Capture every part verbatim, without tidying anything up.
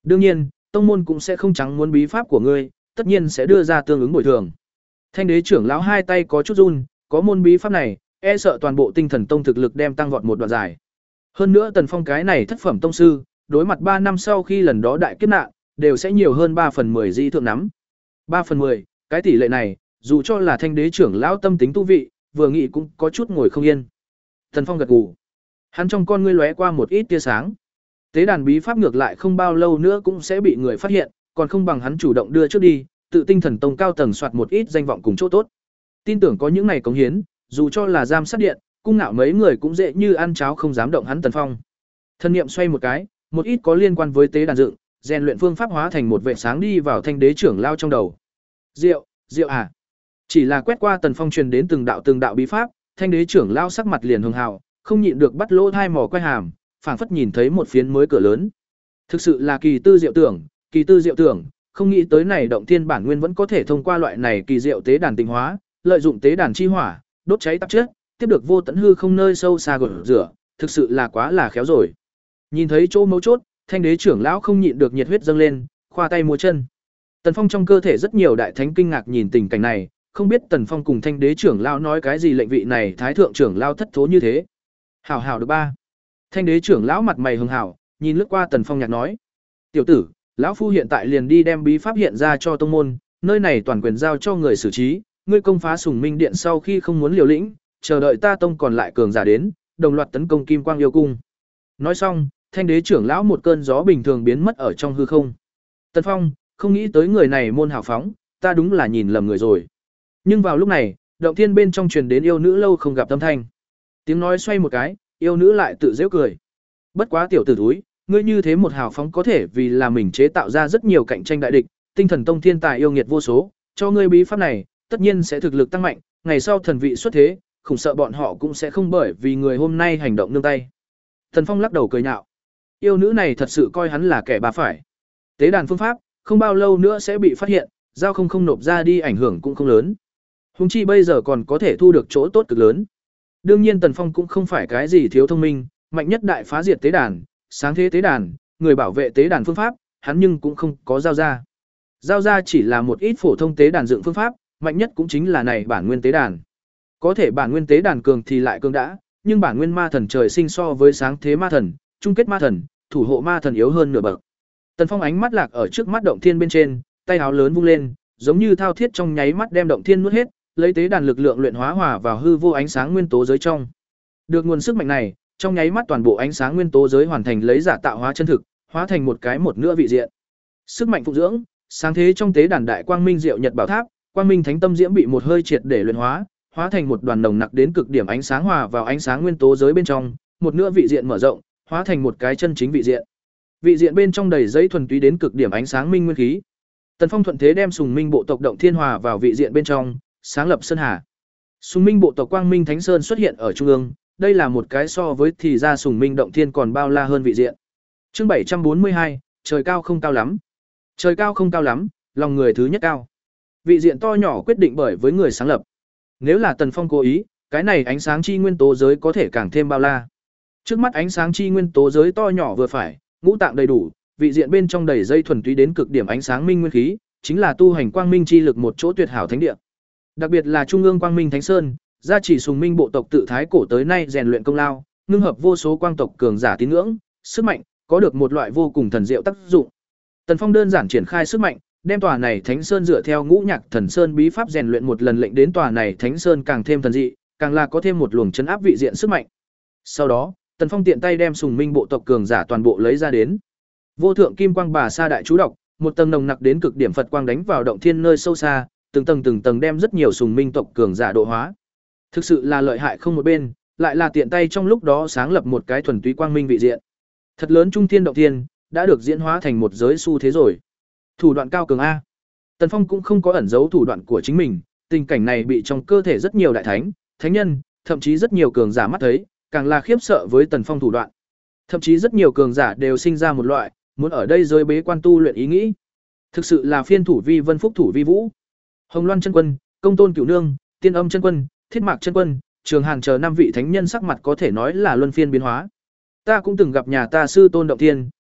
Đương nhiên, tông môn cũng sẽ không trắng muốn bí pháp của ngươi, tất nhiên sẽ đưa ra tương ứng bồi thường. Thanh đế trưởng lão hai tay có chút run, có môn bí pháp này, e sợ toàn bộ Tinh Thần Tông thực lực đem tăng vọt một đoạn dài. Hơn nữa Tần Phong cái này thất phẩm tông sư, đối mặt ba năm sau khi lần đó đại kiếp nạn, đều sẽ nhiều hơn ba phần mười di thượng nắm. ba phần mười, cái tỷ lệ này, dù cho là thanh đế trưởng lão tâm tính tu vị, vừa nghĩ cũng có chút ngồi không yên. Tần Phong gật gù. Hắn trong con ngươi lóe qua một ít tia sáng. Tế đàn bí pháp ngược lại không bao lâu nữa cũng sẽ bị người phát hiện, còn không bằng hắn chủ động đưa trước đi, tự Tinh Thần Tông cao tầng soạt một ít danh vọng cùng chỗ tốt. Tin tưởng có những này cống hiến, dù cho là giam sát điện, cung ngạo mấy người cũng dễ như ăn cháo không dám động hắn Tần Phong. Thân niệm xoay một cái, một ít có liên quan với tế đàn dựng, rèn luyện phương pháp hóa thành một vệt sáng đi vào thanh đế trưởng lao trong đầu. Diệu, diệu à. Chỉ là quét qua Tần Phong truyền đến từng đạo từng đạo bí pháp, thanh đế trưởng lao sắc mặt liền hường hào, không nhịn được bắt lỗ thai mò quay hàm, phảng phất nhìn thấy một phiến mới cửa lớn. Thực sự là kỳ tư diệu tưởng, kỳ tư diệu tưởng, không nghĩ tới này động thiên bản nguyên vẫn có thể thông qua loại này kỳ diệu tế đàn tinh hóa, lợi dụng tế đàn chi hỏa, đốt cháy tạp chất, tiếp được vô tận hư không nơi sâu xa gột rửa, thực sự là quá là khéo rồi. Nhìn thấy chỗ mấu chốt, thanh đế trưởng lão không nhịn được nhiệt huyết dâng lên, khoa tay múa chân. Tần Phong trong cơ thể rất nhiều đại thánh kinh ngạc nhìn tình cảnh này, không biết Tần Phong cùng thanh đế trưởng lão nói cái gì lệnh vị này thái thượng trưởng lão thất thố như thế. Hảo hảo được ba. Thanh đế trưởng lão mặt mày hưng hảo, nhìn lướt qua Tần Phong nhạc nói: "Tiểu tử, lão phu hiện tại liền đi đem bí pháp hiện ra cho tông môn, nơi này toàn quyền giao cho người xử trí, ngươi công phá Sùng Minh Điện sau khi không muốn liều lĩnh, chờ đợi ta tông còn lại cường giả đến, đồng loạt tấn công Kim Quang Yêu Cung." Nói xong, thanh đế trưởng lão một cơn gió bình thường biến mất ở trong hư không. Tần Phong, không nghĩ tới người này môn hào phóng, ta đúng là nhìn lầm người rồi. Nhưng vào lúc này, động thiên bên trong truyền đến yêu nữ lâu không gặp âm thanh. Tiếng nói xoay một cái, yêu nữ lại tự giễu cười. Bất quá tiểu tử thúi, ngươi như thế một hào phóng có thể vì là mình chế tạo ra rất nhiều cạnh tranh đại địch, Tinh Thần Tông thiên tài yêu nghiệt vô số, cho ngươi bí pháp này, tất nhiên sẽ thực lực tăng mạnh, ngày sau thần vị xuất thế, khủng sợ bọn họ cũng sẽ không bởi vì người hôm nay hành động nương tay. Thần Phong lắc đầu cười nhạo. Yêu nữ này thật sự coi hắn là kẻ bà phải. Tế đàn phương pháp, không bao lâu nữa sẽ bị phát hiện, giao không không nộp ra đi ảnh hưởng cũng không lớn. Huống chi bây giờ còn có thể thu được chỗ tốt cực lớn. Đương nhiên Tần Phong cũng không phải cái gì thiếu thông minh, mạnh nhất đại phá diệt tế đàn, sáng thế tế đàn, người bảo vệ tế đàn phương pháp, hắn nhưng cũng không có giao ra. Giao ra chỉ là một ít phổ thông tế đàn dựng phương pháp, mạnh nhất cũng chính là này bản nguyên tế đàn. Có thể bản nguyên tế đàn cường thì lại cường đã, nhưng bản nguyên ma thần trời sinh so với sáng thế ma thần, chung kết ma thần, thủ hộ ma thần yếu hơn nửa bậc. Tần Phong ánh mắt lạc ở trước mắt động thiên bên trên, tay áo lớn vung lên, giống như thao thiết trong nháy mắt đem động thiên nuốt hết, lấy tế đàn lực lượng luyện hóa hòa vào hư vô ánh sáng nguyên tố giới trong. Được nguồn sức mạnh này, trong nháy mắt toàn bộ ánh sáng nguyên tố giới hoàn thành lấy giả tạo hóa chân thực, hóa thành một cái một nửa vị diện. Sức mạnh phụng dưỡng, sáng thế trong tế đàn đại quang minh diệu nhật bảo tháp, quang minh thánh tâm diễm bị một hơi triệt để luyện hóa, hóa thành một đoàn nồng nặc đến cực điểm ánh sáng hòa vào ánh sáng nguyên tố giới bên trong, một nửa vị diện mở rộng, hóa thành một cái chân chính vị diện. Vị diện bên trong đầy giấy thuần túy đến cực điểm ánh sáng minh nguyên khí. Tần Phong thuận thế đem Sùng Minh bộ tộc động thiên hòa vào vị diện bên trong, sáng lập sơn hà. Sùng Minh bộ tộc Quang Minh Thánh Sơn xuất hiện ở trung ương, đây là một cái so với thì ra Sùng Minh động thiên còn bao la hơn vị diện. Chương bảy trăm bốn mươi hai, trời cao không cao lắm. Trời cao không cao lắm, lòng người thứ nhất cao. Vị diện to nhỏ quyết định bởi với người sáng lập. Nếu là Tần Phong cố ý, cái này ánh sáng chi nguyên tố giới có thể càng thêm bao la. Trước mắt ánh sáng chi nguyên tố giới to nhỏ vừa phải, ngũ tạng đầy đủ, vị diện bên trong đầy dây thuần túy đến cực điểm ánh sáng minh nguyên khí, chính là tu hành quang minh chi lực một chỗ tuyệt hảo thánh địa. Đặc biệt là trung ương Quang Minh Thánh Sơn, gia chỉ Sùng Minh bộ tộc tự thái cổ tới nay rèn luyện công lao, ngưng hợp vô số quang tộc cường giả tín ngưỡng, sức mạnh, có được một loại vô cùng thần diệu tác dụng. Tần Phong đơn giản triển khai sức mạnh, đem tòa này Thánh Sơn dựa theo Ngũ Nhạc Thần Sơn bí pháp rèn luyện một lần lệnh đến tòa này Thánh Sơn càng thêm thần dị, càng là có thêm một luồng chấn áp vị diện sức mạnh. Sau đó, Tần Phong tiện tay đem Sùng Minh bộ tộc cường giả toàn bộ lấy ra đến. Vô thượng kim quang bà sa đại chú độc, một tầng nồng nặc đến cực điểm Phật quang đánh vào động thiên nơi sâu xa, từng tầng từng tầng đem rất nhiều Sùng Minh tộc cường giả độ hóa. Thực sự là lợi hại không một bên, lại là tiện tay trong lúc đó sáng lập một cái thuần túy quang minh vị diện. Thật lớn trung thiên động thiên, đã được diễn hóa thành một giới xu thế rồi. Thủ đoạn cao cường a. Tần Phong cũng không có ẩn giấu thủ đoạn của chính mình, tình cảnh này bị trong cơ thể rất nhiều đại thánh, thánh nhân, thậm chí rất nhiều cường giả mắt thấy, càng là khiếp sợ với Tần Phong thủ đoạn. Thậm chí rất nhiều cường giả đều sinh ra một loại muốn ở đây rơi bế quan tu luyện ý nghĩ. Thực sự là phiên thủ vi vân phúc thủ vi vũ. Hồng Loan chân quân, Công Tôn Cửu Nương, Tiên Âm chân quân, Thiết Mạc chân quân, Trường Hàn chờ năm vị thánh nhân sắc mặt có thể nói là luân phiên biến hóa. Ta cũng từng gặp nhà ta sư Tôn Động Thiên,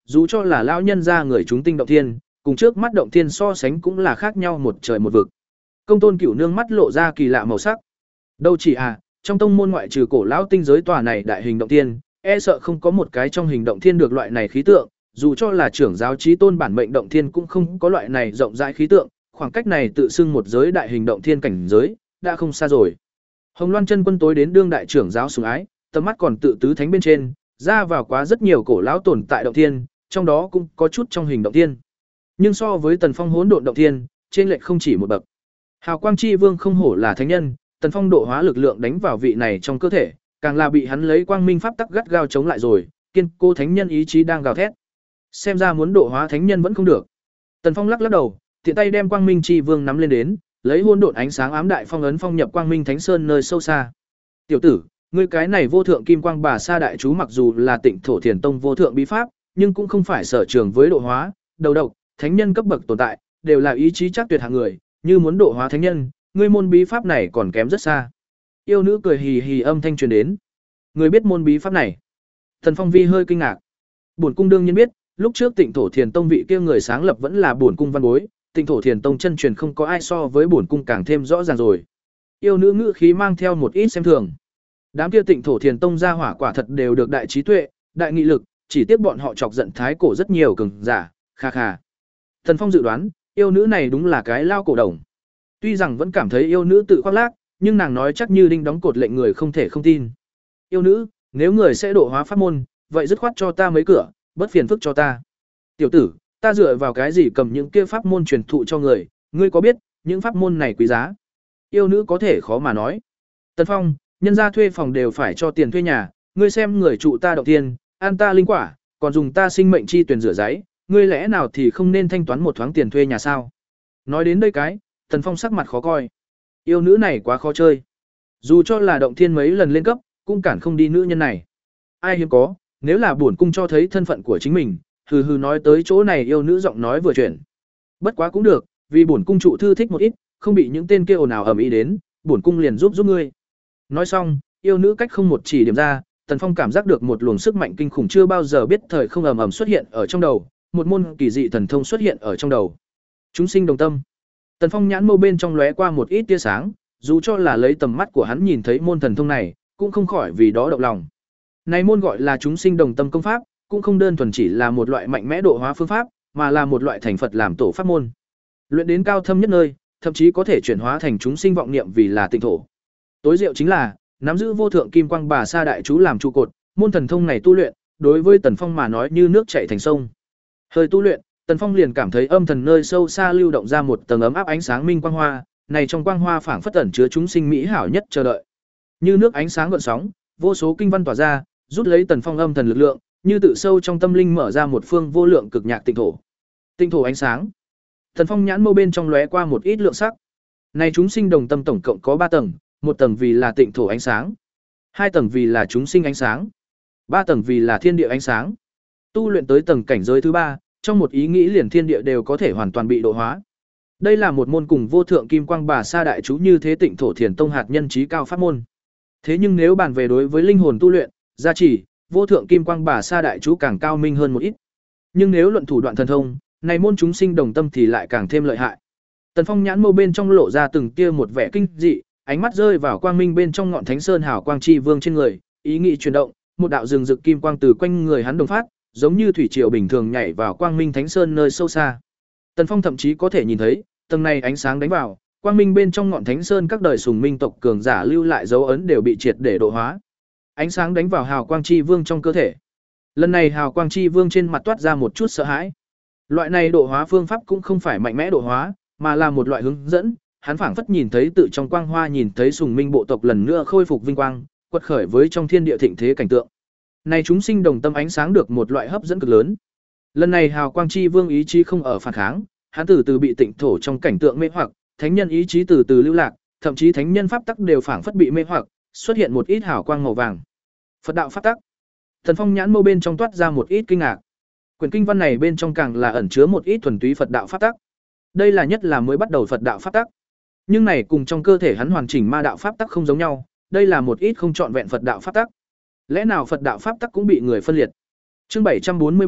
dù cho là lão nhân gia người chúng tinh động thiên, cùng trước mắt động thiên so sánh cũng là khác nhau một trời một vực. Công Tôn Cửu nương mắt lộ ra kỳ lạ màu sắc. Đâu chỉ à, trong tông môn ngoại trừ cổ lão tinh giới tòa này đại hình động thiên, e sợ không có một cái trong hình động thiên được loại này khí tượng, dù cho là trưởng giáo chí tôn bản mệnh động thiên cũng không có loại này rộng rãi khí tượng, khoảng cách này tự xưng một giới đại hình động thiên cảnh giới, đã không xa rồi. Hồng Loan chân quân tối đến đương đại trưởng giáo sủng ái, tầm mắt còn tự tứ thánh bên trên, ra vào quá rất nhiều cổ lão tồn tại động thiên, trong đó cũng có chút trong hình động thiên. Nhưng so với Tần Phong hỗn độn động thiên, trên lệch không chỉ một bậc. Hào Quang Chi Vương không hổ là thánh nhân, Tần Phong độ hóa lực lượng đánh vào vị này trong cơ thể, càng là bị hắn lấy quang minh pháp tắc gắt gao chống lại rồi, kiên cố thánh nhân ý chí đang gào thét. Xem ra muốn độ hóa thánh nhân vẫn không được. Tần Phong lắc lắc đầu, tiện tay đem Quang Minh Chi Vương nắm lên đến, lấy hỗn độn ánh sáng ám đại phong ấn phong nhập Quang Minh Thánh Sơn nơi sâu xa. "Tiểu tử, ngươi cái này vô thượng kim quang bà sa đại chú mặc dù là Tịnh Thổ Thiền Tông vô thượng bí pháp, nhưng cũng không phải sở trường với độ hóa, đầu độc, thánh nhân cấp bậc tồn tại, đều là ý chí chắc tuyệt hạng người, như muốn độ hóa thánh nhân, ngươi môn bí pháp này còn kém rất xa." Yêu nữ cười hì hì âm thanh truyền đến. "Ngươi biết môn bí pháp này?" Thần Phong Vi hơi kinh ngạc. Bổn cung đương nhiên biết, lúc trước Tịnh Thổ Thiền Tông vị kia người sáng lập vẫn là bổn cung văn bối, Tịnh Thổ Thiền Tông chân truyền không có ai so với bổn cung càng thêm rõ ràng rồi. Yêu nữ ngữ khí mang theo một ít xem thường. Đám kia Tịnh Thổ Thiền Tông gia hỏa quả thật đều được đại trí tuệ, đại nghị lực, chỉ tiếc bọn họ chọc giận thái cổ rất nhiều cường giả, kha kha. Thần Phong dự đoán, yêu nữ này đúng là cái lao cổ đồng. Tuy rằng vẫn cảm thấy yêu nữ tự khoác lác, nhưng nàng nói chắc như đinh đóng cột lệnh người không thể không tin. "Yêu nữ, nếu người sẽ độ hóa pháp môn, vậy dứt khoát cho ta mấy cửa, bất phiền phức cho ta." "Tiểu tử, ta dựa vào cái gì cầm những kia pháp môn truyền thụ cho người, ngươi có biết, những pháp môn này quý giá?" Yêu nữ có thể khó mà nói. "Tần Phong, nhân gia thuê phòng đều phải cho tiền thuê nhà, ngươi xem người trụ ta động tiền, ăn ta linh quả, còn dùng ta sinh mệnh chi tuyển rửa giấy, ngươi lẽ nào thì không nên thanh toán một thoáng tiền thuê nhà sao?" Nói đến đây cái, Tần Phong sắc mặt khó coi. Yêu nữ này quá khó chơi. Dù cho là động thiên mấy lần lên cấp, cũng cản không đi nữ nhân này. Ai hiếm có, nếu là bổn cung cho thấy thân phận của chính mình, hừ hừ nói tới chỗ này yêu nữ giọng nói vừa chuyển. Bất quá cũng được, vì bổn cung trụ thư thích một ít, không bị những tên kia ồn ào ầm ĩ đến, bổn cung liền giúp giúp ngươi. Nói xong, yêu nữ cách không một chỉ điểm ra, Tần Phong cảm giác được một luồng sức mạnh kinh khủng chưa bao giờ biết thời không ầm ầm xuất hiện ở trong đầu, một môn kỳ dị thần thông xuất hiện ở trong đầu. Chúng sinh đồng tâm. Tần Phong nhãn mâu bên trong lóe qua một ít tia sáng, dù cho là lấy tầm mắt của hắn nhìn thấy môn thần thông này, cũng không khỏi vì đó động lòng. Này môn gọi là chúng sinh đồng tâm công pháp, cũng không đơn thuần chỉ là một loại mạnh mẽ độ hóa phương pháp, mà là một loại thành Phật làm tổ pháp môn. Luyện đến cao thâm nhất nơi, thậm chí có thể chuyển hóa thành chúng sinh vọng niệm vì là tịnh thổ. Tối diệu chính là, nắm giữ vô thượng kim quang bà sa đại chú làm trụ cột, môn thần thông này tu luyện, đối với Tần Phong mà nói như nước chảy thành sông. Hơi tu luyện, Tần Phong liền cảm thấy âm thần nơi sâu xa lưu động ra một tầng ấm áp ánh sáng minh quang hoa, này trong quang hoa phảng phất ẩn chứa chúng sinh mỹ hảo nhất chờ đợi. Như nước ánh sáng gợn sóng, vô số kinh văn tỏa ra, rút lấy Tần Phong âm thần lực lượng, như tự sâu trong tâm linh mở ra một phương vô lượng cực nhạc tịnh thổ. Tịnh thổ ánh sáng. Tần Phong nhãn mâu bên trong lóe qua một ít lượng sắc. Này chúng sinh đồng tâm tổng cộng có ba tầng, một tầng vì là tịnh thổ ánh sáng, hai tầng vì là chúng sinh ánh sáng, ba tầng vì là thiên địa ánh sáng. Tu luyện tới tầng cảnh giới thứ ba, trong một ý nghĩ liền thiên địa đều có thể hoàn toàn bị độ hóa. Đây là một môn cùng vô thượng kim quang bà sa đại chú như thế tịnh thổ thiền tông hạt nhân trí cao pháp môn. Thế nhưng nếu bàn về đối với linh hồn tu luyện, gia trì, vô thượng kim quang bà sa đại chú càng cao minh hơn một ít. Nhưng nếu luận thủ đoạn thần thông, này môn chúng sinh đồng tâm thì lại càng thêm lợi hại. Tần Phong nhãn mâu bên trong lộ ra từng tia một vẻ kinh dị, ánh mắt rơi vào quang minh bên trong ngọn thánh sơn hào quang chi vương trên người, ý nghĩ chuyển động, một đạo rừng rực kim quang từ quanh người hắn đồng phát, giống như thủy triều bình thường nhảy vào quang minh thánh sơn nơi sâu xa. Tần Phong thậm chí có thể nhìn thấy, tầng này ánh sáng đánh vào, quang minh bên trong ngọn thánh sơn các đời sùng minh tộc cường giả lưu lại dấu ấn đều bị triệt để độ hóa. Ánh sáng đánh vào hào quang chi vương trong cơ thể. Lần này hào quang chi vương trên mặt toát ra một chút sợ hãi. Loại này độ hóa phương pháp cũng không phải mạnh mẽ độ hóa, mà là một loại hướng dẫn, hắn phảng phất nhìn thấy tự trong quang hoa nhìn thấy sùng minh bộ tộc lần nữa khôi phục vinh quang, quật khởi với trong thiên địa thịnh thế cảnh tượng. Này chúng sinh đồng tâm ánh sáng được một loại hấp dẫn cực lớn. Lần này hào quang chi vương ý chí không ở phản kháng, hắn từ từ bị tịnh thổ trong cảnh tượng mê hoặc, thánh nhân ý chí từ từ lưu lạc, thậm chí thánh nhân pháp tắc đều phảng phất bị mê hoặc, xuất hiện một ít hào quang màu vàng. Phật đạo pháp tắc. Thần Phong nhãn mâu bên trong toát ra một ít kinh ngạc. Quyển kinh văn này bên trong càng là ẩn chứa một ít thuần túy Phật đạo pháp tắc. Đây là nhất là mới bắt đầu Phật đạo pháp tắc. Nhưng này cùng trong cơ thể hắn hoàn chỉnh ma đạo pháp tắc không giống nhau, đây là một ít không trọn vẹn Phật đạo pháp tắc. Lẽ nào Phật đạo pháp tắc cũng bị người phân liệt? Chương bảy trăm bốn mươi ba,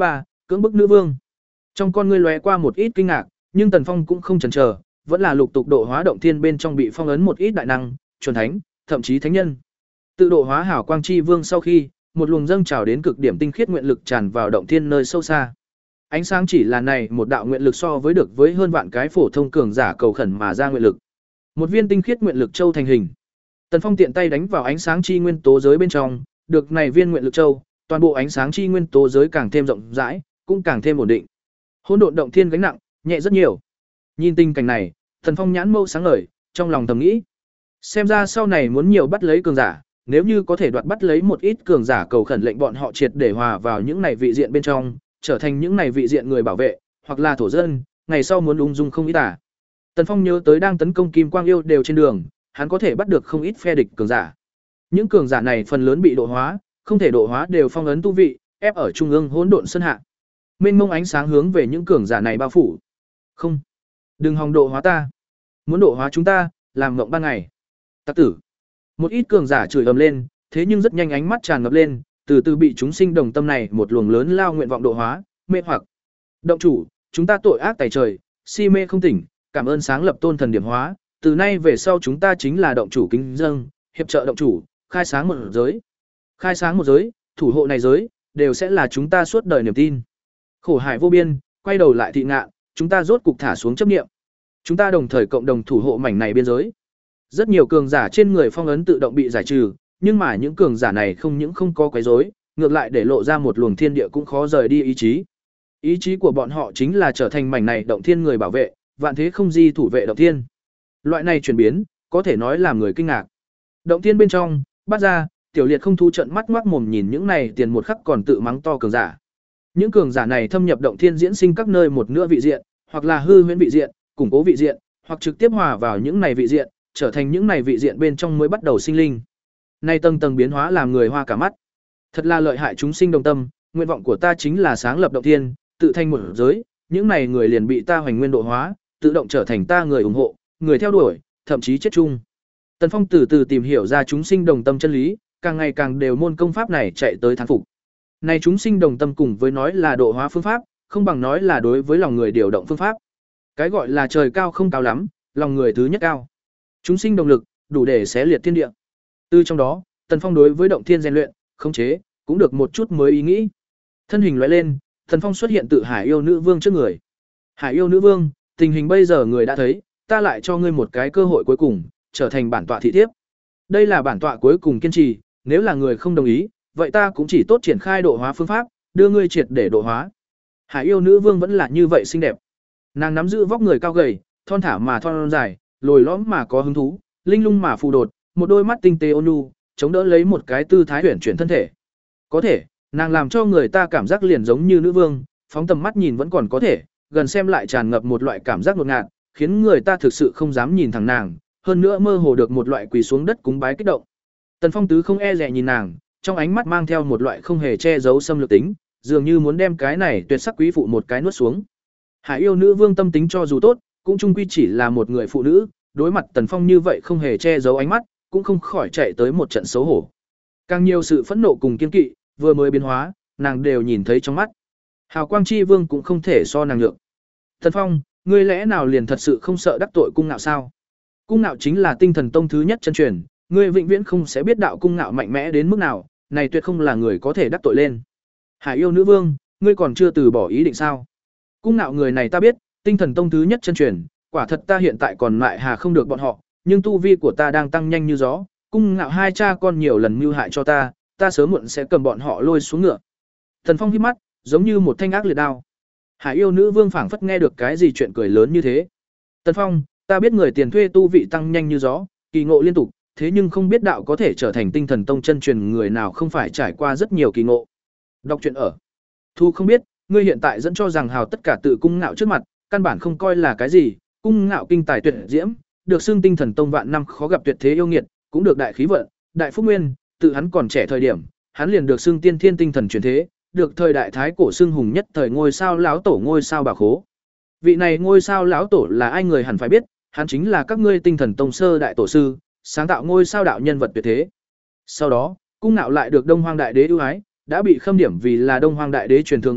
cưỡng bức nữ vương. Trong con ngươi lóe qua một ít kinh ngạc, nhưng Tần Phong cũng không chần chờ, vẫn là lục tục độ hóa động thiên bên trong bị phong ấn một ít đại năng, chuẩn thánh, thậm chí thánh nhân. Tự độ hóa hảo quang chi vương sau khi, một luồng dâng trào đến cực điểm tinh khiết nguyện lực tràn vào động thiên nơi sâu xa. Ánh sáng chỉ là này một đạo nguyện lực so với được với hơn vạn cái phổ thông cường giả cầu khẩn mà ra nguyện lực. Một viên tinh khiết nguyện lực châu thành hình. Tần Phong tiện tay đánh vào ánh sáng chi nguyên tố giới bên trong, được này viên nguyện lực châu, toàn bộ ánh sáng chi nguyên tố giới càng thêm rộng rãi, cũng càng thêm ổn định. Hỗn độn động thiên gánh nặng nhẹ rất nhiều. Nhìn tình cảnh này, Tần Phong nhãn mâu sáng ngời, trong lòng thầm nghĩ, xem ra sau này muốn nhiều bắt lấy cường giả, nếu như có thể đoạt bắt lấy một ít cường giả cầu khẩn lệnh bọn họ triệt để hòa vào những này vị diện bên trong, trở thành những này vị diện người bảo vệ, hoặc là thổ dân, ngày sau muốn ung dung không ít à. Tần Phong nhớ tới đang tấn công Kim Quang Yêu đều trên đường, hắn có thể bắt được không ít phe địch cường giả. Những cường giả này phần lớn bị độ hóa, không thể độ hóa đều phong ấn tu vị, ép ở trung ương hỗn độn sơn hạ. Mênh mông ánh sáng hướng về những cường giả này bao phủ. Không, đừng hòng độ hóa ta. Muốn độ hóa chúng ta, làm ngộng ban ngày. Tặc tử. Một ít cường giả chửi ầm lên, thế nhưng rất nhanh ánh mắt tràn ngập lên, từ từ bị chúng sinh đồng tâm này một luồng lớn lao nguyện vọng độ hóa, mê hoặc. Động chủ, chúng ta tội ác tày trời, si mê không tỉnh, cảm ơn sáng lập tôn thần điểm hóa, từ nay về sau chúng ta chính là động chủ kính dâng, hiệp trợ động chủ, khai sáng một giới. Khai sáng một giới, thủ hộ này giới, đều sẽ là chúng ta suốt đời niềm tin. Khổ hải vô biên, quay đầu lại thị ngạn, chúng ta rốt cục thả xuống chấp niệm. Chúng ta đồng thời cộng đồng thủ hộ mảnh này biên giới. Rất nhiều cường giả trên người phong ấn tự động bị giải trừ, nhưng mà những cường giả này không những không có quấy rối, ngược lại để lộ ra một luồng thiên địa cũng khó rời đi ý chí. Ý chí của bọn họ chính là trở thành mảnh này động thiên người bảo vệ, vạn thế không di thủ vệ động thiên. Loại này chuyển biến, có thể nói làm người kinh ngạc. Động thiên bên trong, Bát Gia, Tiểu Liệt không thu trận mắt ngoác mồm nhìn những này tiền một khắc còn tự mắng to cường giả. Những cường giả này thâm nhập động thiên diễn sinh các nơi một nửa vị diện, hoặc là hư huyễn vị diện, củng cố vị diện, hoặc trực tiếp hòa vào những này vị diện, trở thành những này vị diện bên trong mới bắt đầu sinh linh. Nay tầng tầng biến hóa làm người hoa cả mắt. Thật là lợi hại chúng sinh đồng tâm, nguyện vọng của ta chính là sáng lập động thiên, tự thành một giới, những này người liền bị ta hoành nguyên độ hóa, tự động trở thành ta người ủng hộ, người theo đuổi, thậm chí chết chung. Tần Phong từ từ tìm hiểu ra chúng sinh đồng tâm chân lý, càng ngày càng đều môn công pháp này chạy tới thán phục. Này chúng sinh đồng tâm cùng với nói là độ hóa phương pháp, không bằng nói là đối với lòng người điều động phương pháp. Cái gọi là trời cao không cao lắm, lòng người thứ nhất cao. Chúng sinh đồng lực, đủ để xé liệt thiên địa. Từ trong đó, Tần Phong đối với động thiên rèn luyện, khống chế, cũng được một chút mới ý nghĩ. Thân hình lóe lên, Tần Phong xuất hiện tự Hải Yêu Nữ Vương trước người. Hải Yêu Nữ Vương, tình hình bây giờ người đã thấy, ta lại cho ngươi một cái cơ hội cuối cùng, trở thành bản tọa thị thiếp. Đây là bản tọa cuối cùng kiên trì, nếu là người không đồng ý, vậy ta cũng chỉ tốt triển khai độ hóa phương pháp, đưa ngươi triệt để độ hóa. Hải Yêu Nữ Vương vẫn là như vậy xinh đẹp. Nàng nắm giữ vóc người cao gầy, thon thả mà thon dài, lồi lõm mà có hứng thú, linh lung mà phù đột, một đôi mắt tinh tế ôn nhu, chống đỡ lấy một cái tư thái huyền chuyển thân thể. Có thể, nàng làm cho người ta cảm giác liền giống như nữ vương, phóng tầm mắt nhìn vẫn còn có thể, gần xem lại tràn ngập một loại cảm giác ngột ngạt, khiến người ta thực sự không dám nhìn thẳng nàng, hơn nữa mơ hồ được một loại quỳ xuống đất cúng bái kích động. Tần Phong tứ không e dè nhìn nàng, trong ánh mắt mang theo một loại không hề che giấu xâm lược tính, dường như muốn đem cái này tuyệt sắc quý phụ một cái nuốt xuống. Hải Yêu Nữ Vương tâm tính cho dù tốt, cũng chung quy chỉ là một người phụ nữ, đối mặt Tần Phong như vậy không hề che giấu ánh mắt, cũng không khỏi chạy tới một trận xấu hổ. Càng nhiều sự phẫn nộ cùng kiên kỵ, vừa mới biến hóa, nàng đều nhìn thấy trong mắt. Hào Quang Chi Vương cũng không thể so nàng nhượng. Tần Phong, ngươi lẽ nào liền thật sự không sợ đắc tội cung ngạo sao? Cung ngạo chính là tinh thần tông thứ nhất chân truyền, ngươi vĩnh viễn không sẽ biết đạo cung ngạo mạnh mẽ đến mức nào, này tuyệt không là người có thể đắc tội lên. Hải Yêu Nữ Vương, ngươi còn chưa từ bỏ ý định sao? Cung ngạo người này ta biết, tinh thần tông thứ nhất chân truyền, quả thật ta hiện tại còn lại hà không được bọn họ, nhưng tu vi của ta đang tăng nhanh như gió, cung ngạo hai cha con nhiều lần mưu hại cho ta, ta sớm muộn sẽ cầm bọn họ lôi xuống ngựa. Thần Phong híp mắt, giống như một thanh ác liệt đao. Hải Yêu Nữ Vương phảng phất nghe được cái gì chuyện cười lớn như thế. Tần Phong, ta biết người tiền thuê tu vị tăng nhanh như gió, kỳ ngộ liên tục, thế nhưng không biết đạo có thể trở thành tinh thần tông chân truyền người nào không phải trải qua rất nhiều kỳ ngộ. Đọc truyện ở. Thu không biết, ngươi hiện tại dẫn cho rằng hào tất cả tự cung ngạo trước mặt, căn bản không coi là cái gì, cung ngạo kinh tài tuyệt diễm, được xưng tinh thần tông vạn năm khó gặp tuyệt thế yêu nghiệt, cũng được đại khí vận, đại phúc nguyên, tự hắn còn trẻ thời điểm, hắn liền được xưng tiên thiên tinh thần truyền thế, được thời đại thái cổ xưng hùng nhất thời ngôi sao lão tổ ngôi sao bà khố. Vị này ngôi sao lão tổ là ai người hẳn phải biết, hắn chính là các ngươi tinh thần tông sơ đại tổ sư, sáng tạo ngôi sao đạo nhân vật tuyệt thế. Sau đó, cung ngạo lại được Đông Hoang đại đế ưu ái, đã bị khâm điểm vì là Đông Hoang đại đế truyền thừa người,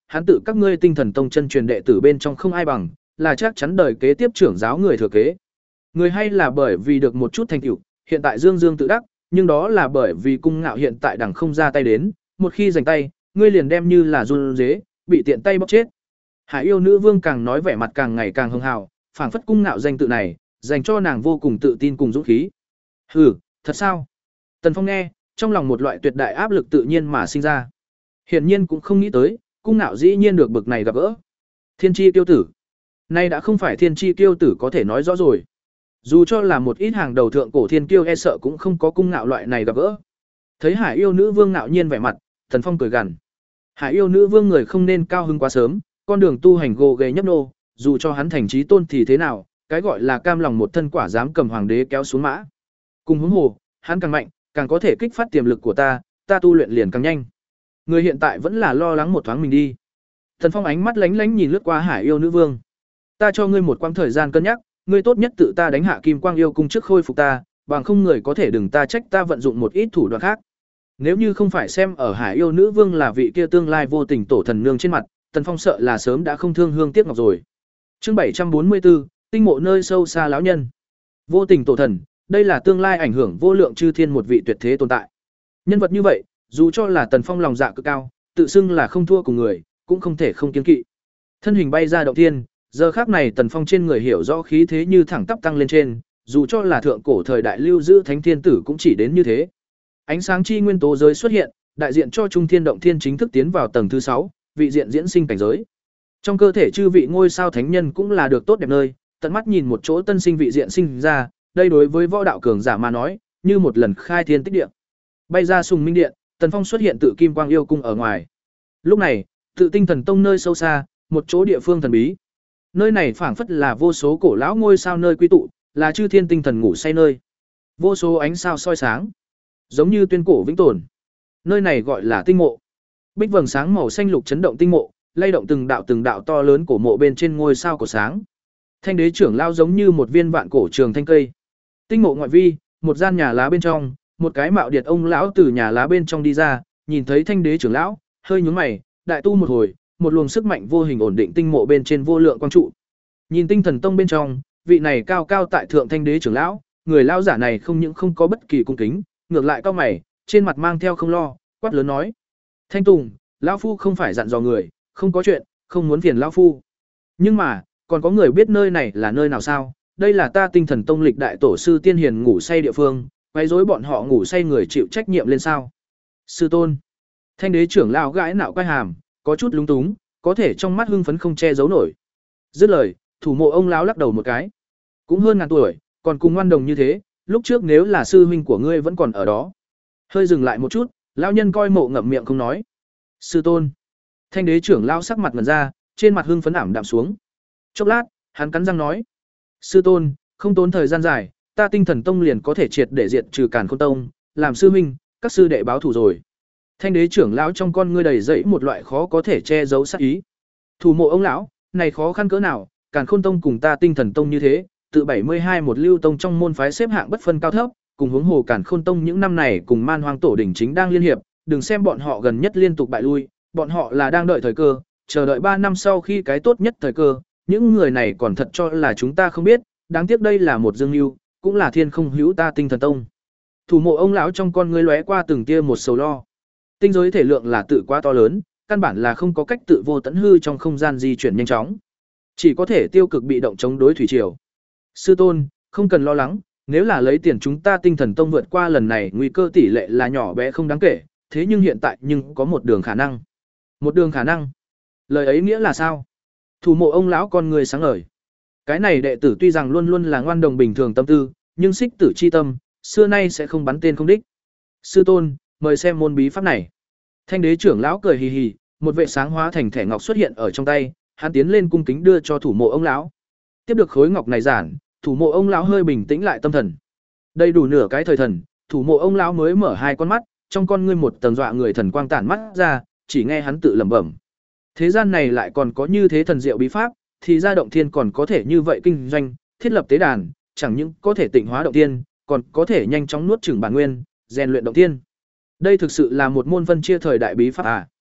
hắn tự các ngươi Tinh Thần Tông chân truyền đệ tử bên trong không ai bằng, là chắc chắn đời kế tiếp trưởng giáo người thừa kế. Người hay là bởi vì được một chút thành tựu, hiện tại dương dương tự đắc, nhưng đó là bởi vì Cung Ngạo hiện tại đẳng không ra tay đến, một khi giành tay, ngươi liền đem như là run dế, bị tiện tay bóc chết. Hải Yêu Nữ Vương càng nói vẻ mặt càng ngày càng hưng hào, phảng phất Cung Ngạo danh tự này, dành cho nàng vô cùng tự tin cùng dũng khí. Hừ, thật sao? Tần Phong nghe, trong lòng một loại tuyệt đại áp lực tự nhiên mà sinh ra. Hiển nhiên cũng không nghĩ tới, Cung Ngạo dĩ nhiên được bực này gặp gỡ. Thiên chi tiêu tử. Nay đã không phải thiên chi tiêu tử có thể nói rõ rồi. Dù cho là một ít hàng đầu thượng cổ thiên kiêu e sợ cũng không có Cung Ngạo loại này gặp gỡ. Thấy Hải Yêu Nữ Vương ngạo nhiên vẻ mặt, Tần Phong cười gằn. Hải Yêu Nữ Vương người không nên cao hứng quá sớm, con đường tu hành gồ ghề nhấp nô, dù cho hắn thành chí tôn thì thế nào, cái gọi là cam lòng một thân quả dám cầm hoàng đế kéo xuống mã. Cùng huống hồ, hắn càng mạnh, càng có thể kích phát tiềm lực của ta, ta tu luyện liền càng nhanh. Người hiện tại vẫn là lo lắng một thoáng mình đi. Thần Phong ánh mắt lánh lánh nhìn lướt qua Hải Yêu Nữ Vương. Ta cho ngươi một quãng thời gian cân nhắc, ngươi tốt nhất tự ta đánh hạ Kim Quang Yêu cung trước khôi phục ta, bằng không người có thể đừng ta trách ta vận dụng một ít thủ đoạn khác. Nếu như không phải xem ở Hải Yêu Nữ Vương là vị kia tương lai vô tình tổ thần nương trên mặt, Tần Phong sợ là sớm đã không thương hương tiếc ngọc rồi. Chương bảy trăm bốn mươi tư, tinh mộ nơi sâu xa lão nhân. Vô tình tổ thần, đây là tương lai ảnh hưởng vô lượng chư thiên một vị tuyệt thế tồn tại. Nhân vật như vậy, dù cho là Tần Phong lòng dạ cực cao, tự xưng là không thua cùng người, cũng không thể không kiêng kỵ. Thân hình bay ra động thiên, giờ khắc này Tần Phong trên người hiểu rõ khí thế như thẳng tắp tăng lên trên, dù cho là thượng cổ thời đại lưu giữ thánh thiên tử cũng chỉ đến như thế. Ánh sáng chi nguyên tố giới xuất hiện, đại diện cho Trung Thiên động thiên chính thức tiến vào tầng thứ sáu, vị diện diễn sinh cảnh giới. Trong cơ thể chư vị ngôi sao thánh nhân cũng là được tốt đẹp nơi, tận mắt nhìn một chỗ tân sinh vị diện sinh ra, đây đối với võ đạo cường giả mà nói, như một lần khai thiên tích địa. Bay ra Sùng Minh Điện, Tần Phong xuất hiện tự Kim Quang Yêu cung ở ngoài. Lúc này, tự Tinh Thần Tông nơi sâu xa, một chỗ địa phương thần bí. Nơi này phảng phất là vô số cổ lão ngôi sao nơi quy tụ, là chư thiên tinh thần ngủ say nơi. Vô số ánh sao soi sáng, giống như tuyên cổ vĩnh tồn. Nơi này gọi là tinh mộ. Bích vầng sáng màu xanh lục chấn động tinh mộ, lay động từng đạo từng đạo to lớn cổ mộ bên trên ngôi sao của sáng. Thanh đế trưởng lao giống như một viên vạn cổ trường thanh cây. Tinh mộ ngoại vi, một gian nhà lá bên trong, một cái mạo điệt ông lão từ nhà lá bên trong đi ra, nhìn thấy Thanh đế trưởng lão, hơi nhướng mày, đại tu một hồi, một luồng sức mạnh vô hình ổn định tinh mộ bên trên vô lượng quang trụ. Nhìn Tinh Thần Tông bên trong, vị này cao cao tại thượng Thanh đế trưởng lão, người lão giả này không những không có bất kỳ cung kính, ngược lại cao mày, trên mặt mang theo không lo, quát lớn nói: "Thanh Tùng, lão phu không phải dặn dò người, không có chuyện, không muốn phiền lão phu. Nhưng mà, còn có người biết nơi này là nơi nào sao? Đây là ta Tinh Thần Tông lịch đại tổ sư tiên hiền ngủ say địa phương, quấy rối bọn họ ngủ say người chịu trách nhiệm lên sao?" Sư tôn. Thanh đế trưởng lão gãi nạo quay hàm, có chút lúng túng, có thể trong mắt hưng phấn không che giấu nổi. Dứt lời, thủ mộ ông lão lắc đầu một cái. Cũng hơn ngàn tuổi, còn cùng ngoan đồng như thế, lúc trước nếu là sư huynh của ngươi vẫn còn ở đó. Hơi dừng lại một chút, lão nhân coi mộ ngậm miệng không nói. Sư tôn. Thanh đế trưởng lão sắc mặt ngần ra, trên mặt hưng phấn ảm đạm xuống. Chốc lát, hắn cắn răng nói: "Sư tôn, không tốn thời gian dài, ta Tinh Thần Tông liền có thể triệt để diệt trừ Càn Khôn Tông, làm sư huynh, các sư đệ báo thù rồi." Thanh đế trưởng lão trong con ngươi đầy dẫy một loại khó có thể che giấu sát ý. Thủ mộ ông lão, này khó khăn cỡ nào, Càn Khôn Tông cùng ta Tinh Thần Tông như thế, tự bảy mươi hai một lưu tông trong môn phái xếp hạng bất phân cao thấp, cùng hướng hồ Càn Khôn Tông những năm này cùng Man Hoang Tổ đỉnh chính đang liên hiệp, đừng xem bọn họ gần nhất liên tục bại lui, bọn họ là đang đợi thời cơ, chờ đợi ba năm sau khi cái tốt nhất thời cơ, những người này còn thật cho là chúng ta không biết, đáng tiếc đây là một dương lưu, cũng là thiên không hữu ta Tinh Thần Tông. Thủ mộ ông lão trong con ngươi lóe qua từng tia một sầu lo. Tinh giới thể lượng là tự quá to lớn, căn bản là không có cách tự vô tận hư trong không gian di chuyển nhanh chóng, chỉ có thể tiêu cực bị động chống đối thủy triều. Sư tôn, không cần lo lắng, nếu là lấy tiền chúng ta Tinh Thần Tông vượt qua lần này nguy cơ tỷ lệ là nhỏ bé không đáng kể, thế nhưng hiện tại nhưng có một đường khả năng. Một đường khả năng? Lời ấy nghĩa là sao? Thủ mộ ông lão con người sáng ngời. Cái này đệ tử tuy rằng luôn luôn là ngoan đồng bình thường tâm tư, nhưng xích tử chi tâm, xưa nay sẽ không bắn tên không đích. Sư tôn, mời xem môn bí pháp này. Thanh đế trưởng lão cười hì hì, một vệ sáng hóa thành thẻ ngọc xuất hiện ở trong tay, hắn tiến lên cung kính đưa cho thủ mộ ông lão. Tiếp được khối ngọc này giản, thủ mộ ông lão hơi bình tĩnh lại tâm thần. Đầy đủ nửa cái thời thần, thủ mộ ông lão mới mở hai con mắt, trong con ngươi một tầng dọa người thần quang tản mắt ra, chỉ nghe hắn tự lẩm bẩm: thế gian này lại còn có như thế thần diệu bí pháp, thì ra động thiên còn có thể như vậy kinh doanh, thiết lập tế đàn, chẳng những có thể tịnh hóa động thiên, còn có thể nhanh chóng nuốt chửng bản nguyên, rèn luyện động thiên. Đây thực sự là một môn phân chia thời đại bí pháp à?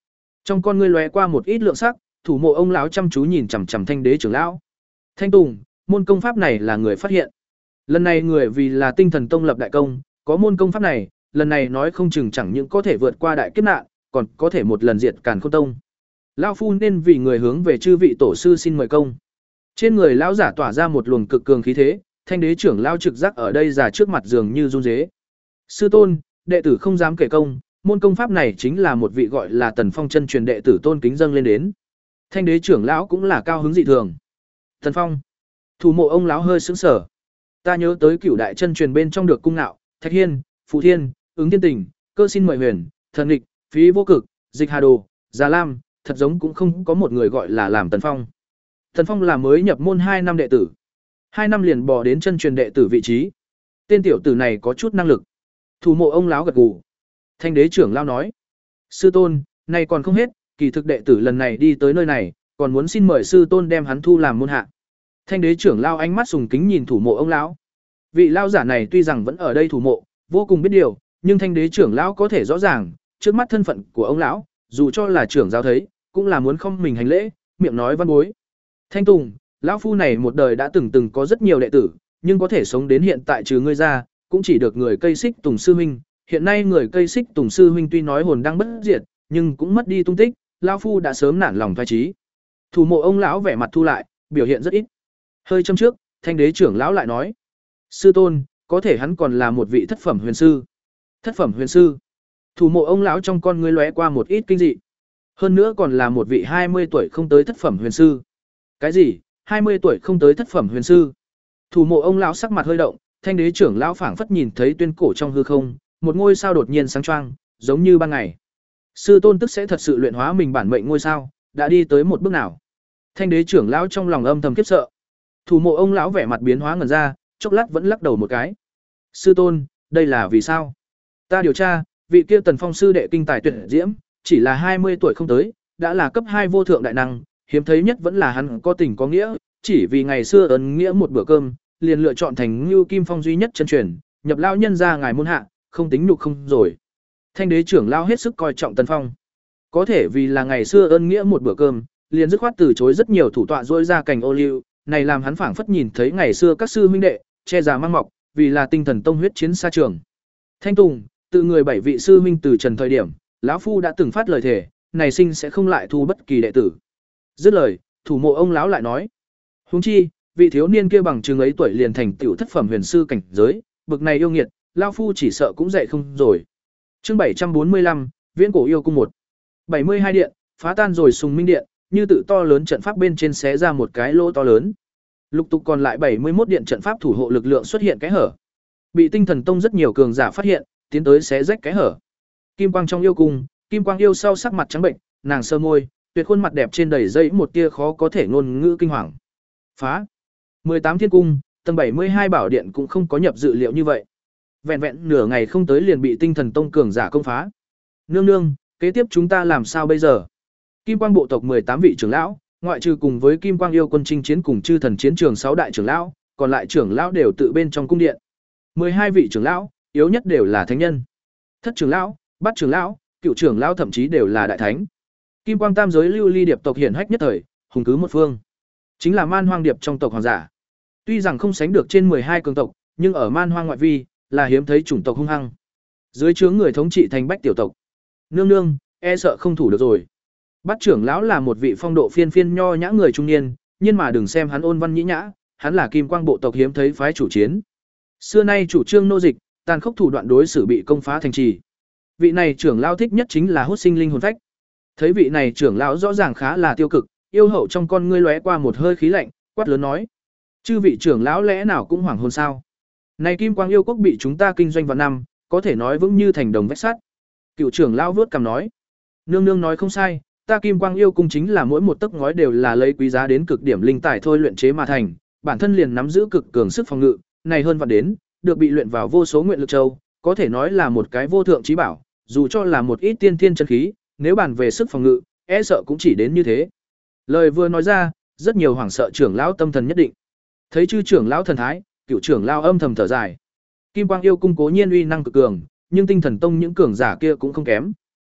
Trong con ngươi lóe qua một ít lượng sắc, thủ mộ ông lão chăm chú nhìn chằm chằm Thanh đế trưởng lão. Thanh Tùng, môn công pháp này là người phát hiện. Lần này người vì là Tinh Thần Tông lập đại công, có môn công pháp này, lần này nói không chừng chẳng những có thể vượt qua đại kiếp nạn, còn có thể một lần diệt Càn Khôn Tông. Lão phu nên vì người hướng về chư vị tổ sư xin mời công. Trên người lão giả tỏa ra một luồng cực cường khí thế, Thanh đế trưởng lão trực giác ở đây giả trước mặt dường như run rế. Sư tôn, đệ tử không dám kể công, môn công pháp này chính là một vị gọi là Tần Phong chân truyền đệ tử tôn kính dâng lên đến. Thanh đế trưởng lão cũng là cao hứng dị thường. Tần Phong, thủ mộ ông lão hơi sững sờ. Ta nhớ tới cửu đại chân truyền bên trong được cung ngạo, Thạch Hiên, Phù Thiên, Ứng Thiên Tình, Cơ Xin Mời Huyền, Thần Nghịch, Phí Vô Cực, Dịch Hà Đồ, Già Lam, thật giống cũng không có một người gọi là làm Tần Phong. Tần Phong là mới nhập môn hai năm đệ tử, hai năm liền bò đến chân truyền đệ tử vị trí. Tên tiểu tử này có chút năng lực. Thủ mộ ông lão gật gù. Thanh đế trưởng lão nói: "Sư tôn, này còn không hết, kỳ thực đệ tử lần này đi tới nơi này, còn muốn xin mời sư tôn đem hắn thu làm môn hạ." Thanh đế trưởng lão ánh mắt sùng kính nhìn thủ mộ ông lão. Vị lão giả này tuy rằng vẫn ở đây thủ mộ, vô cùng biết điều, nhưng thanh đế trưởng lão có thể rõ ràng, trước mắt thân phận của ông lão, dù cho là trưởng giáo thấy, cũng là muốn không mình hành lễ, miệng nói văn bối. Thanh Tùng, lão phu này một đời đã từng từng có rất nhiều đệ tử, nhưng có thể sống đến hiện tại trừ ngươi ra, cũng chỉ được người cây xích Tùng sư huynh. Hiện nay người cây xích Tùng sư huynh tuy nói hồn đang bất diệt, nhưng cũng mất đi tung tích, lão phu đã sớm nản lòng phai trí. Thủ mộ ông lão vẻ mặt thu lại, biểu hiện rất ít. Hơi châm trước, thanh đế trưởng lão lại nói: "Sư tôn, có thể hắn còn là một vị thất phẩm huyền sư." Thất phẩm huyền sư? Thủ mộ ông lão trong con ngươi lóe qua một ít kinh dị. Hơn nữa còn là một vị hai mươi tuổi không tới thất phẩm huyền sư. Cái gì? hai mươi tuổi không tới thất phẩm huyền sư? Thủ mộ ông lão sắc mặt hơi động, thanh đế trưởng lão phảng phất nhìn thấy tuyên cổ trong hư không, một ngôi sao đột nhiên sáng choang, giống như ban ngày. Sư tôn tức sẽ thật sự luyện hóa mình bản mệnh ngôi sao, đã đi tới một bước nào? Thanh đế trưởng lão trong lòng âm thầm khiếp sợ. Thủ mộ ông lão vẻ mặt biến hóa ngẩn ra, chốc lát vẫn lắc đầu một cái. Sư tôn, đây là vì sao? Ta điều tra, vị kia Tần Phong sư đệ kinh tài tuyệt diễm, chỉ là hai mươi tuổi không tới, đã là cấp hai vô thượng đại năng, hiếm thấy nhất vẫn là hắn có tình có nghĩa, chỉ vì ngày xưa ấn nghĩa một bữa cơm, liền lựa chọn thành Ngưu Kim Phong duy nhất chân truyền, nhập lão nhân ra ngài môn hạ, không tính nhục không rồi. Thanh đế trưởng lão hết sức coi trọng Tần Phong. Có thể vì là ngày xưa ơn nghĩa một bữa cơm, liền dứt khoát từ chối rất nhiều thủ tọa dỗi ra cành ô liu, này làm hắn phảng phất nhìn thấy ngày xưa các sư huynh đệ che già mang mọc, vì là Tinh Thần Tông huyết chiến xa trường. Thanh Tùng, tự người bảy vị sư huynh từ trần thời điểm, lão phu đã từng phát lời thề, này sinh sẽ không lại thu bất kỳ đệ tử. Dứt lời, thủ mộ ông lão lại nói: "Huống chi, vị thiếu niên kia bằng chừng ấy tuổi liền thành tiểu thất phẩm huyền sư cảnh giới, bực này yêu nghiệt, lão phu chỉ sợ cũng dạy không rồi." Chương bảy trăm bốn mươi lăm, Viễn cổ yêu cung một. bảy mươi hai điện, phá tan rồi Sùng Minh điện, như tự to lớn trận pháp bên trên xé ra một cái lỗ to lớn. Lục tục còn lại bảy mươi mốt điện trận pháp thủ hộ lực lượng xuất hiện cái hở. Bị Tinh Thần Tông rất nhiều cường giả phát hiện, tiến tới xé rách cái hở. Kim quang trong yêu cung, Kim quang yêu sau sắc mặt trắng bệnh, nàng sơ môi, tuyệt khuôn mặt đẹp trên đầy dây một tia khó có thể ngôn ngữ kinh hoàng. Phá. mười tám thiên cung, tầng bảy mươi hai bảo điện cũng không có nhập dự liệu như vậy. Vẹn vẹn nửa ngày không tới liền bị Tinh Thần Tông cường giả công phá. Nương nương, kế tiếp chúng ta làm sao bây giờ? Kim quang bộ tộc mười tám vị trưởng lão, ngoại trừ cùng với Kim quang yêu quân chinh chiến cùng chư thần chiến trường sáu đại trưởng lão, còn lại trưởng lão đều tự bên trong cung điện. mười hai vị trưởng lão, yếu nhất đều là thánh nhân. Thất trưởng lão, bát trưởng lão, cựu trưởng lão thậm chí đều là đại thánh. Kim quang tam giới lưu ly điệp tộc hiển hách nhất thời, hùng cứ một phương. Chính là Man Hoang điệp trong tộc hoàng giả. Tuy rằng không sánh được trên mười hai cường tộc, nhưng ở Man Hoang ngoại vi, là hiếm thấy chủng tộc hung hăng. Dưới trướng người thống trị thành bách tiểu tộc. Nương nương, e sợ không thủ được rồi. Bát trưởng lão là một vị phong độ phiên phiên nho nhã người trung niên, nhưng mà đừng xem hắn ôn văn nhĩ nhã, hắn là Kim quang bộ tộc hiếm thấy phái chủ chiến. Xưa nay chủ trương nô dịch, tàn khốc thủ đoạn đối xử bị công phá thành trì. Vị này trưởng lão thích nhất chính là hút sinh linh hồn phách. Thấy vị này trưởng lão rõ ràng khá là tiêu cực, yêu hậu trong con ngươi lóe qua một hơi khí lạnh, quát lớn nói: "Chư vị trưởng lão lẽ nào cũng hoảng hồn sao? Này Kim quang yêu quốc bị chúng ta kinh doanh vào năm, có thể nói vững như thành đồng vách sắt." Cựu trưởng lão vuốt cằm nói: "Nương nương nói không sai, ta Kim quang yêu cung chính là mỗi một tấc ngói đều là lấy quý giá đến cực điểm linh tài thôi luyện chế mà thành, bản thân liền nắm giữ cực cường sức phòng ngự, này hơn vạn đến, được bị luyện vào vô số nguyện lực châu, có thể nói là một cái vô thượng chí bảo, dù cho là một ít tiên thiên chân khí, nếu bàn về sức phòng ngự, e sợ cũng chỉ đến như thế." Lời vừa nói ra, rất nhiều hoảng sợ trưởng lão tâm thần nhất định. Thấy chư trưởng lão thần thái, cựu trưởng lão âm thầm thở dài. Kim quang yêu cung cố nhiên uy năng cực cường, nhưng Tinh Thần Tông những cường giả kia cũng không kém.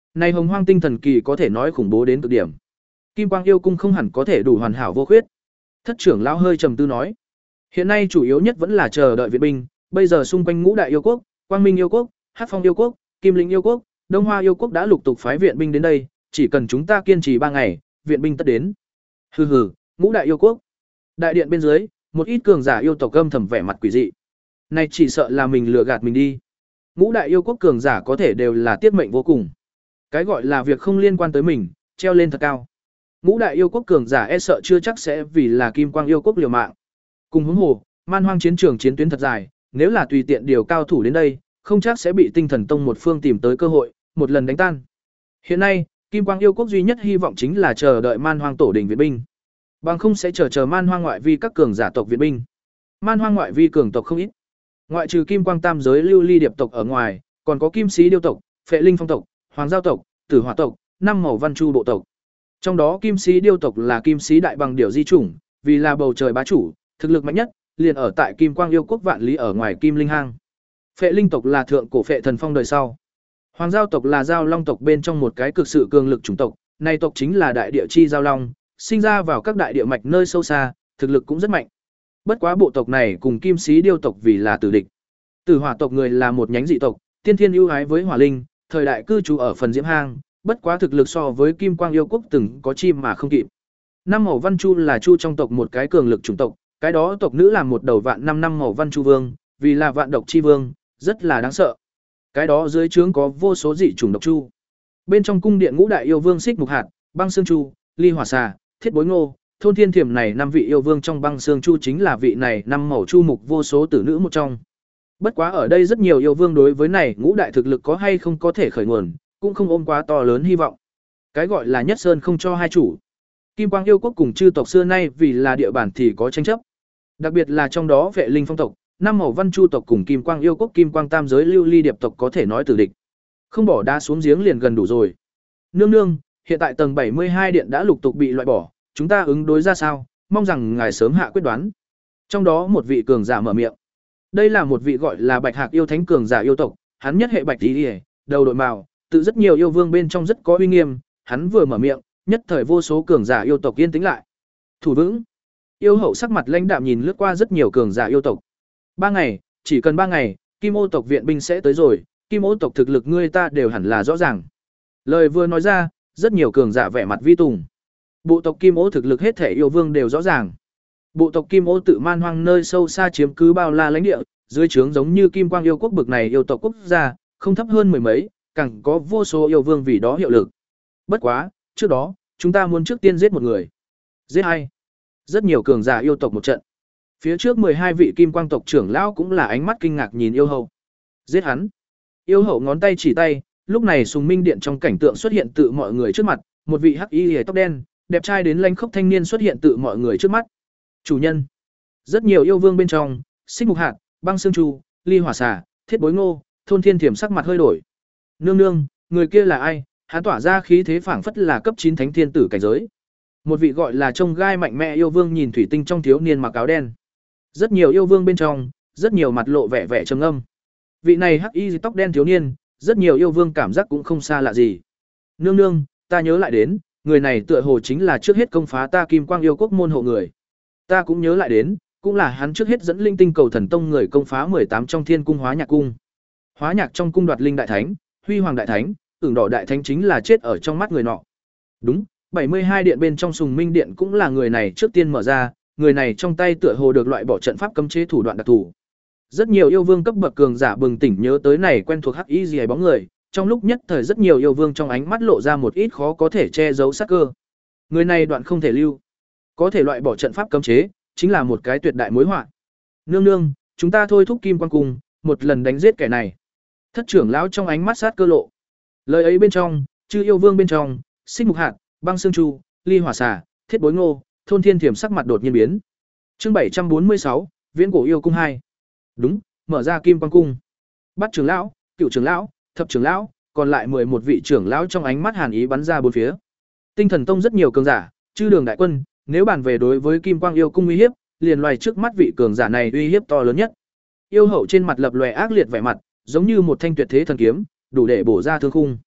Này Hồng Hoang tinh thần kỳ có thể nói khủng bố đến cực điểm. Kim Quang yêu cung không hẳn có thể đủ hoàn hảo vô khuyết. Thất trưởng lão hơi trầm tư nói, hiện nay chủ yếu nhất vẫn là chờ đợi viện binh, bây giờ xung quanh ngũ đại yêu quốc, Quang Minh yêu quốc, Hắc Phong yêu quốc, Kim Linh yêu quốc, Đông Hoa yêu quốc đã lục tục phái viện binh đến đây, chỉ cần chúng ta kiên trì ba ngày, viện binh tất đến. Hừ hừ, ngũ đại yêu quốc. Đại điện bên dưới, một ít cường giả yêu tộc âm thầm vẻ mặt quỷ dị. Này chỉ sợ là mình lừa gạt mình đi. Ngũ đại yêu quốc cường giả có thể đều là tiết mệnh vô cùng. Cái gọi là việc không liên quan tới mình, treo lên thật cao. Ngũ đại yêu quốc cường giả e sợ chưa chắc sẽ vì là Kim Quang yêu quốc liều mạng. Cùng huống hồ, Man Hoang chiến trường chiến tuyến thật dài, nếu là tùy tiện điều cao thủ đến đây, không chắc sẽ bị Tinh Thần Tông một phương tìm tới cơ hội, một lần đánh tan. Hiện nay, Kim Quang yêu quốc duy nhất hy vọng chính là chờ đợi Man Hoang tổ đình viện binh. Bằng không sẽ chờ chờ Man Hoang ngoại vi các cường giả tộc viện binh. Man Hoang ngoại vi cường tộc không ít. Ngoại trừ Kim Quang tam giới lưu ly điệp tộc ở ngoài, còn có Kim Sĩ điêu tộc, Phệ Linh phong tộc, Hoàng giao tộc, Tử Hỏa tộc, năm màu văn chu bộ tộc. Trong đó Kim Sĩ điêu tộc là Kim Sĩ đại bằng điểu di chủng, vì là bầu trời bá chủ, thực lực mạnh nhất, liền ở tại Kim Quang yêu quốc vạn lý ở ngoài Kim Linh hang. Phệ Linh tộc là thượng cổ Phệ thần phong đời sau. Hoàng giao tộc là giao long tộc bên trong một cái cực sự cường lực chủng tộc, này tộc chính là đại địa chi giao long, sinh ra vào các đại địa mạch nơi sâu xa, thực lực cũng rất mạnh. Bất quá bộ tộc này cùng Kim Sĩ điêu tộc vì là tử địch. Tử Hỏa tộc người là một nhánh dị tộc, tiên thiên ưu ái với hỏa linh, thời đại cư trú ở phần diễm hang, bất quá thực lực so với Kim Quang yêu quốc từng có chim mà không kịp. Năm màu văn chu là chu trong tộc một cái cường lực chủng tộc, cái đó tộc nữ là một đầu vạn năm năm màu văn chu vương, vì là vạn độc chi vương, rất là đáng sợ. Cái đó dưới trướng có vô số dị chủng độc chu. Bên trong cung điện ngũ đại yêu vương Xích Mục Hạt, Băng Xương Chu, Ly Hỏa Xà, Thiết Bối Ngô, Thôn Thiên Thiểm này năm vị yêu vương trong Băng Xương Chu chính là vị này năm màu chu mục vô số tử nữ một trong. Bất quá ở đây rất nhiều yêu vương đối với này ngũ đại thực lực có hay không có thể khởi nguồn, cũng không ôm quá to lớn hy vọng. Cái gọi là nhất sơn không cho hai chủ. Kim Quang yêu quốc cùng chư tộc xưa nay vì là địa bàn thì có tranh chấp. Đặc biệt là trong đó Vệ Linh phong tộc, năm màu văn chu tộc cùng Kim Quang yêu quốc Kim Quang tam giới lưu ly điệp tộc có thể nói tử địch. Không bỏ đá xuống giếng liền gần đủ rồi. Nương nương, hiện tại tầng bảy mươi hai điện đã lục tục bị loại bỏ, chúng ta ứng đối ra sao, mong rằng ngài sớm hạ quyết đoán. Trong đó một vị cường giả mở miệng. Đây là một vị gọi là Bạch Hạc yêu thánh cường giả yêu tộc, hắn nhất hệ bạch tí, đầu đội màu, tự rất nhiều yêu vương bên trong rất có uy nghiêm, hắn vừa mở miệng, nhất thời vô số cường giả yêu tộc yên tĩnh lại. Thủ vững. Yêu hậu sắc mặt lãnh đạm nhìn lướt qua rất nhiều cường giả yêu tộc. Ba ngày, chỉ cần ba ngày, Kim Ô tộc viện binh sẽ tới rồi, Kim Ô tộc thực lực ngươi ta đều hẳn là rõ ràng. Lời vừa nói ra, rất nhiều cường giả vẻ mặt vi tùng. Bộ tộc Kim Ô thực lực hết thể yêu vương đều rõ ràng. Bộ tộc Kim Ô tự Man Hoang nơi sâu xa chiếm cứ bao la lãnh địa, dưới trướng giống như Kim Quang yêu quốc bực này yêu tộc quốc gia, không thấp hơn mười mấy, càng có vô số yêu vương vì đó hiệu lực. Bất quá, trước đó, chúng ta muốn trước tiên giết một người. Giết ai? Rất nhiều cường giả yêu tộc một trận. Phía trước mười hai vị Kim Quang tộc trưởng lão cũng là ánh mắt kinh ngạc nhìn yêu hậu. Giết hắn. Yêu hậu ngón tay chỉ tay, lúc này Sùng Minh điện trong cảnh tượng xuất hiện tự mọi người trước mặt, một vị hắc y liễu tóc đen, đẹp trai đến lanh khốc thanh niên xuất hiện tự mọi người trước mắt. Chủ nhân. Rất nhiều yêu vương bên trong, Xích Mục Hạt, Băng Xương Chu, Ly Hỏa Xà, Thiết Bối Ngô, Thôn Thiên Thiểm sắc mặt hơi đổi. Nương nương, người kia là ai? Hắn tỏa ra khí thế phảng phất là cấp chín thánh thiên tử cảnh giới. Một vị gọi là trông gai mạnh mẽ yêu vương nhìn thủy tinh trong thiếu niên mặc áo đen. Rất nhiều yêu vương bên trong, rất nhiều mặt lộ vẻ vẻ trầm âm. Vị này hắc y tóc đen thiếu niên, rất nhiều yêu vương cảm giác cũng không xa lạ gì. Nương nương, ta nhớ lại đến, người này tựa hồ chính là trước hết công phá ta Kim Quang yêu quốc môn hộ người. Ta cũng nhớ lại đến, cũng là hắn trước hết dẫn linh tinh cầu thần tông người công phá mười tám trong thiên cung hóa nhạc cung. Hóa nhạc trong cung đoạt linh đại thánh, huy hoàng đại thánh, ửng đỏ đại thánh chính là chết ở trong mắt người nọ. Đúng, bảy mươi hai điện bên trong Sùng Minh điện cũng là người này trước tiên mở ra, người này trong tay tựa hồ được loại bỏ trận pháp cấm chế thủ đoạn đặc thù. Rất nhiều yêu vương cấp bậc cường giả bừng tỉnh nhớ tới này quen thuộc hắc y gì bóng người, trong lúc nhất thời rất nhiều yêu vương trong ánh mắt lộ ra một ít khó có thể che giấu sát cơ. Người này đoạn không thể lưu, có thể loại bỏ trận pháp cấm chế, chính là một cái tuyệt đại mối họa. Nương nương, chúng ta thôi thúc Kim Quang cung, một lần đánh giết kẻ này. Thất trưởng lão trong ánh mắt sát cơ lộ. Lời ấy bên trong, chư yêu vương bên trong, Xích Mục Hạt, Băng Xương Chu, Ly Hỏa Xà, Thiết Bối Ngô, Thôn Thiên Thiểm sắc mặt đột nhiên biến. Chương bảy trăm bốn mươi sáu, Viễn cổ yêu cung hai. Đúng, mở ra Kim Quang cung. Bắt trưởng lão, cựu trưởng lão, thập trưởng lão, còn lại mười một vị trưởng lão trong ánh mắt hàn ý bắn ra bốn phía. Tinh Thần Tông rất nhiều cường giả, chư đường đại quân, nếu bàn về đối với Kim Quang yêu cung uy hiếp, liền loài trước mắt vị cường giả này uy hiếp to lớn nhất. Yêu hậu trên mặt lập lòe ác liệt vẻ mặt, giống như một thanh tuyệt thế thần kiếm, đủ để bổ ra thương khung.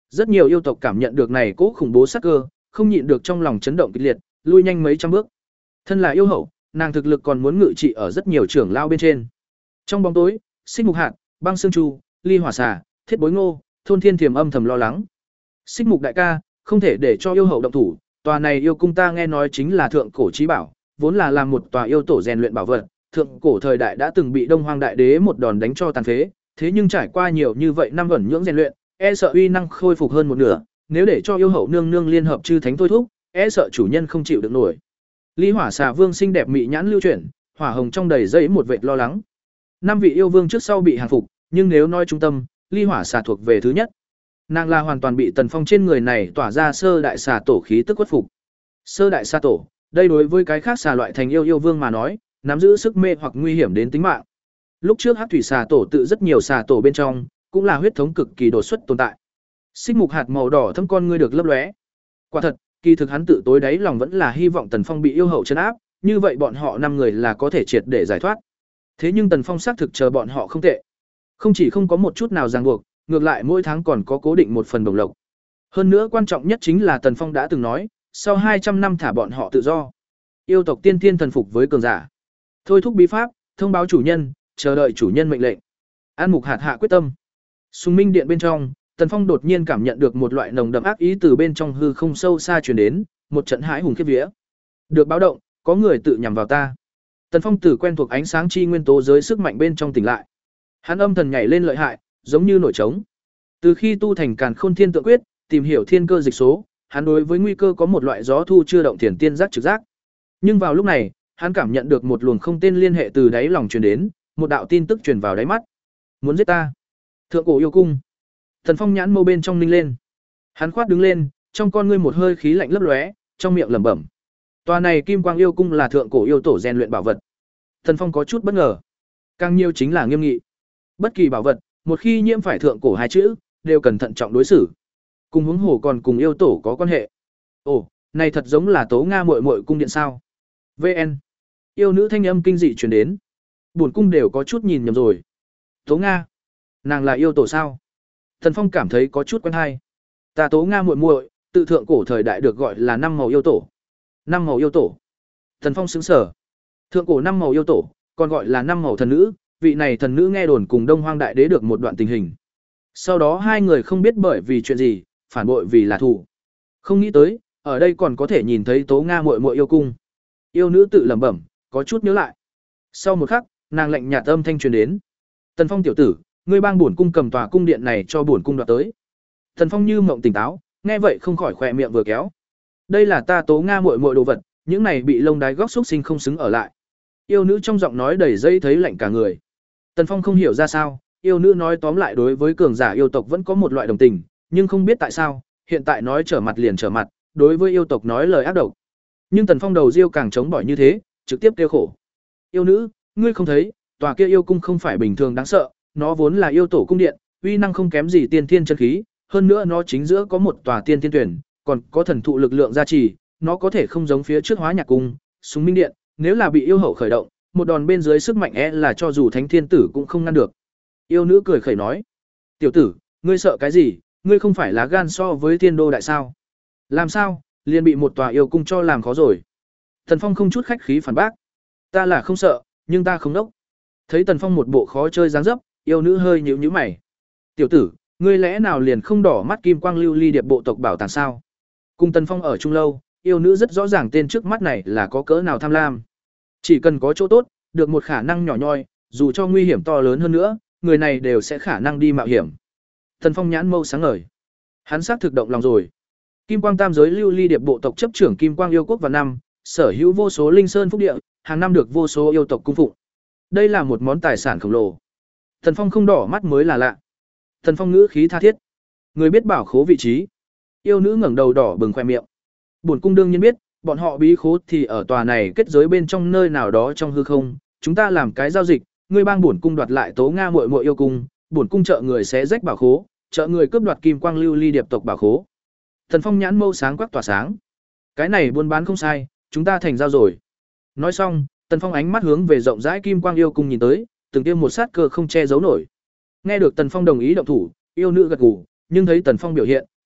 Rất nhiều yêu tộc cảm nhận được này cố khủng bố sát cơ, không nhịn được trong lòng chấn động kịch liệt, lui nhanh mấy trăm bước. Thân là yêu hậu, nàng thực lực còn muốn ngự trị ở rất nhiều trưởng lao bên trên. Trong bóng tối, Xích Mục Hạt, Băng Xương Chu, Ly Hỏa Xà, Thiết Bối Ngô, Thôn Thiên Thiềm âm thầm lo lắng. Xích Mục đại ca, không thể để cho yêu hậu động thủ, tòa này yêu cung ta nghe nói chính là thượng cổ chí bảo, vốn là làm một tòa yêu tổ rèn luyện bảo vật, thượng cổ thời đại đã từng bị Đông Hoang đại đế một đòn đánh cho tàn phế, thế nhưng trải qua nhiều như vậy năm ẩn nhưỡng rèn luyện, e sợ uy năng khôi phục hơn một nửa, nếu để cho yêu hậu nương nương liên hợp chư thánh thôi thúc, e sợ chủ nhân không chịu được nổi. Ly Hỏa Xà Vương xinh đẹp mị nhãn lưu chuyển, hỏa hồng trong đầy dẫy một vệt lo lắng. Năm vị yêu vương trước sau bị hàng phục, nhưng nếu nói trung tâm, Ly Hỏa Xà thuộc về thứ nhất. Nàng là hoàn toàn bị Tần Phong trên người này tỏa ra sơ đại xà tổ khí tức khuất phục. Sơ đại xà tổ, đây đối với cái khác xà loại thành yêu yêu vương mà nói, nắm giữ sức mê hoặc nguy hiểm đến tính mạng. Lúc trước Hắc thủy xà tổ tự rất nhiều xà tổ bên trong, cũng là huyết thống cực kỳ đột xuất tồn tại. Xích Mục Hạt màu đỏ thâm con ngươi được lấp lóe. Quả thật, kỳ thực hắn tự tối đáy lòng vẫn là hy vọng Tần Phong bị yêu hậu trấn áp, như vậy bọn họ năm người là có thể triệt để giải thoát. Thế nhưng Tần Phong xác thực chờ bọn họ không tệ. Không chỉ không có một chút nào ràng buộc, ngược lại mỗi tháng còn có cố định một phần đồng lộc. Hơn nữa quan trọng nhất chính là Tần Phong đã từng nói, sau hai trăm năm thả bọn họ tự do. Yêu tộc tiên thiên thần phục với cường giả. Thôi thúc bí pháp, thông báo chủ nhân, chờ đợi chủ nhân mệnh lệnh. An Mục Hạt hạ quyết tâm. Sùng Minh Điện bên trong, Tần Phong đột nhiên cảm nhận được một loại nồng đậm ác ý từ bên trong hư không sâu xa truyền đến, một trận hãi hùng khiếp vía. Được báo động, có người tự nhằm vào ta. Tần Phong từ quen thuộc ánh sáng chi nguyên tố giới sức mạnh bên trong tỉnh lại. Hắn âm thần nhảy lên lợi hại, giống như nổi trống. Từ khi tu thành Càn Khôn Thiên Tượng Quyết, tìm hiểu thiên cơ dịch số, hắn đối với nguy cơ có một loại gió thu chưa động thiền tiên giác trực giác. Nhưng vào lúc này, hắn cảm nhận được một luồng không tên liên hệ từ đáy lòng truyền đến, một đạo tin tức truyền vào đáy mắt. Muốn giết ta? Thượng cổ yêu cung. Tần Phong nhãn mâu bên trong ninh lên. Hắn khoát đứng lên, trong con ngươi một hơi khí lạnh lấp lóe, trong miệng lẩm bẩm. Tòa này Kim Quang yêu cung là thượng cổ yêu tổ rèn luyện bảo vật. Tần Phong có chút bất ngờ. Càng nhiều chính là nghiêm nghị. Bất kỳ bảo vật, một khi nhiễm phải thượng cổ hai chữ, đều cần thận trọng đối xử. Cùng huống hồ còn cùng yêu tổ có quan hệ. Ồ, này thật giống là Tố Nga muội muội cung điện sao? vê en. Yêu nữ thanh âm kinh dị truyền đến. Buồn cung đều có chút nhìn nhầm rồi. Tố Nga, nàng là yêu tổ sao? Tần Phong cảm thấy có chút quen hay. Ta Tố Nga muội muội, tự thượng cổ thời đại được gọi là năm màu yêu tổ. Năm màu yêu tổ. Tần Phong sững sờ. Thượng cổ năm màu yêu tổ, còn gọi là năm màu thần nữ, vị này thần nữ nghe đồn cùng Đông Hoang đại đế được một đoạn tình hình. Sau đó hai người không biết bởi vì chuyện gì, phản bội vì là thù. Không nghĩ tới, ở đây còn có thể nhìn thấy Tố Nga muội muội yêu cung. Yêu nữ tự lẩm bẩm, có chút nhớ lại. Sau một khắc, nàng lạnh nhạt âm thanh truyền đến. Tần Phong tiểu tử, ngươi bang bổn cung cầm tòa cung điện này cho bổn cung đoạt tới. Tần Phong như mộng tỉnh táo, nghe vậy không khỏi khỏe miệng vừa kéo. Đây là ta Tố Nga muội muội đồ vật, những này bị lông đái góc xúc sinh không xứng ở lại. Yêu nữ trong giọng nói đầy dây thấy lạnh cả người. Tần Phong không hiểu ra sao, yêu nữ nói tóm lại đối với cường giả yêu tộc vẫn có một loại đồng tình, nhưng không biết tại sao, hiện tại nói trở mặt liền trở mặt, đối với yêu tộc nói lời ác độc. Nhưng Tần Phong đầu riêu càng chống bỏi như thế, trực tiếp kêu khổ. Yêu nữ, ngươi không thấy, tòa kia yêu cung không phải bình thường đáng sợ, nó vốn là yêu tổ cung điện, uy năng không kém gì tiên thiên chân khí, hơn nữa nó chính giữa có một tòa tiên thiên tuyển, còn có thần thụ lực lượng gia trì, nó có thể không giống phía trước Hóa Nhạc cung, Súng Minh Điện, nếu là bị yêu hậu khởi động, một đòn bên dưới sức mạnh é là cho dù thánh thiên tử cũng không ngăn được. Yêu nữ cười khẩy nói, tiểu tử, ngươi sợ cái gì, ngươi không phải lá gan so với thiên đô đại sao? Làm sao, liền bị một tòa yêu cung cho làm khó rồi. Tần Phong không chút khách khí phản bác, ta là không sợ, nhưng ta không đốc. Thấy Tần Phong một bộ khó chơi dáng dấp, yêu nữ hơi nhíu nhíu mày. Tiểu tử, ngươi lẽ nào liền không đỏ mắt kim quang lưu ly điệp bộ tộc bảo tàng sao? Cùng Tần Phong ở chung lâu, yêu nữ rất rõ ràng tên trước mắt này là có cỡ nào tham lam. Chỉ cần có chỗ tốt, được một khả năng nhỏ nhoi, dù cho nguy hiểm to lớn hơn nữa, người này đều sẽ khả năng đi mạo hiểm. Tần Phong nhãn mâu sáng ngời. Hắn xác thực động lòng rồi. Kim Quang Tam giới lưu ly điệp bộ tộc chấp trưởng Kim Quang yêu quốc và năm, sở hữu vô số linh sơn phúc địa, hàng năm được vô số yêu tộc cung phụng. Đây là một món tài sản khổng lồ. Tần Phong không đỏ mắt mới là lạ. Tần Phong ngữ khí tha thiết. Người biết bảo khố vị trí. Yêu nữ ngẩng đầu đỏ bừng khoe miệng. Bổn cung đương nhiên biết, bọn họ bí khố thì ở tòa này kết giới bên trong nơi nào đó trong hư không, chúng ta làm cái giao dịch, ngươi bang bổn cung đoạt lại Tố Nga muội muội yêu cung, bổn cung trợ người sẽ rách bảo khố, trợ người cướp đoạt Kim Quang lưu ly điệp tộc bảo khố. Tần Phong nhãn mâu sáng quắc tỏa sáng. Cái này buôn bán không sai, chúng ta thành giao rồi. Nói xong, Tần Phong ánh mắt hướng về rộng rãi Kim Quang yêu cung nhìn tới, từng tiêm một sát cơ không che giấu nổi. Nghe được Tần Phong đồng ý động thủ, yêu nữ gật gù, nhưng thấy Tần Phong biểu hiện,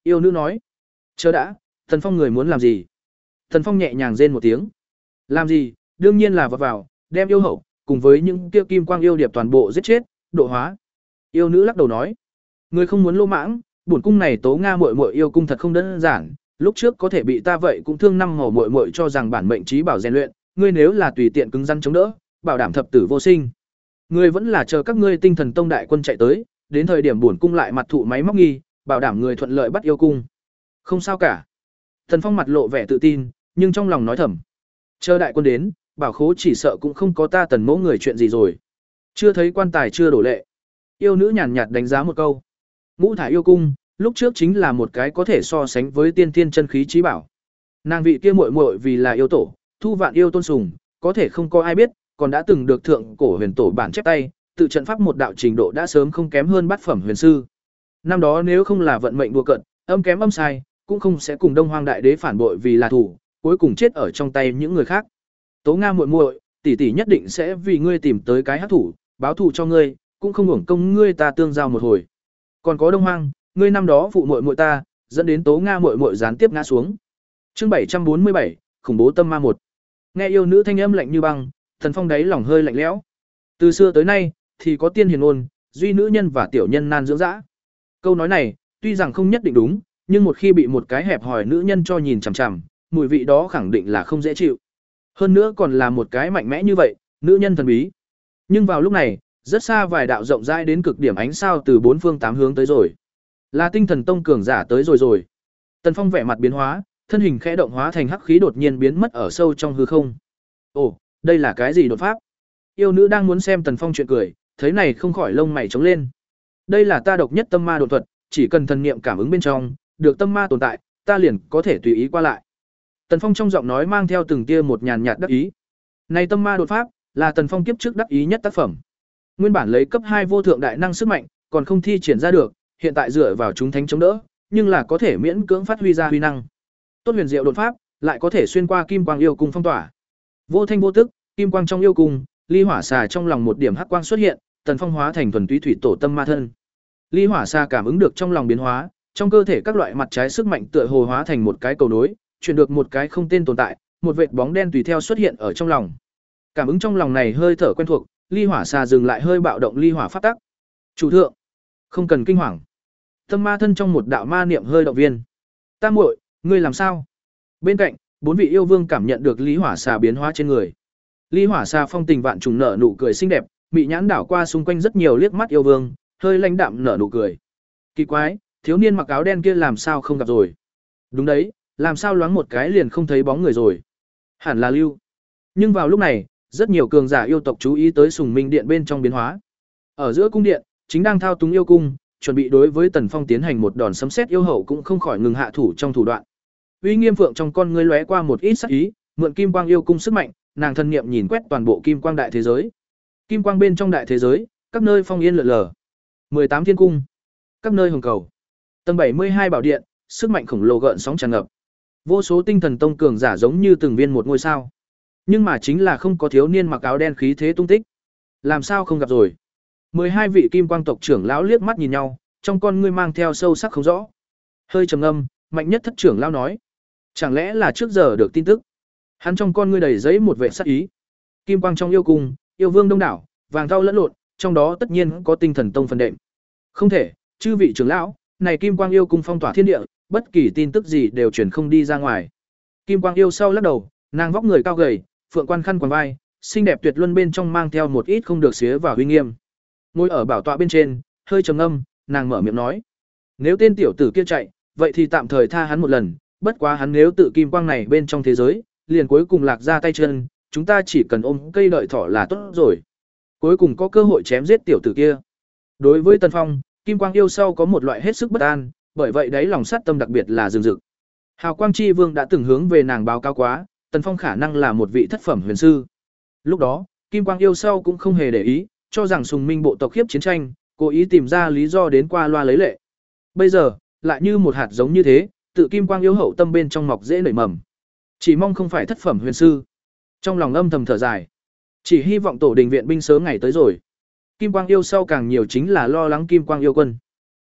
Yêu nữ nói. Chờ đã, Tần Phong người muốn làm gì? Tần Phong nhẹ nhàng rên một tiếng. Làm gì? Đương nhiên là vào vào, đem yêu hậu cùng với những kia kim quang yêu điệp toàn bộ giết chết, độ hóa. Yêu nữ lắc đầu nói, người không muốn lô mãng, bổn cung này Tố Nga muội muội yêu cung thật không đơn giản, lúc trước có thể bị ta vậy cũng thương năm màu muội muội cho rằng bản mệnh trí bảo rèn luyện, ngươi nếu là tùy tiện cứng rắn chống đỡ, bảo đảm thập tử vô sinh. Ngươi vẫn là chờ các ngươi Tinh Thần Tông đại quân chạy tới, đến thời điểm bổn cung lại mặt thụ máy móc nghi, bảo đảm người thuận lợi bắt yêu cung. Không sao cả. Thần Phong mặt lộ vẻ tự tin, nhưng trong lòng nói thầm, chờ đại quân đến, bảo khố chỉ sợ cũng không có ta Tần mỗ người chuyện gì rồi. Chưa thấy quan tài chưa đổ lệ. Yêu nữ nhàn nhạt đánh giá một câu. Ngũ thải yêu cung, lúc trước chính là một cái có thể so sánh với tiên thiên chân khí trí bảo. Nàng vị kia muội muội vì là yêu tổ, thu vạn yêu tôn sùng, có thể không có ai biết, còn đã từng được thượng cổ huyền tổ bản chép tay, tự trận pháp một đạo trình độ đã sớm không kém hơn bát phẩm huyền sư. Năm đó nếu không là vận mệnh đùa cận, âm kém âm sai, cũng không sẽ cùng Đông Hoang đại đế phản bội vì là thủ, cuối cùng chết ở trong tay những người khác. Tố Nga muội muội, tỷ tỷ nhất định sẽ vì ngươi tìm tới cái hắc thủ, báo thù cho ngươi, cũng không hưởng công ngươi ta tương giao một hồi. Còn có Đông Hoang, ngươi năm đó phụ muội muội ta, dẫn đến Tố Nga muội muội gián tiếp ngã xuống. Chương bảy trăm bốn mươi bảy, khủng bố tâm ma một. Nghe yêu nữ thanh âm lạnh như băng, Thần Phong đáy lòng hơi lạnh lẽo. Từ xưa tới nay, thì có tiên hiền ôn, duy nữ nhân và tiểu nhân nan dưỡng dã. Câu nói này, tuy rằng không nhất định đúng, nhưng một khi bị một cái hẹp hòi nữ nhân cho nhìn chằm chằm, mùi vị đó khẳng định là không dễ chịu. Hơn nữa còn là một cái mạnh mẽ như vậy, nữ nhân thần bí. Nhưng vào lúc này, rất xa vài đạo rộng rãi đến cực điểm ánh sao từ bốn phương tám hướng tới rồi. Là Tinh Thần Tông cường giả tới rồi rồi. Tần Phong vẻ mặt biến hóa, thân hình khẽ động hóa thành hắc khí đột nhiên biến mất ở sâu trong hư không. Ồ, đây là cái gì đột pháp? Yêu nữ đang muốn xem Tần Phong chuyện cười, thấy này không khỏi lông mày trống lên. Đây là ta độc nhất tâm ma đột thuật, chỉ cần thần niệm cảm ứng bên trong, được tâm ma tồn tại, ta liền có thể tùy ý qua lại. Tần Phong trong giọng nói mang theo từng tia một nhàn nhạt đắc ý. Này tâm ma đột pháp, là Tần Phong kiếp trước đắc ý nhất tác phẩm. Nguyên bản lấy cấp hai vô thượng đại năng sức mạnh, còn không thi triển ra được, hiện tại dựa vào chúng thánh chống đỡ, nhưng là có thể miễn cưỡng phát huy ra huy năng. Tốt huyền diệu đột pháp, lại có thể xuyên qua kim quang yêu cung phong tỏa. Vô thanh vô tức, kim quang trong yêu cung, ly hỏa xà trong lòng một điểm hắc quang xuất hiện, Tần Phong hóa thành thuần túy thủy tổ tâm ma thân. Ly hỏa xà cảm ứng được trong lòng biến hóa, trong cơ thể các loại mặt trái sức mạnh tựa hồ hóa thành một cái cầu nối, chuyển được một cái không tên tồn tại, một vệt bóng đen tùy theo xuất hiện ở trong lòng. Cảm ứng trong lòng này hơi thở quen thuộc, ly hỏa xà dừng lại hơi bạo động ly hỏa phát tắc. Chủ thượng, không cần kinh hoàng. Tâm ma thân trong một đạo ma niệm hơi động viên. Ta muội, ngươi làm sao? Bên cạnh, bốn vị yêu vương cảm nhận được ly hỏa xà biến hóa trên người. Ly hỏa xà phong tình vạn trùng nở nụ cười xinh đẹp, bị nhãn đảo qua xung quanh rất nhiều liếc mắt yêu vương, hơi lãnh đạm nở nụ cười. Kỳ quái, thiếu niên mặc áo đen kia làm sao không gặp rồi? Đúng đấy, làm sao loáng một cái liền không thấy bóng người rồi? Hẳn là lưu. Nhưng vào lúc này, rất nhiều cường giả yêu tộc chú ý tới Sùng Minh Điện bên trong biến hóa. Ở giữa cung điện, chính đang thao túng yêu cung, chuẩn bị đối với Tần Phong tiến hành một đòn sấm sét yêu hậu cũng không khỏi ngừng hạ thủ trong thủ đoạn. Uy Nghiêm Phượng trong con ngươi lóe qua một ít sắc ý, mượn kim quang yêu cung sức mạnh, nàng thân niệm nhìn quét toàn bộ kim quang đại thế giới. Kim quang bên trong đại thế giới, các nơi phong yên lượn lờ. mười tám thiên cung, các nơi hồng cầu. Tầng bảy mươi hai bảo điện, sức mạnh khổng lồ gợn sóng tràn ngập. Vô số tinh thần tông cường giả giống như từng viên một ngôi sao. Nhưng mà chính là không có thiếu niên mặc áo đen khí thế tung tích. Làm sao không gặp rồi? mười hai vị kim quang tộc trưởng lão liếc mắt nhìn nhau, trong con ngươi mang theo sâu sắc không rõ. Hơi trầm ngâm, mạnh nhất thất trưởng lão nói: "Chẳng lẽ là trước giờ được tin tức?" Hắn trong con ngươi đầy giấy một vẻ sắc ý. Kim quang trong yêu cung, yêu vương đông đảo, vàng thau lẫn lộn, trong đó tất nhiên có tinh thần tông phần đệm. Không thể, chư vị trưởng lão, này kim quang yêu cung phong tỏa thiên địa, bất kỳ tin tức gì đều truyền không đi ra ngoài. Kim quang yêu sau lắc đầu, nàng vóc người cao gầy, phượng quan khăn quàng vai, xinh đẹp tuyệt luân bên trong mang theo một ít không được xía và uy nghiêm. Ngồi ở bảo tọa bên trên, hơi trầm ngâm, nàng mở miệng nói: "Nếu tên tiểu tử kia chạy, vậy thì tạm thời tha hắn một lần, bất quá hắn nếu tự kim quang này bên trong thế giới, liền cuối cùng lạc ra tay chân, chúng ta chỉ cần ôm cây đợi thỏ là tốt rồi. Cuối cùng có cơ hội chém giết tiểu tử kia." Đối với Tần Phong, kim quang yêu sau có một loại hết sức bất an, bởi vậy đáy lòng sát tâm đặc biệt là rừng rực. Hào Quang Chi Vương đã từng hướng về nàng báo cáo quá, Tần Phong khả năng là một vị thất phẩm huyền sư. Lúc đó, kim quang yêu sau cũng không hề để ý, cho rằng Sùng Minh bộ tộc khiếp chiến tranh, cố ý tìm ra lý do đến qua loa lấy lệ. Bây giờ, lại như một hạt giống như thế, tự kim quang yêu hậu tâm bên trong mọc dễ nảy mầm. Chỉ mong không phải thất phẩm huyền sư. Trong lòng âm thầm thở dài, chỉ hy vọng tổ đình viện binh sớm ngày tới rồi. Kim quang yêu sau càng nhiều chính là lo lắng kim quang yêu quân.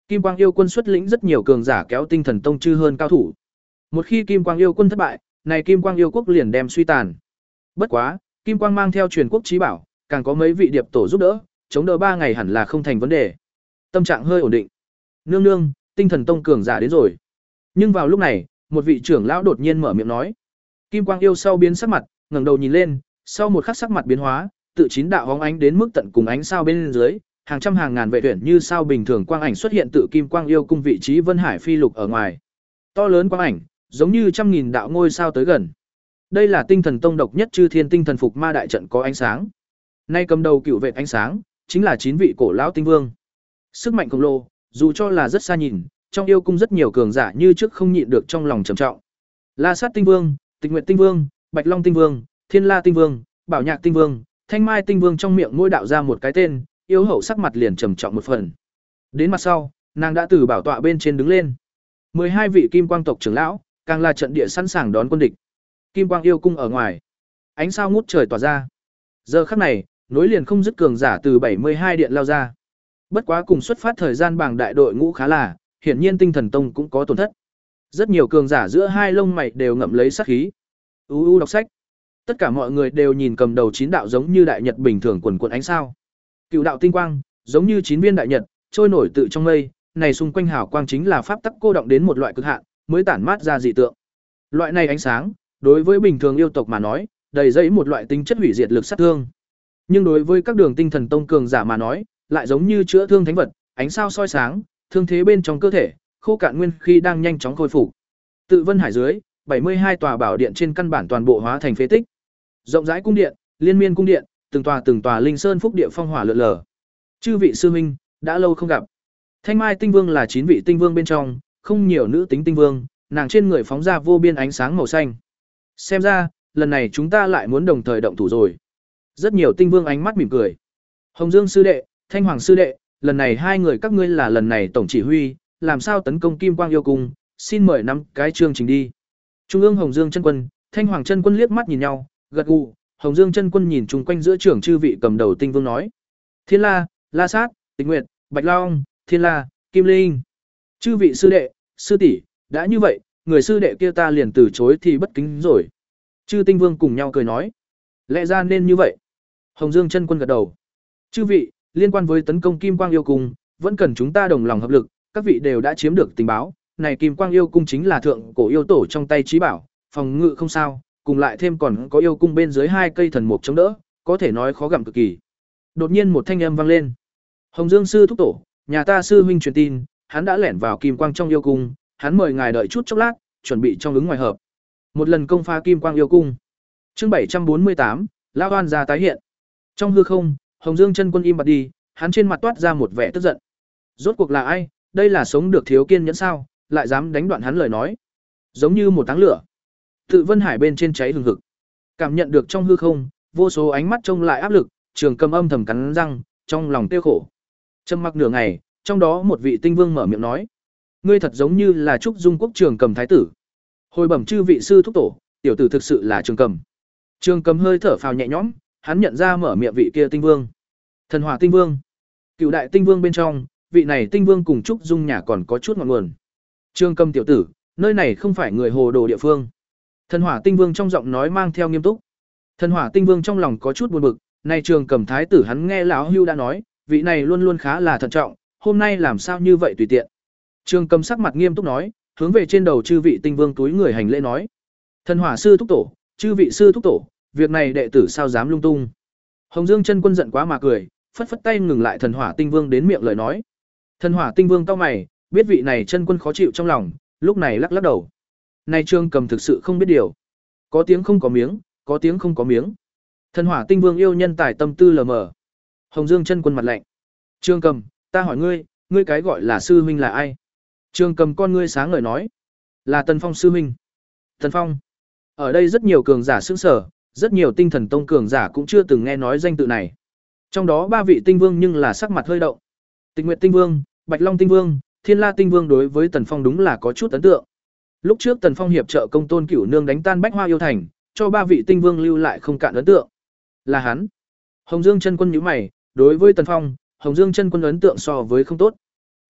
Kim Quang Yêu Quân xuất lĩnh rất nhiều cường giả kéo Tinh Thần Tông chư hơn cao thủ. Một khi Kim Quang Yêu Quân thất bại, này Kim Quang Yêu Quốc liền đem suy tàn. Bất quá, Kim Quang mang theo truyền quốc chí bảo, càng có mấy vị điệp tổ giúp đỡ, chống đỡ ba ngày hẳn là không thành vấn đề. Tâm trạng hơi ổn định. Nương nương, Tinh Thần Tông cường giả đến rồi. Nhưng vào lúc này, một vị trưởng lão đột nhiên mở miệng nói. Kim Quang Yêu sau biến sắc mặt, ngẩng đầu nhìn lên, sau một khắc sắc mặt biến hóa, tự chín đạo hóng ánh đến mức tận cùng ánh sao bên dưới, hàng trăm hàng ngàn vệ tuyển như sao bình thường quang ảnh xuất hiện tự Kim Quang Yêu cung vị trí Vân Hải phi lục ở ngoài. To lớn quang ảnh, giống như trăm nghìn đạo ngôi sao tới gần. Đây là Tinh Thần Tông độc nhất chư thiên tinh thần phục ma đại trận có ánh sáng. Nay cầm đầu cựu vệ ánh sáng, chính là chín vị cổ lão tinh vương. Sức mạnh khổng lồ, dù cho là rất xa nhìn, trong yêu cung rất nhiều cường giả như trước không nhịn được trong lòng trầm trọng. La Sát Tinh Vương, Tịch Nguyệt Tinh Vương, Bạch Long Tinh Vương, Thiên La Tinh Vương, Bảo Nhạc Tinh Vương, Thanh Mai Tinh Vương trong miệng mỗi đạo ra một cái tên, yêu hậu sắc mặt liền trầm trọng một phần. Đến mặt sau, nàng đã từ bảo tọa bên trên đứng lên. mười hai vị Kim Quang tộc trưởng lão, càng là trận địa sẵn sàng đón quân địch. Kim Quang yêu cung ở ngoài, ánh sao ngút trời tỏa ra. Giờ khắc này, nối liền không dứt cường giả từ bảy mươi hai điện lao ra. Bất quá cùng xuất phát thời gian bảng đại đội ngũ khá là, hiển nhiên Tinh Thần Tông cũng có tổn thất. Rất nhiều cường giả giữa hai lông mày đều ngậm lấy sát khí. U u đọc sách. Tất cả mọi người đều nhìn cầm đầu chín đạo giống như đại nhật bình thường quần quần ánh sao. Cựu đạo tinh quang, giống như chín viên đại nhật, trôi nổi tự trong mây, này xung quanh hào quang chính là pháp tắc cô động đến một loại cực hạn, mới tản mát ra dị tượng. Loại này ánh sáng, đối với bình thường yêu tộc mà nói, đầy dẫy một loại tính chất hủy diệt lực sát thương. Nhưng đối với các đường Tinh Thần Tông cường giả mà nói, lại giống như chữa thương thánh vật, ánh sao soi sáng, thương thế bên trong cơ thể, khô cạn nguyên khi đang nhanh chóng khôi phục. Tự Vân Hải dưới, bảy mươi hai tòa bảo điện trên căn bản toàn bộ hóa thành phế tích. Rộng rãi cung điện, liên miên cung điện, từng tòa từng tòa linh sơn phúc địa phong hỏa lượn lờ. Chư vị sư huynh, đã lâu không gặp. Thanh Mai Tinh Vương là chín vị tinh vương bên trong, không nhiều nữ tính tinh vương, nàng trên người phóng ra vô biên ánh sáng màu xanh. Xem ra, lần này chúng ta lại muốn đồng thời động thủ rồi. Rất nhiều tinh vương ánh mắt mỉm cười. Hồng Dương sư đệ, Thanh Hoàng sư đệ, lần này hai người các ngươi là lần này tổng chỉ huy, làm sao tấn công Kim Quang yêu cung, xin mời năm cái chương trình đi. Trung ương Hồng Dương chân quân, Thanh Hoàng chân quân liếc mắt nhìn nhau, gật gù. Hồng Dương chân quân nhìn chung quanh giữa trưởng chư vị cầm đầu tinh vương nói: Thiên La, La Sát, Tịch Nguyệt, Bạch Long, Thiên La, Kim Linh. Chư vị sư đệ, sư tỷ, đã như vậy, người sư đệ kia ta liền từ chối thì bất kính rồi. Chư tinh vương cùng nhau cười nói: Lẽ ra nên như vậy. Hồng Dương chân quân gật đầu. Chư vị, liên quan với tấn công Kim Quang yêu cung, vẫn cần chúng ta đồng lòng hợp lực, các vị đều đã chiếm được tình báo, này Kim Quang yêu cung chính là thượng cổ yêu tổ trong tay trí bảo, phòng ngự không sao, cùng lại thêm còn có yêu cung bên dưới hai cây thần mục chống đỡ, có thể nói khó gặm cực kỳ. Đột nhiên một thanh âm vang lên. Hồng Dương sư thúc tổ, nhà ta sư huynh truyền tin, hắn đã lẻn vào Kim Quang trong yêu cung, hắn mời ngài đợi chút chốc lát, chuẩn bị trong ứng ngoài hợp. Một lần công phá Kim Quang yêu cung. Chương bảy trăm bốn mươi tám, Lão oan gia tái hiện. Trong hư không, Hồng Dương chân quân im bặt đi, hắn trên mặt toát ra một vẻ tức giận. Rốt cuộc là ai, đây là sống được thiếu kiên nhẫn sao, lại dám đánh đoạn hắn lời nói. Giống như một táng lửa. Tự Vân Hải bên trên cháy hừng hực. Cảm nhận được trong hư không, vô số ánh mắt trông lại áp lực, Trường Cầm âm thầm cắn răng, trong lòng tiêu khổ. Trầm mặc nửa ngày, trong đó một vị tinh vương mở miệng nói: Ngươi thật giống như là Trúc Dung Quốc Trường Cầm thái tử. Hồi bẩm chư vị sư thúc tổ, tiểu tử thực sự là Trường Cầm. Trường Cầm hơi thở phào nhẹ nhõm, hắn nhận ra mở miệng vị kia tinh vương. Thần Hỏa tinh vương. Cựu đại tinh vương bên trong, vị này tinh vương cùng Trúc Dung nhà còn có chút ngọn nguồn. Trường Cầm tiểu tử, nơi này không phải người hồ đồ địa phương. Thần Hỏa tinh vương trong giọng nói mang theo nghiêm túc. Thần Hỏa tinh vương trong lòng có chút buồn bực, nay Trường Cầm thái tử hắn nghe lão Hưu đã nói, vị này luôn luôn khá là thận trọng, hôm nay làm sao như vậy tùy tiện. Trường Cầm sắc mặt nghiêm túc nói, hướng về trên đầu chư vị tinh vương túi người hành lễ nói: Thần Hỏa sư thúc tổ, chư vị sư thúc tổ, việc này đệ tử sao dám lung tung. Hồng Dương chân quân giận quá mà cười, phất phất tay ngừng lại Thần Hỏa tinh vương đến miệng lời nói. Thần Hỏa tinh vương cau mày, biết vị này chân quân khó chịu trong lòng, lúc này lắc lắc đầu. Này Trương Cầm thực sự không biết điều. Có tiếng không có miếng, có tiếng không có miếng. Thần Hỏa tinh vương yêu nhân tài tâm tư lờ mờ. Hồng Dương chân quân mặt lạnh. Trương Cầm, ta hỏi ngươi, ngươi cái gọi là sư huynh là ai? Trương Cầm con ngươi sáng ngời nói, là Tần Phong sư huynh. Tần Phong. Ở đây rất nhiều cường giả sững sở, rất nhiều tinh thần tông cường giả cũng chưa từng nghe nói danh tự này. Trong đó ba vị tinh vương nhưng là sắc mặt hơi động. Tịch Nguyệt tinh vương, Bạch Long tinh vương, Thiên La tinh vương đối với Tần Phong đúng là có chút ấn tượng. Lúc trước Tần Phong hiệp trợ Công Tôn Cửu Nương đánh tan Bách Hoa yêu thành, cho ba vị tinh vương lưu lại không cạn ấn tượng. Là hắn. Hồng Dương chân quân nhíu mày, đối với Tần Phong, Hồng Dương chân quân ấn tượng so với không tốt.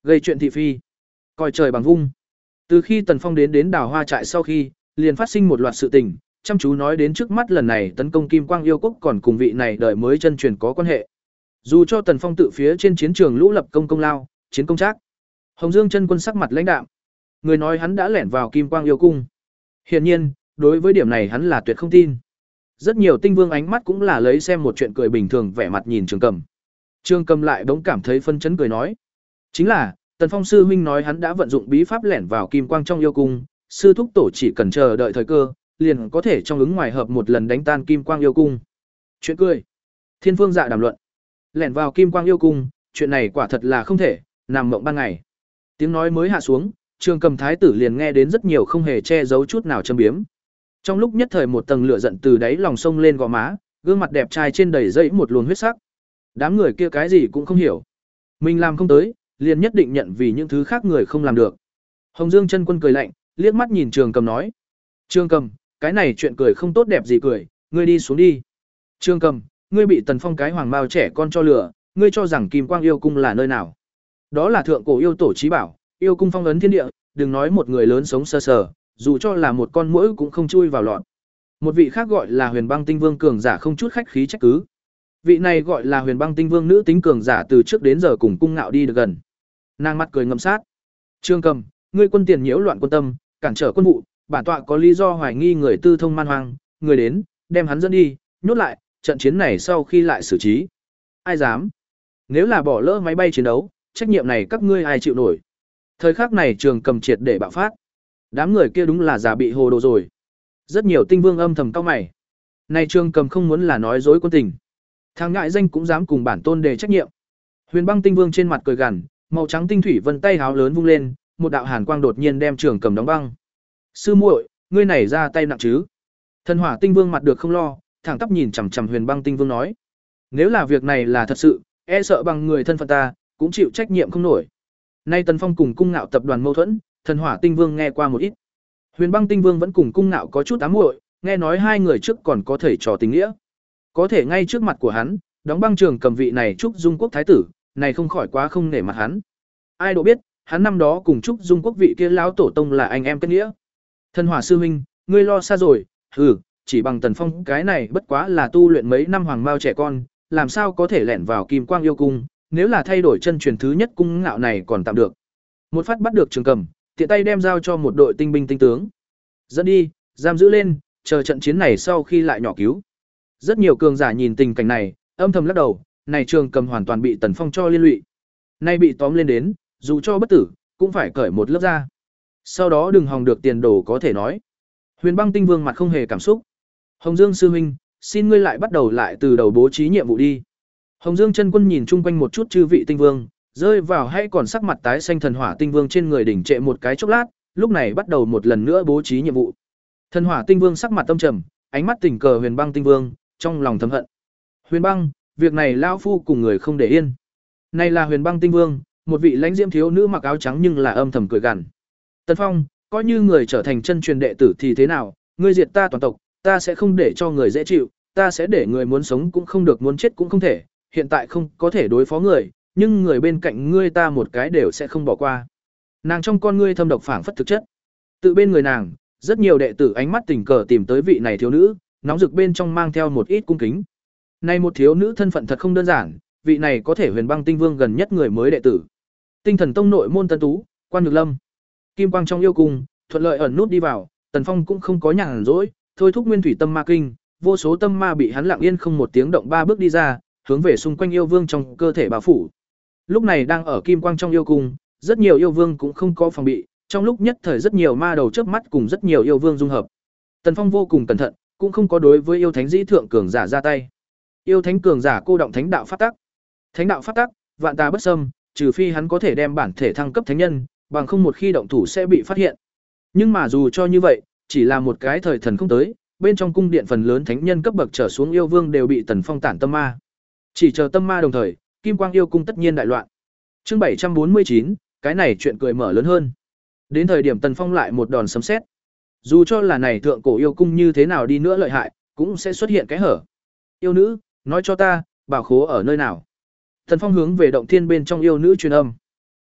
Gây chuyện thị phi, coi trời bằng vung. Từ khi Tần Phong đến đến Đào Hoa trại sau khi, liền phát sinh một loạt sự tình, chăm chú nói đến trước mắt lần này tấn công Kim Quang Yêu Quốc còn cùng vị này đời mới chân truyền có quan hệ. Dù cho Tần Phong tự phía trên chiến trường lũ lập công công lao, chiến công trác. Hồng Dương chân quân sắc mặt lãnh đạm. Người nói hắn đã lẻn vào Kim Quang Yêu cung. Hiển nhiên, đối với điểm này hắn là tuyệt không tin. Rất nhiều tinh vương ánh mắt cũng là lấy xem một chuyện cười bình thường vẻ mặt nhìn Trường Cầm. Trường Cầm lại bỗng cảm thấy phân chấn cười nói: "Chính là, Tần Phong sư huynh nói hắn đã vận dụng bí pháp lẻn vào Kim Quang trong yêu cung, sư thúc tổ chỉ cần chờ đợi thời cơ, liền có thể trong ứng ngoài hợp một lần đánh tan Kim Quang yêu cung." Chuyện cười. Thiên Phương Dạ đàm luận. Lẻn vào Kim Quang yêu cung, chuyện này quả thật là không thể, nằm mộng ban ngày. Tiếng nói mới hạ xuống, Trường Cầm thái tử liền nghe đến rất nhiều không hề che giấu chút nào châm biếm. Trong lúc nhất thời một tầng lửa giận từ đáy lòng sông lên gò má, gương mặt đẹp trai trên đầy dẫy một luồng huyết sắc. Đám người kia cái gì cũng không hiểu. Mình làm không tới, liền nhất định nhận vì những thứ khác người không làm được. Hồng Dương chân quân cười lạnh, liếc mắt nhìn Trường Cầm nói: "Trường Cầm, cái này chuyện cười không tốt đẹp gì cười, ngươi đi xuống đi." "Trường Cầm, ngươi bị Tần Phong cái hoàng mao trẻ con cho lừa, ngươi cho rằng Kim Quang yêu cung là nơi nào? Đó là thượng cổ yêu tổ chí bảo, yêu cung phong ấn thiên địa, đừng nói một người lớn sống sơ sờ, dù cho là một con muỗi cũng không chui vào lọt." Một vị khác gọi là Huyền Băng Tinh Vương cường giả không chút khách khí trách cứ. Vị này gọi là Huyền Băng Tinh Vương nữ tính cường giả từ trước đến giờ cùng cung ngạo đi được gần. Nàng mắt cười ngậm sát. "Trường Cầm, ngươi quân tiền nhiễu loạn quân tâm, cản trở quân vụ, bản tọa có lý do hoài nghi người tư thông man hoang, người đến, đem hắn dẫn đi, nhốt lại, trận chiến này sau khi lại xử trí." "Ai dám? Nếu là bỏ lỡ máy bay chiến đấu, trách nhiệm này các ngươi ai chịu nổi?" Thời khắc này Trường Cầm triệt để bạo phát. Đám người kia đúng là giả bị hồ đồ rồi. Rất nhiều tinh vương âm thầm cau mày. Này Trường Cầm không muốn là nói dối quân tình. Thằng ngại danh cũng dám cùng bản tôn đề trách nhiệm. Huyền Băng Tinh Vương trên mặt cười gằn, màu trắng tinh thủy vân tay háo lớn vung lên, một đạo hàn quang đột nhiên đem Trường Cầm đóng băng. "Sư muội, ngươi này ra tay nặng chứ?" Thần Hỏa Tinh Vương mặt được không lo, thẳng tắp nhìn chằm chằm Huyền Băng Tinh Vương nói: "Nếu là việc này là thật sự, e sợ bằng người thân phận ta, cũng chịu trách nhiệm không nổi." Nay Tần Phong cùng Cung Ngạo tập đoàn mâu thuẫn, Thần Hỏa Tinh Vương nghe qua một ít. Huyền Băng Tinh Vương vẫn cùng Cung Ngạo có chút ám muội, nghe nói hai người trước còn có thầy trò tình nghĩa. Có thể ngay trước mặt của hắn, đóng băng Trường Cầm vị này Trúc Dung Quốc thái tử, này không khỏi quá không nể mặt hắn. Ai độ biết, hắn năm đó cùng Trúc Dung Quốc vị kia lão tổ tông là anh em kết nghĩa. Thần Hỏa sư huynh, ngươi lo xa rồi, hừ, chỉ bằng Tần Phong cái này bất quá là tu luyện mấy năm hoàng mao trẻ con, làm sao có thể lẻn vào Kim Quang yêu cung, nếu là thay đổi chân truyền thứ nhất cung ngạo này còn tạm được. Một phát bắt được Trường Cầm, tiện tay đem giao cho một đội tinh binh tinh tướng. Dẫn đi, giam giữ lên, chờ trận chiến này sau khi lại nhỏ cứu. Rất nhiều cường giả nhìn tình cảnh này, âm thầm lắc đầu, này Trường Cầm hoàn toàn bị Tần Phong cho liên lụy. Nay bị tóm lên đến, dù cho bất tử, cũng phải cởi một lớp da. Sau đó đừng hòng được tiền đồ có thể nói. Huyền Băng Tinh Vương mặt không hề cảm xúc. Hồng Dương sư huynh, xin ngươi lại bắt đầu lại từ đầu bố trí nhiệm vụ đi. Hồng Dương chân quân nhìn chung quanh một chút chư vị tinh vương, rơi vào hay còn sắc mặt tái xanh Thần Hỏa Tinh Vương trên người đỉnh trệ một cái chốc lát, lúc này bắt đầu một lần nữa bố trí nhiệm vụ. Thần Hỏa Tinh Vương sắc mặt tâm trầm, ánh mắt tình cờ Huyền Băng Tinh Vương, trong lòng thầm hận. Huyền Băng, việc này lão phu cùng người không để yên. Này là Huyền Băng Tinh Vương, một vị lãnh diễm thiếu nữ mặc áo trắng nhưng là âm thầm cười gằn. Tần Phong, coi như người trở thành chân truyền đệ tử thì thế nào, ngươi diệt ta toàn tộc, ta sẽ không để cho người dễ chịu, ta sẽ để người muốn sống cũng không được, muốn chết cũng không thể, hiện tại không có thể đối phó người, nhưng người bên cạnh ngươi ta một cái đều sẽ không bỏ qua. Nàng trong con ngươi thâm độc phảng phất thực chất. Tự bên người nàng, rất nhiều đệ tử ánh mắt tình cờ tìm tới vị này thiếu nữ, nóng rực bên trong mang theo một ít cung kính. Này một thiếu nữ thân phận thật không đơn giản, vị này có thể Huyền Băng Tinh Vương gần nhất người mới đệ tử. Tinh Thần Tông nội môn tân tú, Quan Nhược Lâm. Kim quang trong yêu cung, thuận lợi ẩn nút đi vào, Tần Phong cũng không có nhàn rỗi, thôi thúc Nguyên Thủy Tâm Ma Kinh, vô số tâm ma bị hắn lặng yên không một tiếng động ba bước đi ra, hướng về xung quanh yêu vương trong cơ thể bao phủ. Lúc này đang ở Kim quang trong yêu cung, rất nhiều yêu vương cũng không có phòng bị, trong lúc nhất thời rất nhiều ma đầu chớp mắt cùng rất nhiều yêu vương dung hợp. Tần Phong vô cùng cẩn thận, cũng không có đối với yêu thánh dĩ thượng cường giả ra tay. Yêu thánh cường giả cô động thánh đạo pháp tắc. Thánh đạo pháp tắc, vạn tà bất xâm, trừ phi hắn có thể đem bản thể thăng cấp thánh nhân, bằng không một khi động thủ sẽ bị phát hiện. Nhưng mà dù cho như vậy, chỉ là một cái thời thần không tới, bên trong cung điện phần lớn thánh nhân cấp bậc trở xuống yêu vương đều bị Tần Phong tản tâm ma. Chỉ chờ tâm ma đồng thời, Kim Quang yêu cung tất nhiên đại loạn. Chương bảy trăm bốn mươi chín, cái này chuyện cười mở lớn hơn. Đến thời điểm Tần Phong lại một đòn sấm sét. Dù cho là này thượng cổ yêu cung như thế nào đi nữa lợi hại, cũng sẽ xuất hiện cái hở. Yêu nữ, nói cho ta, bảo khố ở nơi nào? Tần Phong hướng về động thiên bên trong yêu nữ truyền âm.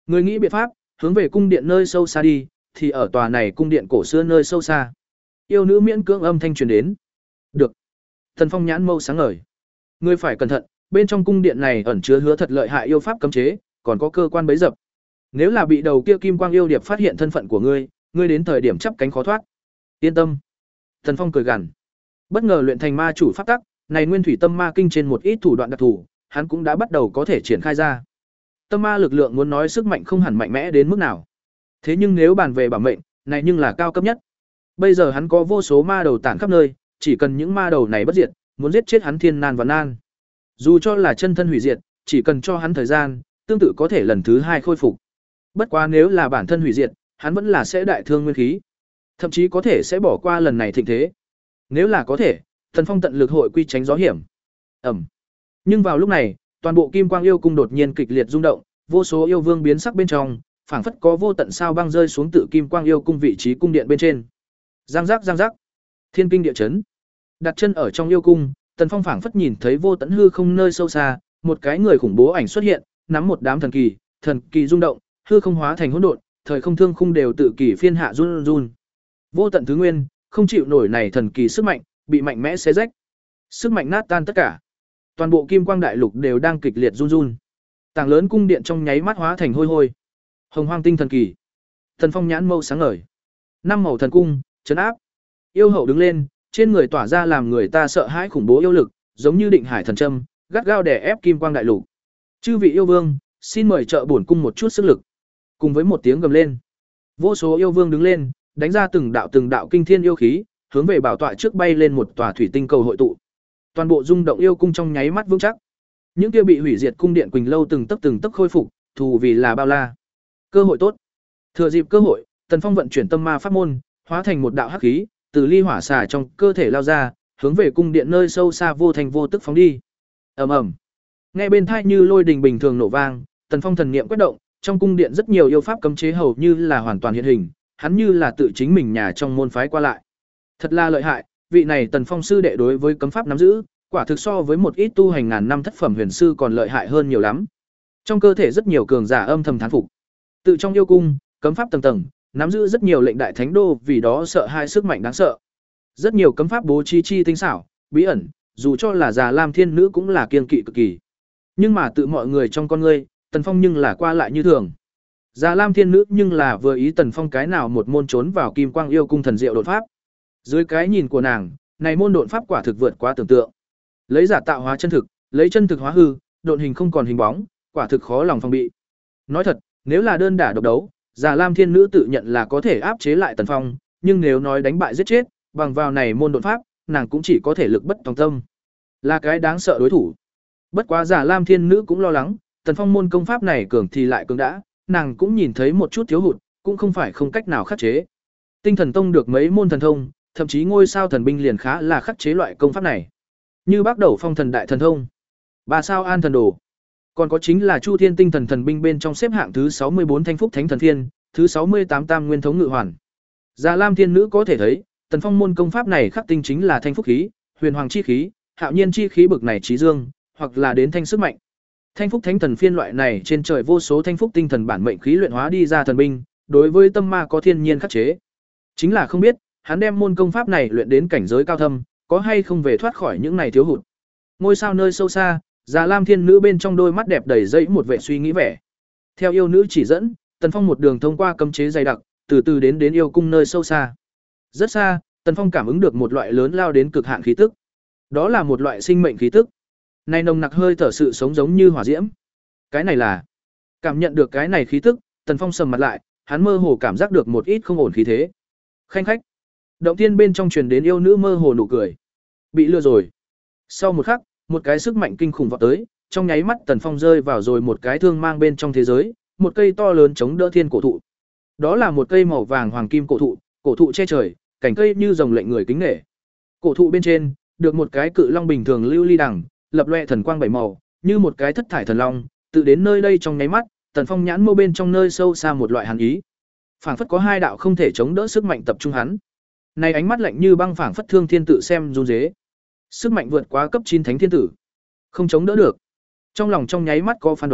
Người nghĩ biện pháp, hướng về cung điện nơi sâu xa đi, thì ở tòa này cung điện cổ xưa nơi sâu xa. Yêu nữ miễn cưỡng âm thanh truyền đến. Được. Tần Phong nhãn mâu sáng ngời. Ngươi phải cẩn thận, bên trong cung điện này ẩn chứa hứa thật lợi hại yêu pháp cấm chế, còn có cơ quan bấy dập. Nếu là bị đầu kia kim quang yêu điệp phát hiện thân phận của ngươi, ngươi đến thời điểm chắp cánh khó thoát. Yên tâm. Tần Phong cười gằn. Bất ngờ luyện thành ma chủ pháp tắc, này nguyên thủy tâm ma kinh trên một ít thủ đoạn đặc thù, hắn cũng đã bắt đầu có thể triển khai ra. Tâm ma lực lượng muốn nói sức mạnh không hẳn mạnh mẽ đến mức nào. Thế nhưng nếu bàn về bảo mệnh, này nhưng là cao cấp nhất. Bây giờ hắn có vô số ma đầu tản khắp nơi, chỉ cần những ma đầu này bất diệt, muốn giết chết hắn thiên nan và nan. Dù cho là chân thân hủy diệt, chỉ cần cho hắn thời gian, tương tự có thể lần thứ hai khôi phục. Bất quá nếu là bản thân hủy diệt, hắn vẫn là sẽ đại thương nguyên khí, thậm chí có thể sẽ bỏ qua lần này thịnh thế. Nếu là có thể, Tần Phong tận lực hội quy tránh gió hiểm. Ẩm. Nhưng vào lúc này, toàn bộ Kim Quang Yêu cung đột nhiên kịch liệt rung động, vô số yêu vương biến sắc bên trong, phảng phất có vô tận sao băng rơi xuống tự Kim Quang Yêu cung vị trí cung điện bên trên. Giang giác giang giác. Thiên kinh địa chấn. Đặt chân ở trong yêu cung, Tần Phong phảng phất nhìn thấy vô tận hư không nơi sâu xa, một cái người khủng bố ảnh xuất hiện, nắm một đám thần kỳ, thần kỳ rung động, hư không hóa thành hỗn độn, thời không thương khung đều tự kỳ phiên hạ run run. Vô tận thứ nguyên, không chịu nổi này thần kỳ sức mạnh, bị mạnh mẽ xé rách. Sức mạnh nát tan tất cả. Toàn bộ Kim Quang đại lục đều đang kịch liệt run run. Tảng lớn cung điện trong nháy mắt hóa thành hôi hôi. Hồng Hoang tinh thần kỳ. Tần Phong nhãn mâu sáng ngời. Năm màu thần cung, trấn áp. Yêu hậu đứng lên, trên người tỏa ra làm người ta sợ hãi khủng bố yêu lực, giống như định hải thần châm, gắt gao đè ép Kim Quang đại lục. Chư vị yêu vương, xin mời trợ bổn cung một chút sức lực. Cùng với một tiếng gầm lên, vô số yêu vương đứng lên, đánh ra từng đạo từng đạo kinh thiên yêu khí, hướng về bảo tọa trước bay lên một tòa thủy tinh cầu hội tụ. Toàn bộ rung động yêu cung trong nháy mắt vững chắc. Những kia bị hủy diệt cung điện Quỳnh lâu từng tấc từng tấc khôi phục, thù vì là bao la. Cơ hội tốt. Thừa dịp cơ hội, Tần Phong vận chuyển tâm ma pháp môn, hóa thành một đạo hắc khí, từ ly hỏa xà trong cơ thể lao ra, hướng về cung điện nơi sâu xa vô thành vô tức phóng đi. Ầm ầm. Nghe bên tai như lôi đình bình thường nổ vang, Tần Phong thần niệm quét động, trong cung điện rất nhiều yêu pháp cấm chế hầu như là hoàn toàn hiện hình, hắn như là tự chính mình nhà trong môn phái qua lại. Thật là lợi hại, vị này Tần Phong sư đệ đối với cấm pháp nắm giữ, quả thực so với một ít tu hành ngàn năm thất phẩm huyền sư còn lợi hại hơn nhiều lắm. Trong cơ thể rất nhiều cường giả âm thầm thán phục. Tự trong yêu cung, cấm pháp tầng tầng, nắm giữ rất nhiều lệnh đại thánh đô vì đó sợ hai sức mạnh đáng sợ. Rất nhiều cấm pháp bố trí chi tinh xảo, bí ẩn, dù cho là già lam thiên nữ cũng là kiên kỵ cực kỳ. Nhưng mà tự mọi người trong con ngươi, Tần Phong nhưng là qua lại như thường. Già lam thiên nữ nhưng là vừa ý Tần Phong cái nào một môn trốn vào Kim Quang yêu cung thần diệu đột pháp. Dưới cái nhìn của nàng, này môn độn pháp quả thực vượt quá tưởng tượng. Lấy giả tạo hóa chân thực, lấy chân thực hóa hư, độn hình không còn hình bóng, quả thực khó lòng phòng bị. Nói thật, nếu là đơn đả độc đấu, Già Lam Thiên Nữ tự nhận là có thể áp chế lại Tần Phong, nhưng nếu nói đánh bại giết chết, bằng vào này môn độn pháp, nàng cũng chỉ có thể lực bất tòng tâm. Là cái đáng sợ đối thủ. Bất quá Già Lam Thiên Nữ cũng lo lắng, Tần Phong môn công pháp này cường thì lại cường đã, nàng cũng nhìn thấy một chút thiếu hụt, cũng không phải không cách nào khắc chế. Tinh Thần Tông được mấy môn thần thông, thậm chí ngôi sao thần binh liền khá là khắc chế loại công pháp này. Như Bác Đầu Phong Thần Đại Thần Thông, Ba sao An Thần Đồ, còn có chính là Chu Thiên Tinh Thần Thần binh bên trong xếp hạng thứ sáu mươi bốn Thanh Phúc Thánh Thần Phiên, thứ sáu mươi tám Tam Nguyên Thống Ngự Hoàn. Già Lam Thiên Nữ có thể thấy, Tần Phong môn công pháp này khắc tinh chính là thanh phúc khí, huyền hoàng chi khí, hạo nhiên chi khí bực này trí dương, hoặc là đến thanh sức mạnh. Thanh Phúc Thánh Thần Phiên loại này trên trời vô số thanh phúc tinh thần bản mệnh khí luyện hóa đi ra thần binh, đối với tâm ma có thiên nhiên khắc chế. Chính là không biết, hắn đem môn công pháp này luyện đến cảnh giới cao thâm, có hay không về thoát khỏi những này thiếu hụt. Ngôi sao nơi sâu xa, Già Lam Thiên Nữ bên trong đôi mắt đẹp đầy dẫy một vẻ suy nghĩ vẻ. Theo yêu nữ chỉ dẫn, Tần Phong một đường thông qua cấm chế dày đặc, từ từ đến đến yêu cung nơi sâu xa. Rất xa, Tần Phong cảm ứng được một loại lớn lao đến cực hạn khí tức. Đó là một loại sinh mệnh khí tức. Này nồng nặc hơi thở sự sống giống như hỏa diễm. Cái này là Cảm nhận được cái này khí tức, Tần Phong sầm mặt lại, hắn mơ hồ cảm giác được một ít không ổn khí thế. Khanh khách. Động tiên bên trong truyền đến yêu nữ mơ hồ nụ cười. Bị lừa rồi. Sau một khắc, một cái sức mạnh kinh khủng vọt tới, trong nháy mắt Tần Phong rơi vào rồi một cái thương mang bên trong thế giới, một cây to lớn chống đỡ thiên cổ thụ. Đó là một cây màu vàng hoàng kim cổ thụ, cổ thụ che trời, cảnh cây như rồng lệnh người kính nể. Cổ thụ bên trên, được một cái cự long bình thường lưu ly đằng, lập loè thần quang bảy màu, như một cái thất thải thần long, tự đến nơi đây trong nháy mắt, Tần Phong nhãn mâu bên trong nơi sâu xa một loại hàn ý. Phảng phất có hai đạo không thể chống đỡ sức mạnh tập trung hắn. Này ánh mắt lạnh như băng phảng phất thương thiên tự xem run rế. Sức mạnh vượt quá cấp chín thánh thiên tử. Không chống đỡ được. Trong lòng trong nháy mắt có phán đoán,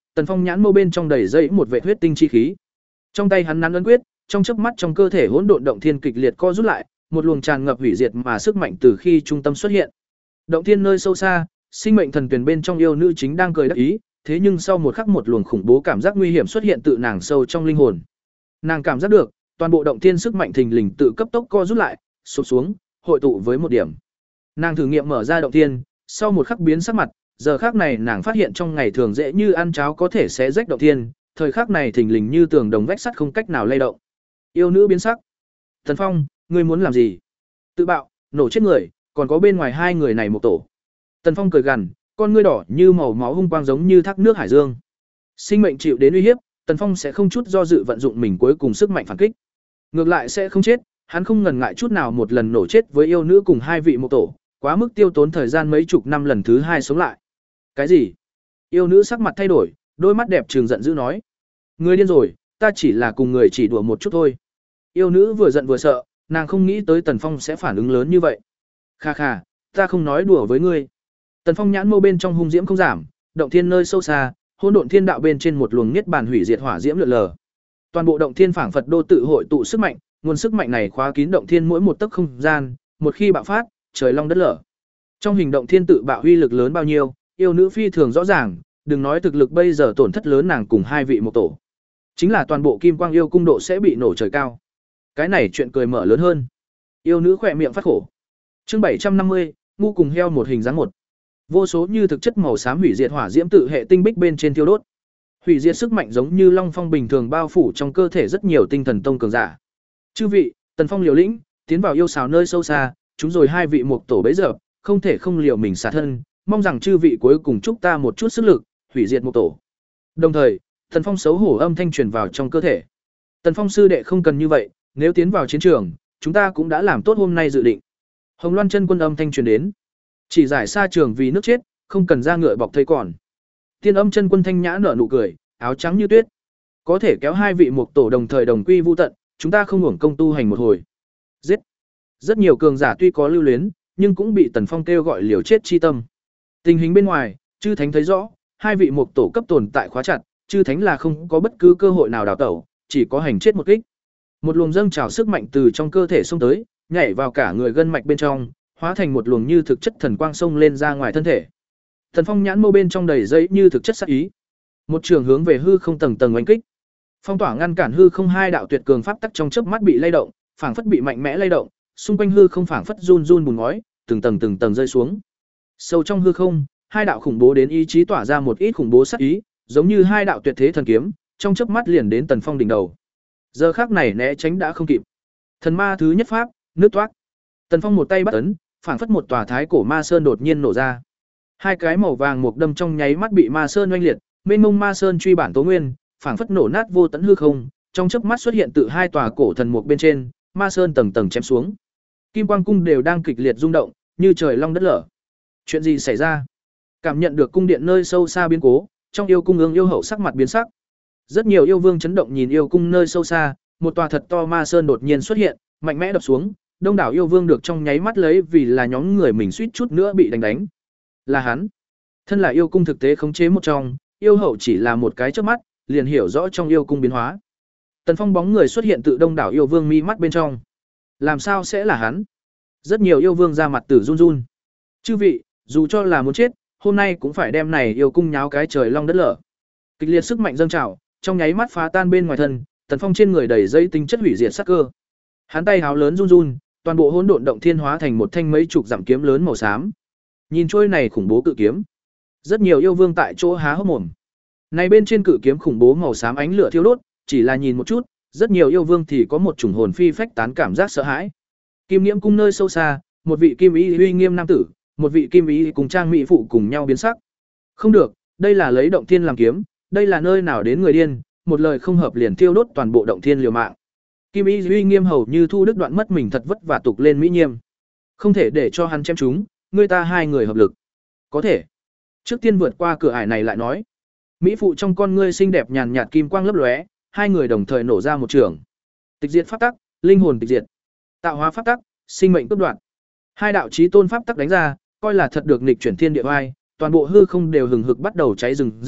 Tần Phong nhãn mâu bên trong đầy dẫy một vệt huyết tinh chi khí. Trong tay hắn nắn ấn quyết, trong chớp mắt trong cơ thể hỗn độn động thiên kịch liệt co rút lại, một luồng tràn ngập hủy diệt mà sức mạnh từ khi trung tâm xuất hiện. Động thiên nơi sâu xa, sinh mệnh thần tuyển bên trong yêu nữ chính đang cười đắc ý, thế nhưng sau một khắc một luồng khủng bố cảm giác nguy hiểm xuất hiện tự nàng sâu trong linh hồn. Nàng cảm giác được, toàn bộ động thiên sức mạnh thình lình tự cấp tốc co rút lại, sụp xuống, hội tụ với một điểm. Nàng thử nghiệm mở ra động thiên, sau một khắc biến sắc mặt, giờ khắc này nàng phát hiện trong ngày thường dễ như ăn cháo có thể xé rách động thiên, thời khắc này thình lình như tường đồng vách sắt không cách nào lay động. Yêu nữ biến sắc. Thần Phong, ngươi muốn làm gì? Tự bạo, nổ chết người, còn có bên ngoài hai người này một tổ. Tần Phong cười gằn, con ngươi đỏ như màu máu hung quang giống như thác nước hải dương. Sinh mệnh chịu đến uy hiếp, Tần Phong sẽ không chút do dự vận dụng mình cuối cùng sức mạnh phản kích. Ngược lại sẽ không chết, hắn không ngần ngại chút nào một lần nổ chết với yêu nữ cùng hai vị một tổ, quá mức tiêu tốn thời gian mấy chục năm lần thứ hai sống lại. Cái gì? Yêu nữ sắc mặt thay đổi, đôi mắt đẹp trừng giận dữ nói: "Ngươi điên rồi, ta chỉ là cùng người chỉ đùa một chút thôi." Yêu nữ vừa giận vừa sợ, nàng không nghĩ tới Tần Phong sẽ phản ứng lớn như vậy. "Kha kha, ta không nói đùa với ngươi." Tần Phong nhãn mâu bên trong hung diễm không giảm, động thiên nơi sâu xa, hỗn độn thiên đạo bên trên một luồng niết bàn hủy diệt hỏa diễm lượn lờ. Toàn bộ động thiên phảng phật đô tự hội tụ sức mạnh, nguồn sức mạnh này khóa kín động thiên mỗi một tấc không gian, một khi bạo phát, trời long đất lở. Trong hình động thiên tự bạo uy lực lớn bao nhiêu, yêu nữ phi thường rõ ràng, đừng nói thực lực bây giờ tổn thất lớn nàng cùng hai vị một tổ. Chính là toàn bộ Kim Quang yêu cung độ sẽ bị nổ trời cao. Cái này chuyện cười mở lớn hơn. Yêu nữ khỏe miệng phát khổ. Chương bảy trăm năm mươi, ngu cùng heo một hình dáng một. Vô số như thực chất màu xám hủy diệt hỏa diễm tự hệ tinh bích bên trên thiêu đốt. Hủy diệt sức mạnh giống như long phong bình thường bao phủ trong cơ thể rất nhiều tinh thần tông cường giả. Chư vị, Tần Phong liều lĩnh, tiến vào yêu xào nơi sâu xa, chúng rồi hai vị một tổ bấy giờ, không thể không liều mình xả thân, mong rằng chư vị cuối cùng chúc ta một chút sức lực, hủy diệt một tổ. Đồng thời, Tần Phong xấu hổ âm thanh truyền vào trong cơ thể. Tần Phong sư đệ không cần như vậy, nếu tiến vào chiến trường, chúng ta cũng đã làm tốt hôm nay dự định. Hồng Loan chân quân âm thanh truyền đến. Chỉ giải xa trường vì nước chết, không cần ra ngựa bọc thây còn. Tiên âm chân quân thanh nhã nở nụ cười, áo trắng như tuyết. Có thể kéo hai vị một tổ đồng thời đồng quy vu tận, chúng ta không hưởng công tu hành một hồi. Giết. Rất nhiều cường giả tuy có lưu luyến, nhưng cũng bị Tần Phong kêu gọi liều chết chi tâm. Tình hình bên ngoài, chư thánh thấy rõ, hai vị một tổ cấp tồn tại khóa chặt, chư thánh là không có bất cứ cơ hội nào đào tẩu, chỉ có hành chết một kích. Một luồng dâng trào sức mạnh từ trong cơ thể xông tới, nhảy vào cả người gân mạch bên trong, hóa thành một luồng như thực chất thần quang xông lên ra ngoài thân thể. Thần Phong nhãn mâu bên trong đầy giấy như thực chất sát ý. Một trường hướng về hư không tầng tầng oanh kích. Phong tỏa ngăn cản hư không hai đạo tuyệt cường pháp tắc trong chớp mắt bị lay động, phảng phất bị mạnh mẽ lay động, xung quanh hư không phảng phất run run bùn ngói, từng tầng từng tầng rơi xuống. Sâu trong hư không, hai đạo khủng bố đến ý chí tỏa ra một ít khủng bố sát ý, giống như hai đạo tuyệt thế thần kiếm, trong chớp mắt liền đến Tần Phong đỉnh đầu. Giờ khắc này né tránh đã không kịp. Thần ma thứ nhất pháp, nước toát. Tần Phong một tay bắt ấn, phảng phất một tòa thái cổ ma sơn đột nhiên nổ ra. Hai cái màu vàng một đâm trong nháy mắt bị ma sơn oanh liệt, mênh mông ma sơn truy bản tố nguyên, phảng phất nổ nát vô tận hư không, trong chớp mắt xuất hiện tự hai tòa cổ thần mục bên trên, ma sơn tầng tầng chém xuống. Kim Quang cung đều đang kịch liệt rung động, như trời long đất lở. Chuyện gì xảy ra? Cảm nhận được cung điện nơi sâu xa biến cố, trong yêu cung ương yêu hậu sắc mặt biến sắc. Rất nhiều yêu vương chấn động nhìn yêu cung nơi sâu xa, một tòa thật to ma sơn đột nhiên xuất hiện, mạnh mẽ đập xuống, đông đảo yêu vương được trong nháy mắt lấy vì là nhóm người mình suýt chút nữa bị đánh đánh. Là hắn. Thân là yêu cung thực tế khống chế một trong, yêu hậu chỉ là một cái chớp mắt, liền hiểu rõ trong yêu cung biến hóa. Tần Phong bóng người xuất hiện tự đông đảo yêu vương mi mắt bên trong. Làm sao sẽ là hắn? Rất nhiều yêu vương ra mặt tử run run. Chư vị, dù cho là muốn chết, hôm nay cũng phải đem này yêu cung nháo cái trời long đất lở. Kịch liệt sức mạnh dâng trào, trong nháy mắt phá tan bên ngoài thân, Tần Phong trên người đầy dây tinh chất hủy diệt sát cơ. Hắn tay háo lớn run run, toàn bộ hỗn độn động thiên hóa thành một thanh mấy chục dặm kiếm lớn màu xám. Nhìn trôi này khủng bố cự kiếm, rất nhiều yêu vương tại chỗ há hốc mồm. Này bên trên cự kiếm khủng bố màu xám ánh lửa thiêu đốt, chỉ là nhìn một chút, rất nhiều yêu vương thì có một chủng hồn phi phách tán cảm giác sợ hãi. Kim Nghiễm cung nơi sâu xa, một vị kim ý uy nghiêm nam tử, một vị kim ý cùng trang mỹ phụ cùng nhau biến sắc. Không được, đây là lấy động thiên làm kiếm, đây là nơi nào đến người điên, một lời không hợp liền thiêu đốt toàn bộ động thiên liều mạng. Kim ý uy nghiêm hầu như thu đứt đoạn mất mình thật vất vả tục lên mỹ nghiêm. Không thể để cho hắn chém chúng, người ta hai người hợp lực. Có thể. Trước tiên vượt qua cửa ải này lại nói. Mỹ phụ trong con ngươi xinh đẹp nhàn nhạt kim quang lấp lóe, hai người đồng thời nổ ra một trường. Tịch diệt pháp tắc, linh hồn tịch diệt. Tạo hóa pháp tắc, sinh mệnh cướp đoạt. Hai đạo chí tôn pháp tắc đánh ra, coi là thật được nghịch chuyển thiên địa vai, toàn bộ hư không đều hừng hực bắt đầu cháy rừng rực,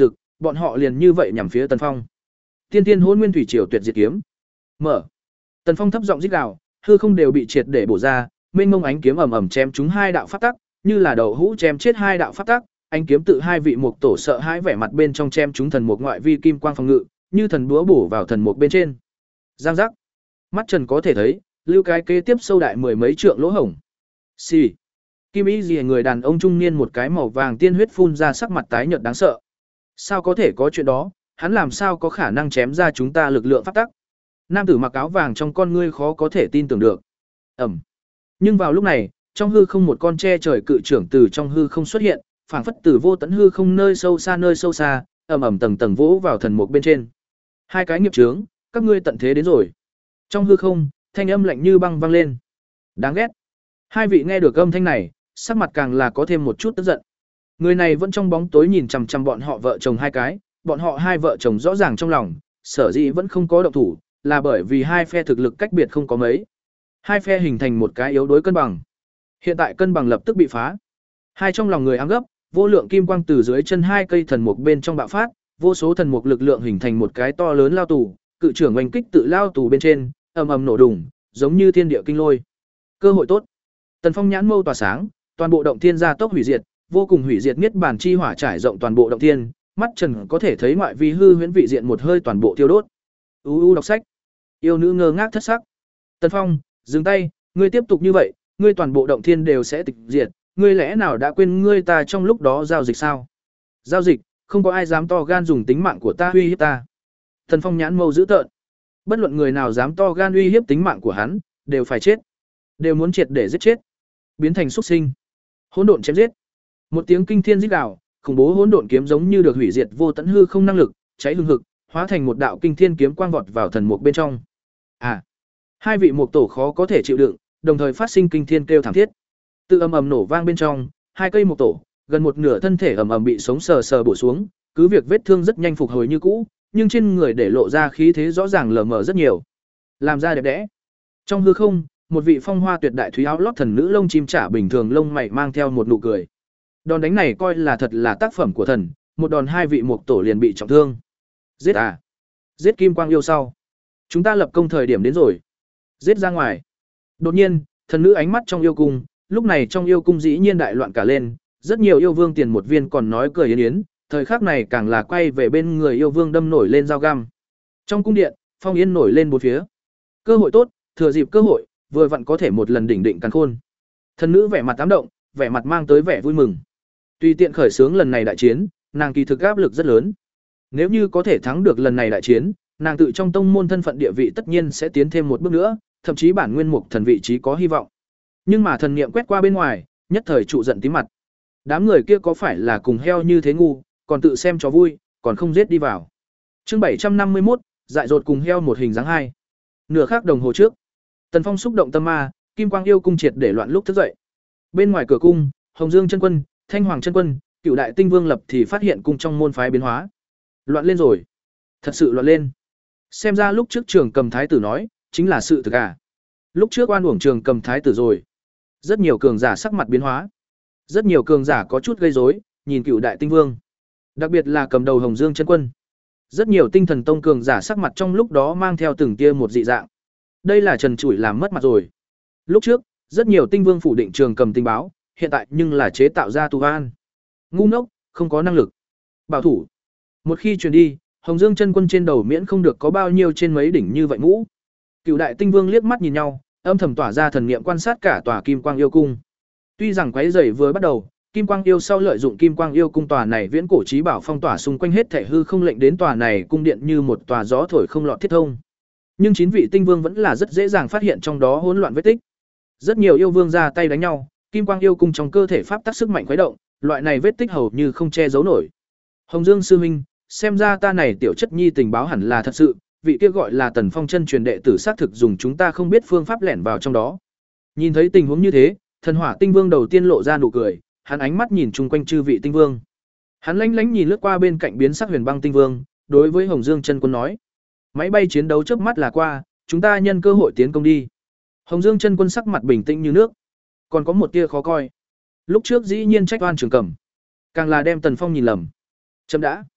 bọn họ liền như vậy nhằm phía Tần Phong. Tiên Tiên Hỗn Nguyên Thủy Triều Tuyệt Diệt Kiếm. Mở. Tần Phong thấp giọng rít gào, hư không đều bị triệt để bổ ra, mênh mông ánh kiếm ầm ầm chém trúng hai đạo pháp tắc, như là đầu hũ chém chết hai đạo pháp tắc, ánh kiếm tự hai vị mục tổ sợ hãi vẻ mặt bên trong chém trúng thần mục ngoại vi kim quang phòng ngự, như thần búa bổ vào thần mục bên trên. Giang giác. Mắt Trần có thể thấy, lưu cái kế tiếp sâu đại mười mấy trượng lỗ hổng. Xì. Kim ý gì người đàn ông trung niên một cái màu vàng tiên huyết phun ra, sắc mặt tái nhợt đáng sợ. Sao có thể có chuyện đó, hắn làm sao có khả năng chém ra chúng ta lực lượng pháp tắc? Nam tử mặc áo vàng trong con ngươi khó có thể tin tưởng được. Ẩm. Nhưng vào lúc này, trong hư không một con tre trời cự trưởng từ trong hư không xuất hiện, phảng phất từ vô tận hư không nơi sâu xa nơi sâu xa, ầm ầm tầng tầng vỗ vào thần mục bên trên. Hai cái nghiệp chướng, các ngươi tận thế đến rồi. Trong hư không, thanh âm lạnh như băng vang lên. Đáng ghét. Hai vị nghe được âm thanh này, sắc mặt càng là có thêm một chút tức giận. Người này vẫn trong bóng tối nhìn chằm chằm bọn họ vợ chồng hai cái, bọn họ hai vợ chồng rõ ràng trong lòng, sở dĩ vẫn không có động thủ, là bởi vì hai phe thực lực cách biệt không có mấy. Hai phe hình thành một cái yếu đối cân bằng. Hiện tại cân bằng lập tức bị phá. Hai trong lòng người ám gấp, vô lượng kim quang từ dưới chân hai cây thần mục bên trong bạo phát, vô số thần mục lực lượng hình thành một cái to lớn lao tù, cự trưởng oanh kích tự lao tù bên trên, ầm ầm nổ đùng, giống như thiên địa kinh lôi. Cơ hội tốt. Tần Phong nhãn mâu tỏa sáng, toàn bộ động thiên gia tốc hủy diệt, vô cùng hủy diệt niết bàn chi hỏa trải rộng toàn bộ động thiên, mắt Trần có thể thấy ngoại vi hư huyễn vị diện một hơi toàn bộ thiêu đốt. U u đọc sách. Yêu nữ ngơ ngác thất sắc. Tần Phong, dừng tay, ngươi tiếp tục như vậy, ngươi toàn bộ động thiên đều sẽ tịch diệt, ngươi lẽ nào đã quên ngươi ta trong lúc đó giao dịch sao? Giao dịch, không có ai dám to gan dùng tính mạng của ta uy hiếp ta. Tần Phong nhãn mâu dữ tợn. Bất luận người nào dám to gan uy hiếp tính mạng của hắn, đều phải chết. Đều muốn triệt để giết chết. Biến thành súc sinh. Hỗn độn chém giết. Một tiếng kinh thiên rít gào, khủng bố hỗn độn kiếm giống như được hủy diệt vô tận hư không năng lực, cháy hừng hực, hóa thành một đạo kinh thiên kiếm quang vọt vào thần mục bên trong. À, hai vị mục tổ khó có thể chịu đựng, đồng thời phát sinh kinh thiên kêu thảm thiết. Tự ầm ầm nổ vang bên trong, hai cây mục tổ, gần một nửa thân thể ầm ầm bị sống sờ sờ bổ xuống, cứ việc vết thương rất nhanh phục hồi như cũ, nhưng trên người để lộ ra khí thế rõ ràng lờ mờ rất nhiều. Làm ra đẹp đẽ. Trong hư không, một vị phong hoa tuyệt đại thúy áo lót thần nữ lông chim trả bình thường lông mày mang theo một nụ cười. Đòn đánh này coi là thật là tác phẩm của thần, một đòn hai vị mục tổ liền bị trọng thương. Giết à? Giết Kim Quang yêu sau. Chúng ta lập công thời điểm đến rồi. Giết ra ngoài. Đột nhiên, thần nữ ánh mắt trong yêu cung, lúc này trong yêu cung dĩ nhiên đại loạn cả lên, rất nhiều yêu vương tiền một viên còn nói cười yến yến, thời khắc này càng là quay về bên người yêu vương đâm nổi lên dao găm. Trong cung điện, phong yên nổi lên bốn phía. Cơ hội tốt, thừa dịp cơ hội, vừa vặn có thể một lần đỉnh định càn khôn. Thần nữ vẻ mặt tám động, vẻ mặt mang tới vẻ vui mừng. Tùy tiện khởi xướng lần này đại chiến, nàng kỳ thực áp lực rất lớn. Nếu như có thể thắng được lần này đại chiến, nàng tự trong tông môn thân phận địa vị tất nhiên sẽ tiến thêm một bước nữa, thậm chí bản nguyên mục thần vị trí có hy vọng. Nhưng mà thần niệm quét qua bên ngoài, nhất thời trụ giận tím mặt. Đám người kia có phải là cùng heo như thế ngu, còn tự xem cho vui, còn không giết đi vào. Chương bảy trăm năm mươi mốt, dại dột cùng heo một hình dáng hai. Nửa khắc đồng hồ trước, Tần Phong xúc động tâm ma, Kim Quang yêu cung triệt để loạn lúc thức dậy. Bên ngoài cửa cung, Hồng Dương chân quân, Thanh Hoàng chân quân, Cựu Đại Tinh Vương lập thì phát hiện cung trong môn phái biến hóa. Loạn lên rồi. Thật sự loạn lên. Xem ra lúc trước Trường Cầm thái tử nói, chính là sự thực à? Lúc trước oan uổng Trường Cầm thái tử rồi. Rất nhiều cường giả sắc mặt biến hóa. Rất nhiều cường giả có chút gây rối, nhìn Cựu Đại Tinh Vương. Đặc biệt là cầm đầu Hồng Dương chân quân. Rất nhiều tinh thần tông cường giả sắc mặt trong lúc đó mang theo từng tia một dị dạng. Đây là trần trụi làm mất mặt rồi. Lúc trước, rất nhiều tinh vương phủ định Trường Cầm tình báo, hiện tại nhưng là chế tạo ra tu an. Ngu ngốc, không có năng lực. Bảo thủ. Một khi truyền đi, Hồng Dương chân quân trên đầu miễn không được có bao nhiêu trên mấy đỉnh như vậy mũ. Cựu Đại Tinh Vương liếc mắt nhìn nhau, âm thầm tỏa ra thần niệm quan sát cả tòa Kim Quang yêu cung. Tuy rằng quái rầy vừa bắt đầu, Kim Quang yêu sau lợi dụng Kim Quang yêu cung tòa này viễn cổ chí bảo phong tỏa xung quanh hết thể hư không lệnh đến tòa này cung điện như một tòa gió thổi không lọt thiết thông. Nhưng chín vị tinh vương vẫn là rất dễ dàng phát hiện trong đó hỗn loạn vết tích. Rất nhiều yêu vương ra tay đánh nhau, Kim Quang yêu cung trong cơ thể pháp tắc sức mạnh khuấy động, loại này vết tích hầu như không che giấu nổi. Hồng Dương sư huynh, xem ra ta này tiểu chất nhi tình báo hẳn là thật sự, vị kia gọi là Tần Phong chân truyền đệ tử xác thực dùng chúng ta không biết phương pháp lẻn vào trong đó. Nhìn thấy tình huống như thế, Thần Hỏa Tinh Vương đầu tiên lộ ra nụ cười, hắn ánh mắt nhìn chung quanh chư vị tinh vương. Hắn lánh lánh nhìn lướt qua bên cạnh biến sắc Huyền Băng Tinh Vương, đối với Hồng Dương chân quân nói: "Máy bay chiến đấu chớp mắt là qua, chúng ta nhân cơ hội tiến công đi." Hồng Dương chân quân sắc mặt bình tĩnh như nước, còn có một tia khó coi. Lúc trước dĩ nhiên trách oan Trường Cầm, càng là đem Tần Phong nhìn lầm. Chấm đã.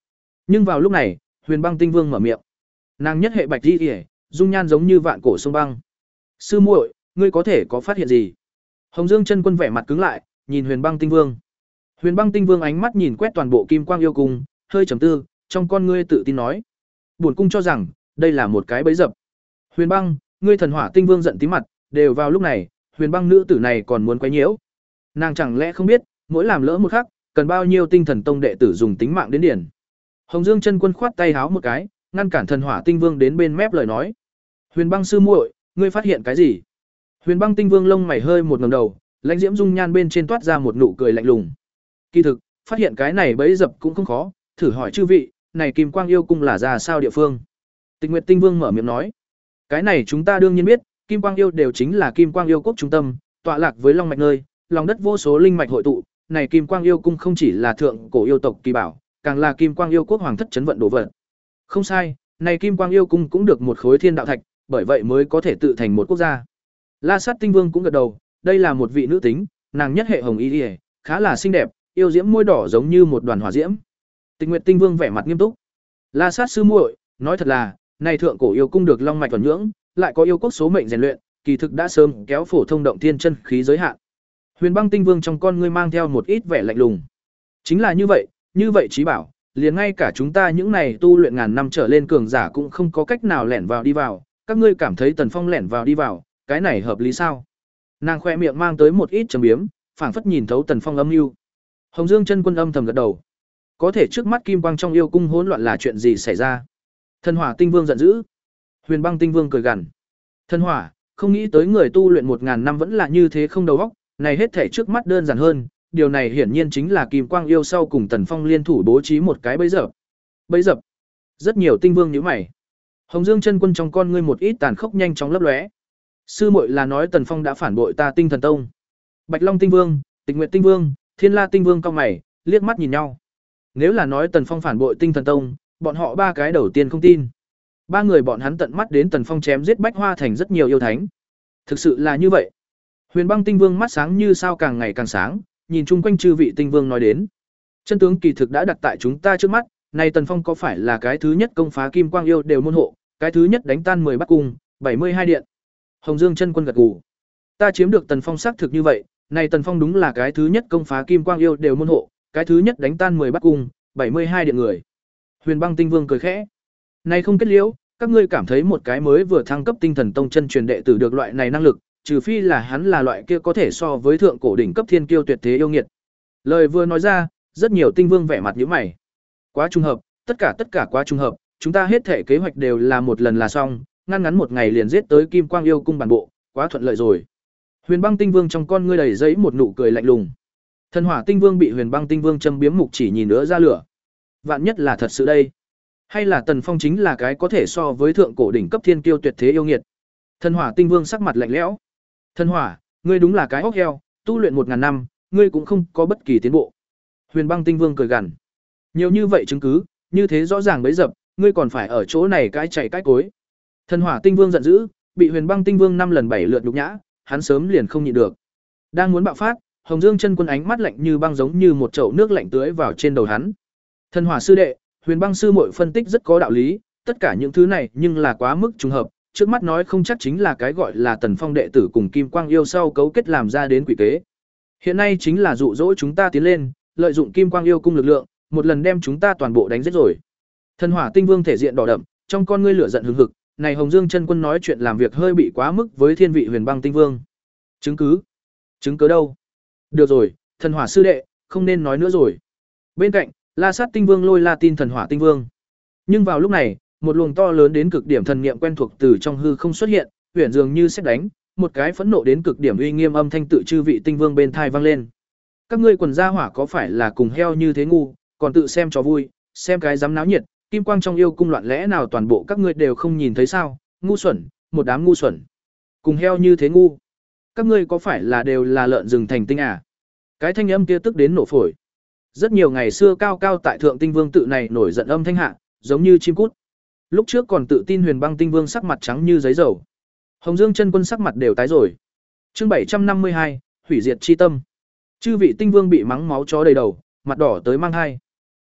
Nhưng vào lúc này, Huyền Băng Tinh Vương mở miệng. Nàng nhất hệ bạch y, dung nhan giống như vạn cổ sông băng. Sư muội, ngươi có thể có phát hiện gì? Hồng Dương Chân Quân vẻ mặt cứng lại, nhìn Huyền Băng Tinh Vương. Huyền Băng Tinh Vương ánh mắt nhìn quét toàn bộ Kim Quang Yêu Cung, hơi trầm tư, trong con ngươi tự tin nói: "Bổn cung cho rằng, đây là một cái bẫy dập." Huyền Băng, ngươi Thần Hỏa Tinh Vương giận tím mặt, đều vào lúc này, Huyền Băng nữ tử này còn muốn quấy nhiễu. Nàng chẳng lẽ không biết, mỗi làm lỡ một khắc, cần bao nhiêu Tinh Thần Tông đệ tử dùng tính mạng đến điển. Hồng Dương Chân Quân khoát tay háo một cái, ngăn cản Thần Hỏa Tinh Vương đến bên mép lời nói. "Huyền Băng sư muội, ngươi phát hiện cái gì?" Huyền Băng Tinh Vương lông mày hơi một ngẩng đầu, lãnh diễm dung nhan bên trên toát ra một nụ cười lạnh lùng. Kỳ thực, phát hiện cái này bẫy dập cũng không khó, thử hỏi chư vị, này Kim Quang Yêu Cung là ra sao địa phương? Tịch Nguyệt Tinh Vương mở miệng nói, cái này chúng ta đương nhiên biết, Kim Quang Yêu đều chính là Kim Quang Yêu quốc trung tâm, tọa lạc với Long mạch nơi, lòng đất vô số linh mạch hội tụ, này Kim Quang Yêu Cung không chỉ là thượng cổ yêu tộc kỳ bảo, càng là Kim Quang Yêu quốc hoàng thất trấn vận đồ vật. Không sai, này Kim Quang Yêu Cung cũng được một khối thiên đạo thạch, bởi vậy mới có thể tự thành một quốc gia. La Sát Tinh Vương cũng gật đầu, đây là một vị nữ tính, nàng nhất hệ hồng y liễu, khá là xinh đẹp, yêu diễm môi đỏ giống như một đoàn hỏa diễm. Tịch Nguyệt Tinh Vương vẻ mặt nghiêm túc. La Sát sư muội, nói thật là, này thượng cổ yêu cung được long mạch thuần nhưỡng, lại có yêu quốc số mệnh rèn luyện, kỳ thực đã sớm kéo phổ thông động thiên chân khí giới hạn. Huyền Băng Tinh Vương trong con ngươi mang theo một ít vẻ lạnh lùng. Chính là như vậy, như vậy chí bảo, liền ngay cả chúng ta những này tu luyện ngàn năm trở lên cường giả cũng không có cách nào lẻn vào đi vào, các ngươi cảm thấy Tần Phong lẻn vào đi vào, cái này hợp lý sao? Nàng khoe miệng mang tới một ít trầm biếm, phảng phất nhìn thấu Tần Phong âm mưu. Hồng Dương Chân Quân âm thầm gật đầu. Có thể trước mắt kim quang trong yêu cung hỗn loạn là chuyện gì xảy ra? Thần Hỏa Tinh Vương giận dữ. Huyền Băng Tinh Vương cười gằn. Thần Hỏa, không nghĩ tới người tu luyện một ngàn năm vẫn là như thế không đầu óc, này hết thể trước mắt đơn giản hơn, điều này hiển nhiên chính là Kim Quang yêu sau cùng Tần Phong liên thủ bố trí một cái bẫy dập. Bẫy dập? Rất nhiều tinh vương nhíu mày. Hồng Dương Chân Quân trong con ngươi một ít tàn khốc nhanh chóng lấp lóe. Sư muội là nói Tần Phong đã phản bội ta Tinh Thần Tông. Bạch Long Tinh Vương, Tịch Nguyệt Tinh Vương, Thiên La Tinh Vương cau mày, liếc mắt nhìn nhau. Nếu là nói Tần Phong phản bội Tinh Thần Tông, bọn họ ba cái đầu tiên không tin. Ba người bọn hắn tận mắt đến Tần Phong chém giết Bách Hoa Thành rất nhiều yêu thánh. Thực sự là như vậy. Huyền Băng Tinh Vương mắt sáng như sao càng ngày càng sáng, nhìn chung quanh chư vị tinh vương nói đến. Chân tướng kỳ thực đã đặt tại chúng ta trước mắt, này Tần Phong có phải là cái thứ nhất công phá Kim Quang yêu đều môn hộ, cái thứ nhất đánh tan mười Bắc cung, bảy mươi hai điện. Hồng Dương Chân Quân gật gù. Ta chiếm được Tần Phong xác thực như vậy, này Tần Phong đúng là cái thứ nhất công phá Kim Quang yêu đều môn hộ, cái thứ nhất đánh tan mười Bắc cung, bảy mươi hai điện người. Huyền Băng Tinh Vương cười khẽ. Này không kết liễu, các ngươi cảm thấy một cái mới vừa thăng cấp Tinh Thần Tông chân truyền đệ tử được loại này năng lực, trừ phi là hắn là loại kia có thể so với thượng cổ đỉnh cấp thiên kiêu tuyệt thế yêu nghiệt. Lời vừa nói ra, rất nhiều tinh vương vẻ mặt nhíu mày. Quá trùng hợp, tất cả tất cả quá trùng hợp, chúng ta hết thể kế hoạch đều là một lần là xong, ngăn ngắn một ngày liền giết tới Kim Quang yêu cung bản bộ, quá thuận lợi rồi. Huyền Băng Tinh Vương trong con ngươi đầy giấy một nụ cười lạnh lùng. Thần Hỏa Tinh Vương bị Huyền Băng Tinh Vương châm biếm mục chỉ nhìn nữa ra lửa. Vạn nhất là thật sự đây, hay là Tần Phong chính là cái có thể so với thượng cổ đỉnh cấp thiên kiêu tuyệt thế yêu nghiệt. Thần Hỏa Tinh Vương sắc mặt lạnh lẽo. Thần Hỏa, ngươi đúng là cái óc heo, tu luyện một ngàn năm, ngươi cũng không có bất kỳ tiến bộ. Huyền Băng Tinh Vương cười gằn. Nhiều như vậy chứng cứ, như thế rõ ràng bấy dập, ngươi còn phải ở chỗ này cái chạy cái cối. Thần Hỏa Tinh Vương giận dữ, bị Huyền Băng Tinh Vương năm lần bảy lượt nhục nhã, hắn sớm liền không nhịn được. Đang muốn bạo phát, Hồng Dương Chân Quân ánh mắt lạnh như băng giống như một chậu nước lạnh tưới vào trên đầu hắn. Thần Hỏa sư đệ, Huyền Băng sư muội phân tích rất có đạo lý, tất cả những thứ này nhưng là quá mức trùng hợp, trước mắt nói không chắc chính là cái gọi là Tần Phong đệ tử cùng Kim Quang yêu sau cấu kết làm ra đến quỷ kế. Hiện nay chính là dụ dỗ chúng ta tiến lên, lợi dụng Kim Quang yêu cung lực lượng, một lần đem chúng ta toàn bộ đánh giết rồi. Thần Hỏa Tinh Vương thể diện đỏ đậm, trong con ngươi lửa giận hừng hực, này Hồng Dương Chân Quân nói chuyện làm việc hơi bị quá mức với thiên vị Huyền Băng Tinh Vương. Chứng cứ? Chứng cứ đâu? Được rồi, Thần Hỏa sư đệ, không nên nói nữa rồi. Bên cạnh, La Sát Tinh Vương lôi La tin Thần Hỏa Tinh Vương. Nhưng vào lúc này, một luồng to lớn đến cực điểm thần niệm quen thuộc từ trong hư không xuất hiện, huyền dường như sét đánh, một cái phẫn nộ đến cực điểm uy nghiêm âm thanh tự chư vị tinh vương bên thai vang lên. Các ngươi quần gia hỏa có phải là cùng heo như thế ngu, còn tự xem cho vui, xem cái dám náo nhiệt, kim quang trong yêu cung loạn lẽ nào toàn bộ các ngươi đều không nhìn thấy sao? Ngu xuẩn, một đám ngu xuẩn. Cùng heo như thế ngu. Các ngươi có phải là đều là lợn rừng thành tinh à? Cái thanh âm kia tức đến nổ phổi. Rất nhiều ngày xưa cao cao tại thượng tinh vương tự này nổi giận âm thanh hạ, giống như chim cút. Lúc trước còn tự tin Huyền Băng Tinh Vương sắc mặt trắng như giấy dầu. Hồng Dương Chân Quân sắc mặt đều tái rồi. Chương bảy trăm năm mươi hai, hủy diệt chi tâm. Chư vị tinh vương bị mắng máu chó đầy đầu, mặt đỏ tới mang hai.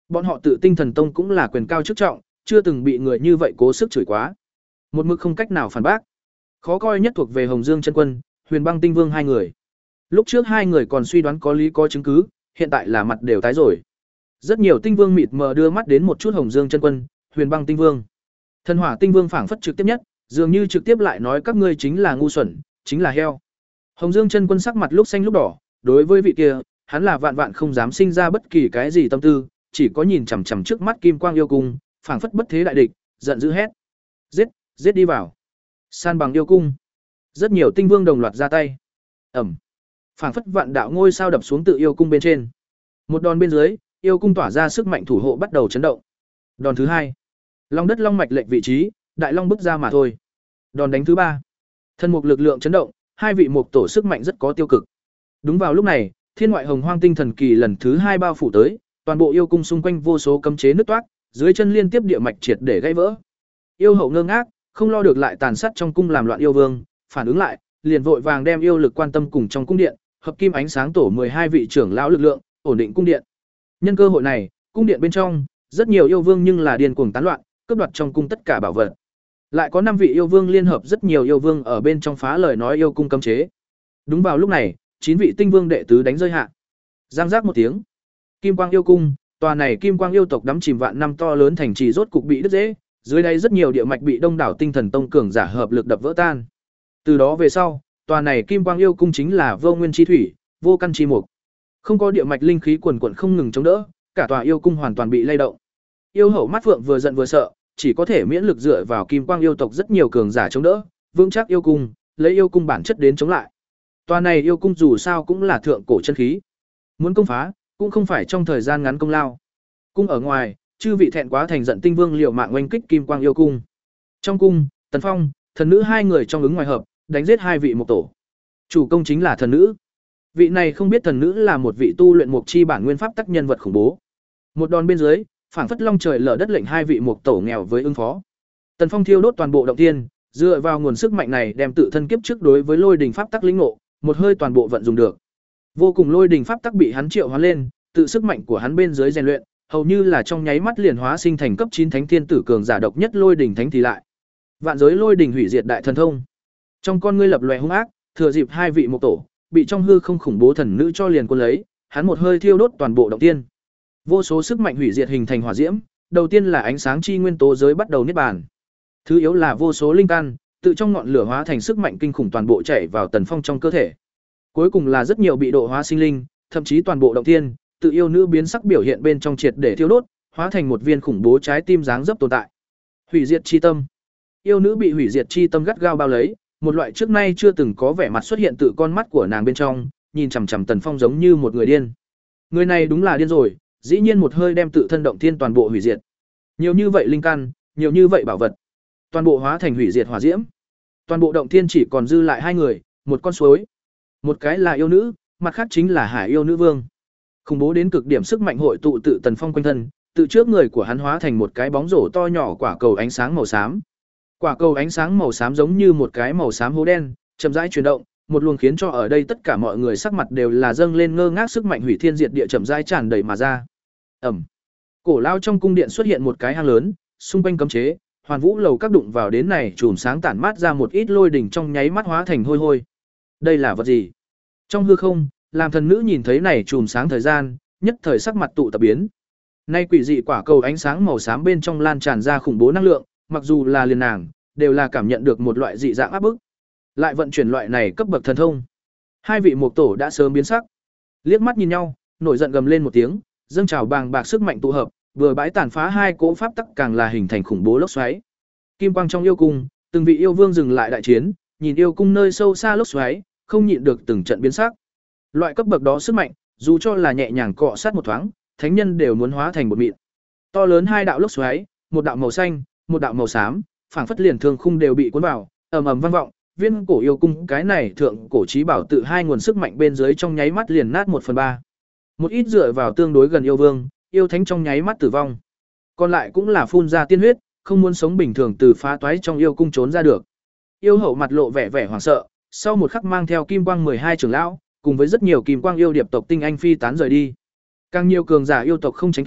Bọn họ tự tinh thần tông cũng là quyền cao chức trọng, chưa từng bị người như vậy cố sức chửi quá. Một mực không cách nào phản bác. Khó coi nhất thuộc về Hồng Dương chân quân, Huyền Băng Tinh Vương hai người. Lúc trước hai người còn suy đoán có lý có chứng cứ, hiện tại là mặt đều tái rồi. Rất nhiều tinh vương mịt mờ đưa mắt đến một chút Hồng Dương chân quân, Huyền Băng Tinh Vương. Thần Hỏa Tinh Vương phảng phất trực tiếp nhất, dường như trực tiếp lại nói các ngươi chính là ngu xuẩn, chính là heo. Hồng Dương chân quân sắc mặt lúc xanh lúc đỏ, đối với vị kia, hắn là vạn vạn không dám sinh ra bất kỳ cái gì tâm tư, chỉ có nhìn chằm chằm trước mắt Kim Quang yêu cung, phảng phất bất thế đại địch, giận dữ hét: "Giết, giết đi vào!" San bằng yêu cung. Rất nhiều tinh vương đồng loạt ra tay. Ầm. Phảng phất vạn đạo ngôi sao đập xuống tự yêu cung bên trên. Một đòn bên dưới, yêu cung tỏa ra sức mạnh thủ hộ bắt đầu chấn động. Đòn thứ hai, long đất long mạch lệch vị trí, đại long bứt ra mà thôi. Đòn đánh thứ ba, thân mục lực lượng chấn động, hai vị mục tổ sức mạnh rất có tiêu cực. Đúng vào lúc này, thiên ngoại hồng hoang tinh thần kỳ lần thứ hai bao phủ tới, toàn bộ yêu cung xung quanh vô số cấm chế nứt toát, dưới chân liên tiếp địa mạch triệt để gãy vỡ. Yêu hậu ngơ ngác, không lo được lại tàn sát trong cung làm loạn yêu vương, phản ứng lại, liền vội vàng đem yêu lực quan tâm cùng trong cung điện, hợp kim ánh sáng tổ mười hai vị trưởng lão lực lượng, ổn định cung điện. Nhân cơ hội này, cung điện bên trong, rất nhiều yêu vương nhưng là điên cuồng tán loạn, cướp đoạt trong cung tất cả bảo vật. Lại có năm vị yêu vương liên hợp rất nhiều yêu vương ở bên trong phá lời nói yêu cung cấm chế. Đúng vào lúc này, chín vị tinh vương đệ tứ đánh rơi hạ. Giang giác một tiếng, Kim Quang yêu cung, tòa này Kim Quang yêu tộc đắm chìm vạn năm to lớn thành trì rốt cục bị đứt rễ, dưới đây rất nhiều địa mạch bị đông đảo tinh thần tông cường giả hợp lực đập vỡ tan. Từ đó về sau, tòa này Kim Quang yêu cung chính là vô nguyên chi thủy, vô căn chi mục. Không có địa mạch linh khí quần quần không ngừng chống đỡ, cả tòa yêu cung hoàn toàn bị lay động. Yêu hậu mắt phượng vừa giận vừa sợ, chỉ có thể miễn lực dựa vào Kim Quang yêu tộc rất nhiều cường giả chống đỡ, vững chắc yêu cung, lấy yêu cung bản chất đến chống lại. Tòa này yêu cung dù sao cũng là thượng cổ chân khí, muốn công phá, cũng không phải trong thời gian ngắn công lao. Cung ở ngoài, chư vị thẹn quá thành giận tinh vương liều mạng oanh kích Kim Quang yêu cung. Trong cung, Tần Phong, thần nữ hai người trong ứng ngoài hợp, đánh giết hai vị mục tổ. Chủ công chính là thần nữ. Vị này không biết thần nữ là một vị tu luyện mục chi bản nguyên pháp tác nhân vật khủng bố. Một đòn bên dưới, phảng phất long trời lở đất lệnh hai vị mục tổ nghèo với ứng phó. Tần Phong thiêu đốt toàn bộ động thiên, dựa vào nguồn sức mạnh này đem tự thân kiếp trước đối với lôi đình pháp tắc lĩnh ngộ, một hơi toàn bộ vận dụng được. Vô cùng lôi đình pháp tắc bị hắn triệu hóa lên, tự sức mạnh của hắn bên dưới rèn luyện, hầu như là trong nháy mắt liền hóa sinh thành cấp chín thánh thiên tử cường giả độc nhất lôi đình thánh thì lại. Vạn giới lôi đình hủy diệt đại thần thông. Trong con ngươi lập lòe hung ác, thừa dịp hai vị mục tổ bị trong hư không khủng bố thần nữ cho liền quân lấy, hắn một hơi thiêu đốt toàn bộ động tiên. Vô số sức mạnh hủy diệt hình thành hỏa diễm, đầu tiên là ánh sáng chi nguyên tố giới bắt đầu niết bàn. Thứ yếu là vô số linh căn, tự trong ngọn lửa hóa thành sức mạnh kinh khủng toàn bộ chảy vào Tần Phong trong cơ thể. Cuối cùng là rất nhiều bị độ hóa sinh linh, thậm chí toàn bộ động tiên, tự yêu nữ biến sắc biểu hiện bên trong triệt để thiêu đốt, hóa thành một viên khủng bố trái tim dáng dấp tồn tại. Hủy diệt chi tâm. Yêu nữ bị hủy diệt chi tâm gắt gao bao lấy, một loại trước nay chưa từng có vẻ mặt xuất hiện tự con mắt của nàng bên trong, nhìn chằm chằm Tần Phong giống như một người điên. Người này đúng là điên rồi, dĩ nhiên một hơi đem tự thân động thiên toàn bộ hủy diệt. Nhiều như vậy linh căn, nhiều như vậy bảo vật, toàn bộ hóa thành hủy diệt hỏa diễm. Toàn bộ động thiên chỉ còn dư lại hai người, một con suối. Một cái là yêu nữ, mặt khác chính là Hải yêu nữ vương. Khủng bố đến cực điểm sức mạnh hội tụ tự Tần Phong quanh thân, tự trước người của hắn hóa thành một cái bóng rổ to nhỏ quả cầu ánh sáng màu xám. Quả cầu ánh sáng màu xám giống như một cái màu xám hố đen, chậm rãi chuyển động, một luồng khiến cho ở đây tất cả mọi người sắc mặt đều là dâng lên ngơ ngác sức mạnh hủy thiên diệt địa chậm rãi tràn đầy mà ra. Ầm. Cổ lao trong cung điện xuất hiện một cái hang lớn, xung quanh cấm chế, Hoàn Vũ lầu các đụng vào đến này chùm sáng tản mát ra một ít lôi đỉnh trong nháy mắt hóa thành hôi hôi. Đây là vật gì? Trong hư không, làm thần nữ nhìn thấy này chùm sáng thời gian, nhất thời sắc mặt tụ tập biến. Nay quỷ dị quả cầu ánh sáng màu xám bên trong lan tràn ra khủng bố năng lượng, mặc dù là liền nàng, đều là cảm nhận được một loại dị dạng áp bức. Lại vận chuyển loại này cấp bậc thần thông. Hai vị mục tổ đã sớm biến sắc. Liếc mắt nhìn nhau, nổi giận gầm lên một tiếng, dâng trào bàng bạc sức mạnh tụ hợp, vừa bãi tàn phá hai cỗ pháp tắc càng là hình thành khủng bố lốc xoáy. Kim quang trong yêu cung, từng vị yêu vương dừng lại đại chiến, nhìn yêu cung nơi sâu xa lốc xoáy, không nhịn được từng trận biến sắc. Loại cấp bậc đó sức mạnh, dù cho là nhẹ nhàng cọ sát một thoáng, thánh nhân đều muốn hóa thành một mịn. To lớn hai đạo lốc xoáy, một đạo màu xanh, một đạo màu xám, phảng phất liền thương khung đều bị cuốn vào, ầm ầm vang vọng, viên cổ yêu cung cái này thượng cổ chí bảo tự hai nguồn sức mạnh bên dưới trong nháy mắt liền nát một phần ba. Một ít dựa vào tương đối gần yêu vương, yêu thánh trong nháy mắt tử vong. Còn lại cũng là phun ra tiên huyết, không muốn sống bình thường từ phá toái trong yêu cung trốn ra được. Yêu hậu mặt lộ vẻ vẻ hoảng sợ, sau một khắc mang theo kim quang mười hai trưởng lão, cùng với rất nhiều kim quang yêu điệp tộc tinh anh phi tán rời đi. Càng nhiều cường giả yêu tộc không tránh kịp,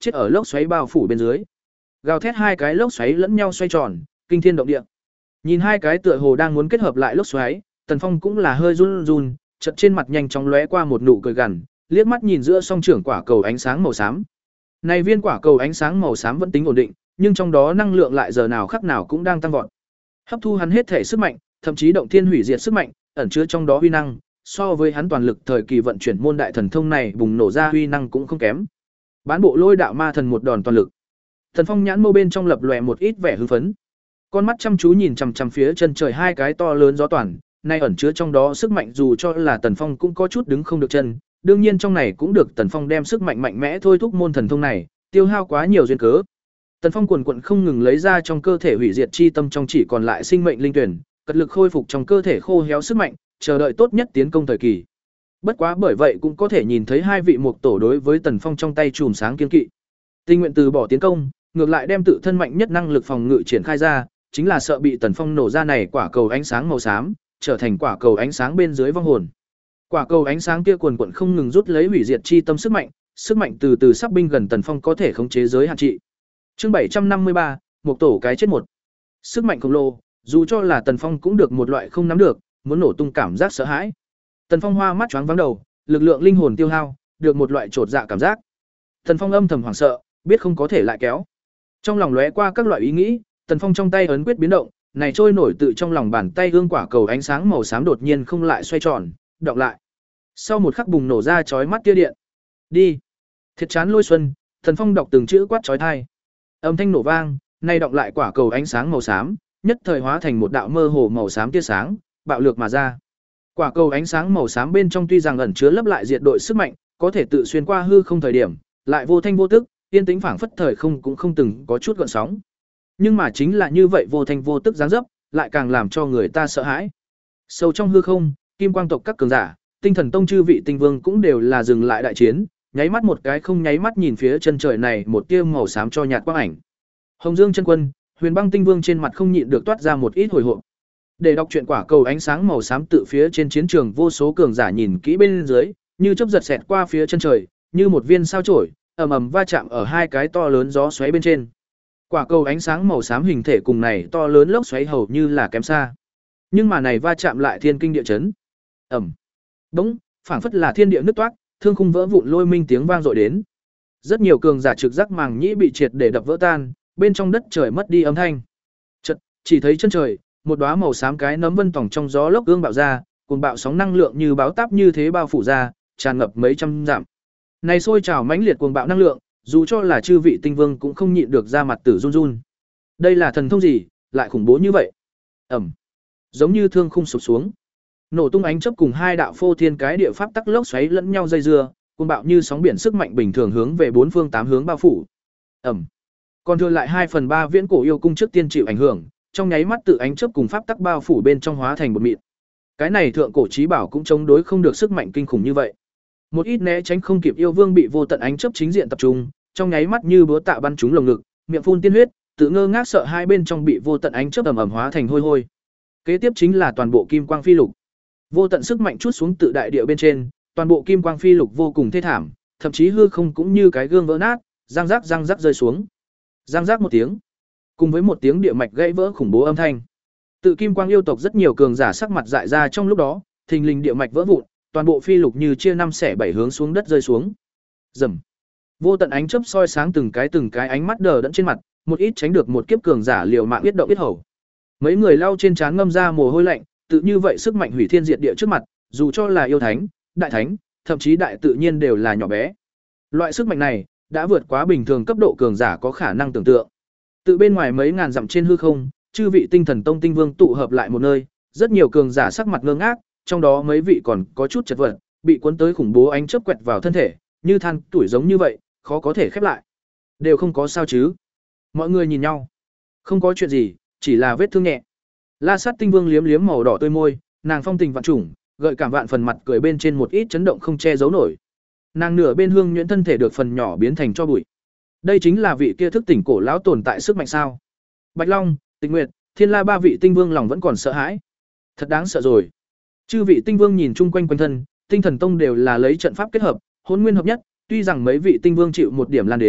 chết ở lốc xoáy bao phủ bên dưới. Gào thét hai cái lốc xoáy lẫn nhau xoay tròn, kinh thiên động địa. Nhìn hai cái tựa hồ đang muốn kết hợp lại lốc xoáy, Tần Phong cũng là hơi run run, chợt trên mặt nhanh chóng lóe qua một nụ cười gằn, liếc mắt nhìn giữa song trưởng quả cầu ánh sáng màu xám. Này viên quả cầu ánh sáng màu xám vẫn tính ổn định, nhưng trong đó năng lượng lại giờ nào khắc nào cũng đang tăng vọt. Hấp thu hắn hết thể sức mạnh, thậm chí động thiên hủy diệt sức mạnh, ẩn chứa trong đó uy năng, so với hắn toàn lực thời kỳ vận chuyển môn đại thần thông này bùng nổ ra uy năng cũng không kém. Bán bộ lôi đạo ma thần một đòn toàn lực. Thần Phong nhãn mâu bên trong lập lòe một ít vẻ hưng phấn. Con mắt chăm chú nhìn chằm chằm phía chân trời hai cái to lớn gió toàn, nay ẩn chứa trong đó sức mạnh dù cho là Tần Phong cũng có chút đứng không được chân, đương nhiên trong này cũng được Tần Phong đem sức mạnh mạnh mẽ thôi thúc môn thần thông này, tiêu hao quá nhiều duyên cớ. Tần Phong quần quần không ngừng lấy ra trong cơ thể hủy diệt chi tâm trong chỉ còn lại sinh mệnh linh tuyển, cật lực khôi phục trong cơ thể khô héo sức mạnh, chờ đợi tốt nhất tiến công thời kỳ. Bất quá bởi vậy cũng có thể nhìn thấy hai vị mục tổ đối với Tần Phong trong tay chùm sáng kiên kỵ. Tình nguyện từ bỏ tiến công, ngược lại đem tự thân mạnh nhất năng lực phòng ngự triển khai ra, chính là sợ bị Tần Phong nổ ra này quả cầu ánh sáng màu xám, trở thành quả cầu ánh sáng bên dưới vong hồn. Quả cầu ánh sáng kia cuồn cuộn không ngừng rút lấy hủy diệt chi tâm sức mạnh, sức mạnh từ từ sắp binh gần Tần Phong có thể khống chế giới hạn trị. Chương bảy trăm năm mươi ba, một tổ cái chết một. Sức mạnh khổng lồ, dù cho là Tần Phong cũng được một loại không nắm được, muốn nổ tung cảm giác sợ hãi. Tần Phong hoa mắt choáng váng đầu, lực lượng linh hồn tiêu hao, được một loại trột dạ cảm giác. Tần Phong âm thầm hoảng sợ, biết không có thể lại kéo. Trong lòng lóe qua các loại ý nghĩ, Tần Phong trong tay ấn quyết biến động, này trôi nổi tự trong lòng bàn tay ương quả cầu ánh sáng màu xám đột nhiên không lại xoay tròn, đọng lại. Sau một khắc bùng nổ ra chói mắt tia điện. Đi. Thiệt chán lôi xuân, Tần Phong đọc từng chữ quát chói tai. Âm thanh nổ vang, nay đọng lại quả cầu ánh sáng màu xám, nhất thời hóa thành một đạo mơ hồ màu xám tia sáng, bạo lược mà ra. Quả cầu ánh sáng màu xám bên trong tuy rằng ẩn chứa lấp lại diệt đội sức mạnh, có thể tự xuyên qua hư không thời điểm, lại vô thanh vô tức, yên tĩnh phảng phất thời không cũng không từng có chút gợn sóng. Nhưng mà chính là như vậy vô thanh vô tức dáng dấp, lại càng làm cho người ta sợ hãi. Sâu trong hư không, Kim Quang tộc các cường giả, Tinh Thần Tông chư vị tinh vương cũng đều là dừng lại đại chiến, nháy mắt một cái không nháy mắt nhìn phía chân trời này một tia màu xám cho nhạt quang ảnh. Hồng Dương chân quân, Huyền Băng tinh vương trên mặt không nhịn được toát ra một ít hồi hộp. Để đọc truyện quả cầu ánh sáng màu xám tự phía trên chiến trường vô số cường giả nhìn kỹ bên dưới, như chớp giật xẹt qua phía chân trời, như một viên sao chổi, ầm ầm va chạm ở hai cái to lớn gió xoáy bên trên. Quả cầu ánh sáng màu xám hình thể cùng này to lớn lốc xoáy hầu như là kém xa. Nhưng mà này va chạm lại thiên kinh địa chấn. Ầm. Bỗng, phảng phất là thiên địa nứt toác, thương khung vỡ vụn lôi minh tiếng vang dội đến. Rất nhiều cường giả trực giác màng nhĩ bị triệt để đập vỡ tan, bên trong đất trời mất đi âm thanh. Chợt, chỉ thấy chân trời, một đóa màu xám cái nấm vân tòng trong gió lốc ương bạo ra, cuồng bạo sóng năng lượng như báo táp như thế bao phủ ra, tràn ngập mấy trăm dặm. Này sôi trào mãnh liệt cuồng bạo năng lượng, dù cho là chư vị tinh vương cũng không nhịn được ra mặt tử run run. Đây là thần thông gì, lại khủng bố như vậy? Ầm. Giống như thương khung sụp xuống. Nổ tung ánh chớp cùng hai đạo phô thiên cái địa pháp tắc lốc xoáy lẫn nhau dây dưa, cuồng bạo như sóng biển sức mạnh bình thường hướng về bốn phương tám hướng bao phủ. Ầm. Còn thừa lại hai phần ba viễn cổ yêu cung trước tiên chịu ảnh hưởng, trong nháy mắt tự ánh chớp cùng pháp tắc bao phủ bên trong hóa thành một mịn. Cái này thượng cổ chí bảo cũng chống đối không được sức mạnh kinh khủng như vậy. Một ít né tránh không kịp yêu vương bị vô tận ánh chớp chính diện tập trung, trong nháy mắt như búa tạ bắn trúng lồng ngực, miệng phun tiên huyết, tự ngơ ngác sợ hai bên trong bị vô tận ánh chớp ầm ầm hóa thành hôi hôi. Kế tiếp chính là toàn bộ kim quang phi lục. Vô tận sức mạnh chút xuống tự đại địa bên trên, toàn bộ kim quang phi lục vô cùng thê thảm, thậm chí hư không cũng như cái gương vỡ nát, răng rắc răng rắc rơi xuống. Răng rắc một tiếng, cùng với một tiếng địa mạch gãy vỡ khủng bố âm thanh. Tự kim quang yêu tộc rất nhiều cường giả sắc mặt dại ra trong lúc đó, thình lình địa mạch vỡ vụn, toàn bộ phi lục như chia năm xẻ bảy hướng xuống đất rơi xuống. Rầm. Vô tận ánh chớp soi sáng từng cái từng cái ánh mắt đờ đẫn trên mặt, một ít tránh được một kiếp cường giả liều mạng biết động biết hầu. Mấy người lau trên trán ngâm ra mồ hôi lạnh, tự như vậy sức mạnh hủy thiên diệt địa trước mặt, dù cho là yêu thánh, đại thánh, thậm chí đại tự nhiên đều là nhỏ bé. Loại sức mạnh này đã vượt quá bình thường cấp độ cường giả có khả năng tưởng tượng. Tự bên ngoài mấy ngàn dặm trên hư không, chư vị Tinh Thần Tông tinh vương tụ hợp lại một nơi, rất nhiều cường giả sắc mặt ngơ ngác, trong đó mấy vị còn có chút chật vật, bị cuốn tới khủng bố ánh chớp quẹt vào thân thể, như than tuổi giống như vậy, khó có thể khép lại. Đều không có sao chứ? Mọi người nhìn nhau. Không có chuyện gì, chỉ là vết thương nhẹ. La Sát Tinh Vương liếm liếm màu đỏ tươi môi, nàng phong tình vạn trùng, gợi cảm vạn phần mặt cười bên trên một ít chấn động không che giấu nổi. Nàng nửa bên hương nhuyễn thân thể được phần nhỏ biến thành cho bụi. Đây chính là vị kia thức tỉnh cổ lão tồn tại sức mạnh sao? Bạch Long, Tịch Nguyệt, Thiên La ba vị tinh vương lòng vẫn còn sợ hãi. Thật đáng sợ rồi. Chư vị tinh vương nhìn chung quanh quanh thân, Tinh Thần Tông đều là lấy trận pháp kết hợp, hỗn nguyên hợp nhất, tuy rằng mấy vị tinh vương chịu một điểm lan đến,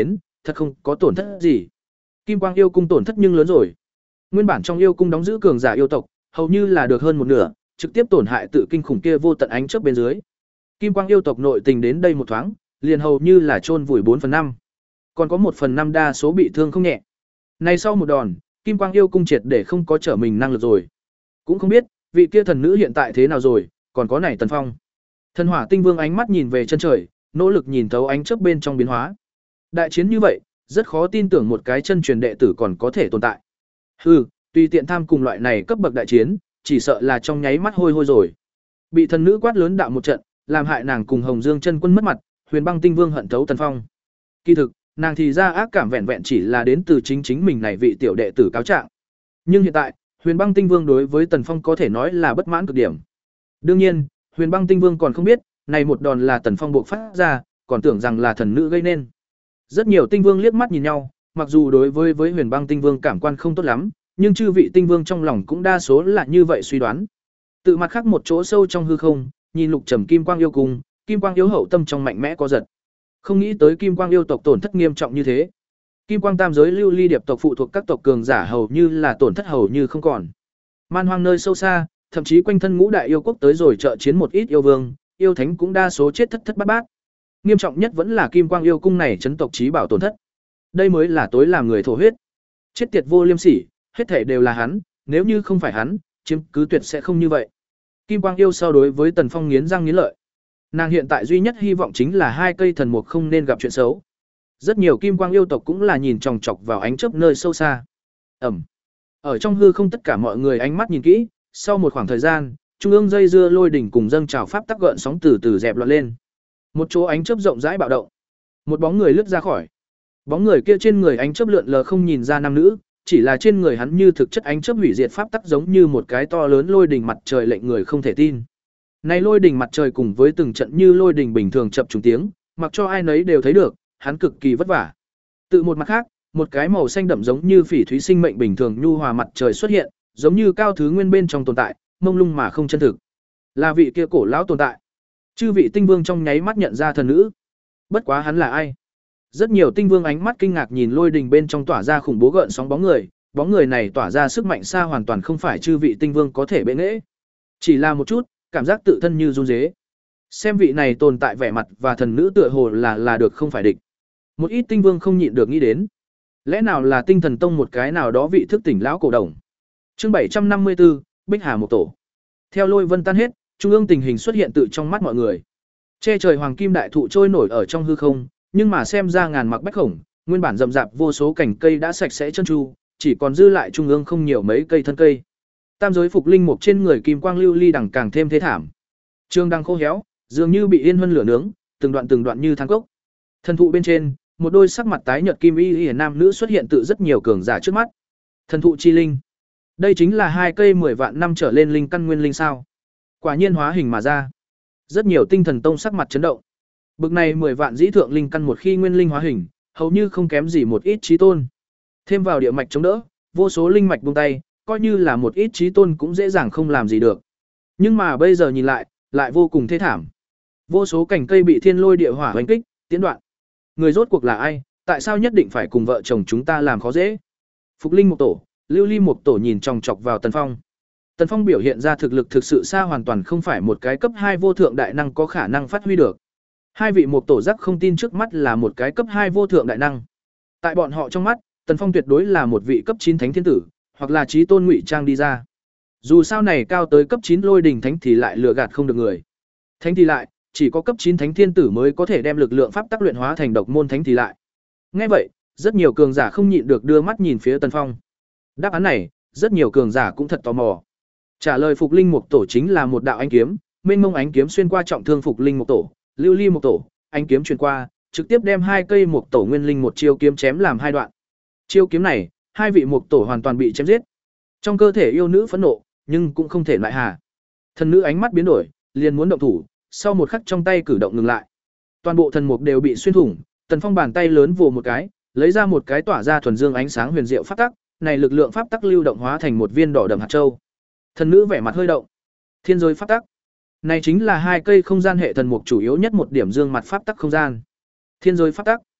thật không có tổn thất gì. Kim Quang yêu cung tổn thất nhưng lớn rồi. Nguyên bản trong yêu cung đóng giữ cường giả yêu tộc, hầu như là được hơn một nửa, trực tiếp tổn hại tự kinh khủng kia vô tận ánh chớp bên dưới. Kim Quang yêu tộc nội tình đến đây một thoáng, liền hầu như là chôn vùi bốn phần năm. Còn có một phần năm đa số bị thương không nhẹ. Nay sau một đòn, Kim Quang yêu cung triệt để không có trở mình năng lực rồi. Cũng không biết, vị kia thần nữ hiện tại thế nào rồi, còn có này Tần Phong. Thần Hỏa Tinh Vương ánh mắt nhìn về chân trời, nỗ lực nhìn thấu ánh chớp bên trong biến hóa. Đại chiến như vậy, rất khó tin tưởng một cái chân truyền đệ tử còn có thể tồn tại. Hừ, tùy tiện tham cùng loại này cấp bậc đại chiến, chỉ sợ là trong nháy mắt hôi hôi rồi. Bị thần nữ quát lớn đạo một trận, làm hại nàng cùng Hồng Dương chân quân mất mặt, Huyền Băng Tinh Vương hận thấu Tần Phong. Kỳ thực, nàng thì ra ác cảm vẹn vẹn chỉ là đến từ chính chính mình này vị tiểu đệ tử cáo trạng. Nhưng hiện tại, Huyền Băng Tinh Vương đối với Tần Phong có thể nói là bất mãn cực điểm. Đương nhiên, Huyền Băng Tinh Vương còn không biết, này một đòn là Tần Phong buộc phát ra, còn tưởng rằng là thần nữ gây nên. Rất nhiều tinh vương liếc mắt nhìn nhau, mặc dù đối với với Huyền Băng Tinh Vương cảm quan không tốt lắm, nhưng chư vị tinh vương trong lòng cũng đa số là như vậy suy đoán. Tự mặt khác một chỗ sâu trong hư không, nhìn Lục Trầm Kim Quang yêu cung, Kim Quang yêu hậu tâm trong mạnh mẽ có giật. Không nghĩ tới Kim Quang yêu tộc tổn thất nghiêm trọng như thế. Kim Quang tam giới lưu ly điệp tộc phụ thuộc các tộc cường giả hầu như là tổn thất hầu như không còn. Man hoang nơi sâu xa, thậm chí quanh thân ngũ đại yêu quốc tới rồi trợ chiến một ít yêu vương, yêu thánh cũng đa số chết thất thất bát bát. Nghiêm trọng nhất vẫn là Kim Quang yêu cung này chấn tộc chí bảo tổn thất. Đây mới là tối làm người thổ huyết. Chết tiệt vô liêm sỉ, hết thảy đều là hắn, nếu như không phải hắn, chiếm cứ tuyệt sẽ không như vậy. Kim Quang yêu so đối với Tần Phong nghiến răng nghiến lợi. Nàng hiện tại duy nhất hy vọng chính là hai cây thần mục không nên gặp chuyện xấu. Rất nhiều Kim Quang yêu tộc cũng là nhìn chòng chọc vào ánh chớp nơi sâu xa. Ẩm. Ở trong hư không tất cả mọi người ánh mắt nhìn kỹ, sau một khoảng thời gian, trung ương dây dưa lôi đỉnh cùng dâng trào pháp tắc gợn sóng từ từ dẹp loạn lên. Một chỗ ánh chớp rộng rãi bạo động. Một bóng người lướt ra khỏi. Bóng người kia trên người ánh chớp lượn lờ không nhìn ra nam nữ, chỉ là trên người hắn như thực chất ánh chớp hủy diệt pháp tắc giống như một cái to lớn lôi đỉnh mặt trời lệnh người không thể tin. Này lôi đỉnh mặt trời cùng với từng trận như lôi đỉnh bình thường chập trùng tiếng, mặc cho ai nấy đều thấy được, hắn cực kỳ vất vả. Tự một mặt khác, một cái màu xanh đậm giống như phỉ thúy sinh mệnh bình thường nhu hòa mặt trời xuất hiện, giống như cao thứ nguyên bên trong tồn tại, mông lung mà không chân thực. Là vị kia cổ lão tồn tại. Chư vị tinh vương trong nháy mắt nhận ra thần nữ. Bất quá hắn là ai? Rất nhiều tinh vương ánh mắt kinh ngạc nhìn lôi đình bên trong tỏa ra khủng bố gợn sóng bóng người, bóng người này tỏa ra sức mạnh xa hoàn toàn không phải chư vị tinh vương có thể bệ nghệ. Chỉ là một chút, cảm giác tự thân như run rế. Xem vị này tồn tại vẻ mặt và thần nữ tựa hồ là là được không phải địch. Một ít tinh vương không nhịn được nghĩ đến, lẽ nào là Tinh Thần Tông một cái nào đó vị thức tỉnh lão cổ đồng. Chương bảy trăm năm mươi tư, Bích Hà một tổ. Theo lôi vân tan hết, trung ương tình hình xuất hiện tự trong mắt mọi người. Che trời hoàng kim đại thụ trôi nổi ở trong hư không, nhưng mà xem ra ngàn mặc bách khổng, nguyên bản rậm rạp vô số cành cây đã sạch sẽ trơn tru, chỉ còn dư lại trung ương không nhiều mấy cây thân cây. Tam giới phục linh mục trên người kim quang lưu ly đằng càng thêm thế thảm. Trương đang khô héo, dường như bị yên huân lửa nướng, từng đoạn từng đoạn như than cốc. Thần thụ bên trên, một đôi sắc mặt tái nhợt kim y y nam nữ xuất hiện tự rất nhiều cường giả trước mắt. Thần thụ chi linh. Đây chính là hai cây mười vạn năm trở lên linh căn nguyên linh sao? Quả nhiên hóa hình mà ra. Rất nhiều tinh thần tông sắc mặt chấn động. Bực này mười vạn dĩ thượng linh căn một khi nguyên linh hóa hình, hầu như không kém gì một ít chí tôn. Thêm vào địa mạch chống đỡ, vô số linh mạch buông tay, coi như là một ít chí tôn cũng dễ dàng không làm gì được. Nhưng mà bây giờ nhìn lại, lại vô cùng thê thảm. Vô số cành cây bị thiên lôi địa hỏa hoành kích, tiến đoạn. Người rốt cuộc là ai, tại sao nhất định phải cùng vợ chồng chúng ta làm khó dễ? Phục Linh Mục Tổ, Lưu Ly Mục Tổ nhìn chòng chọc vào Tần Phong. Tần Phong biểu hiện ra thực lực thực sự xa hoàn toàn không phải một cái cấp hai vô thượng đại năng có khả năng phát huy được. Hai vị Mục Tổ giác không tin trước mắt là một cái cấp hai vô thượng đại năng. Tại bọn họ trong mắt, Tần Phong tuyệt đối là một vị cấp chín thánh thiên tử, hoặc là chí tôn ngụy trang đi ra. Dù sao này cao tới cấp chín lôi đình thánh thì lại lừa gạt không được người. Thánh thì lại, chỉ có cấp chín thánh thiên tử mới có thể đem lực lượng pháp tắc luyện hóa thành độc môn thánh thì lại. Nghe vậy, rất nhiều cường giả không nhịn được đưa mắt nhìn phía Tần Phong. Đáp án này, rất nhiều cường giả cũng thật tò mò. Trả lời Phục Linh Mục Tổ chính là một đạo ánh kiếm, mênh mông ánh kiếm xuyên qua trọng thương Phục Linh Mục Tổ, Lưu Ly Mục Tổ, ánh kiếm truyền qua, trực tiếp đem hai cây Mục Tổ nguyên linh một chiêu kiếm chém làm hai đoạn. Chiêu kiếm này, hai vị Mục Tổ hoàn toàn bị chém giết. Trong cơ thể yêu nữ phẫn nộ, nhưng cũng không thể lại hà. Thần nữ ánh mắt biến đổi, liền muốn động thủ, sau một khắc trong tay cử động ngừng lại. Toàn bộ thần mục đều bị xuyên thủng, Tần Phong bàn tay lớn vồ một cái, lấy ra một cái tỏa ra thuần dương ánh sáng huyền diệu pháp tắc, này lực lượng pháp tắc lưu động hóa thành một viên đỏ đậm hạt châu. Thần nữ vẻ mặt hơi động. Thiên giới pháp tắc. Này chính là hai cây không gian hệ thần mục chủ yếu nhất một điểm dương mặt pháp tắc không gian. Thiên giới pháp tắc.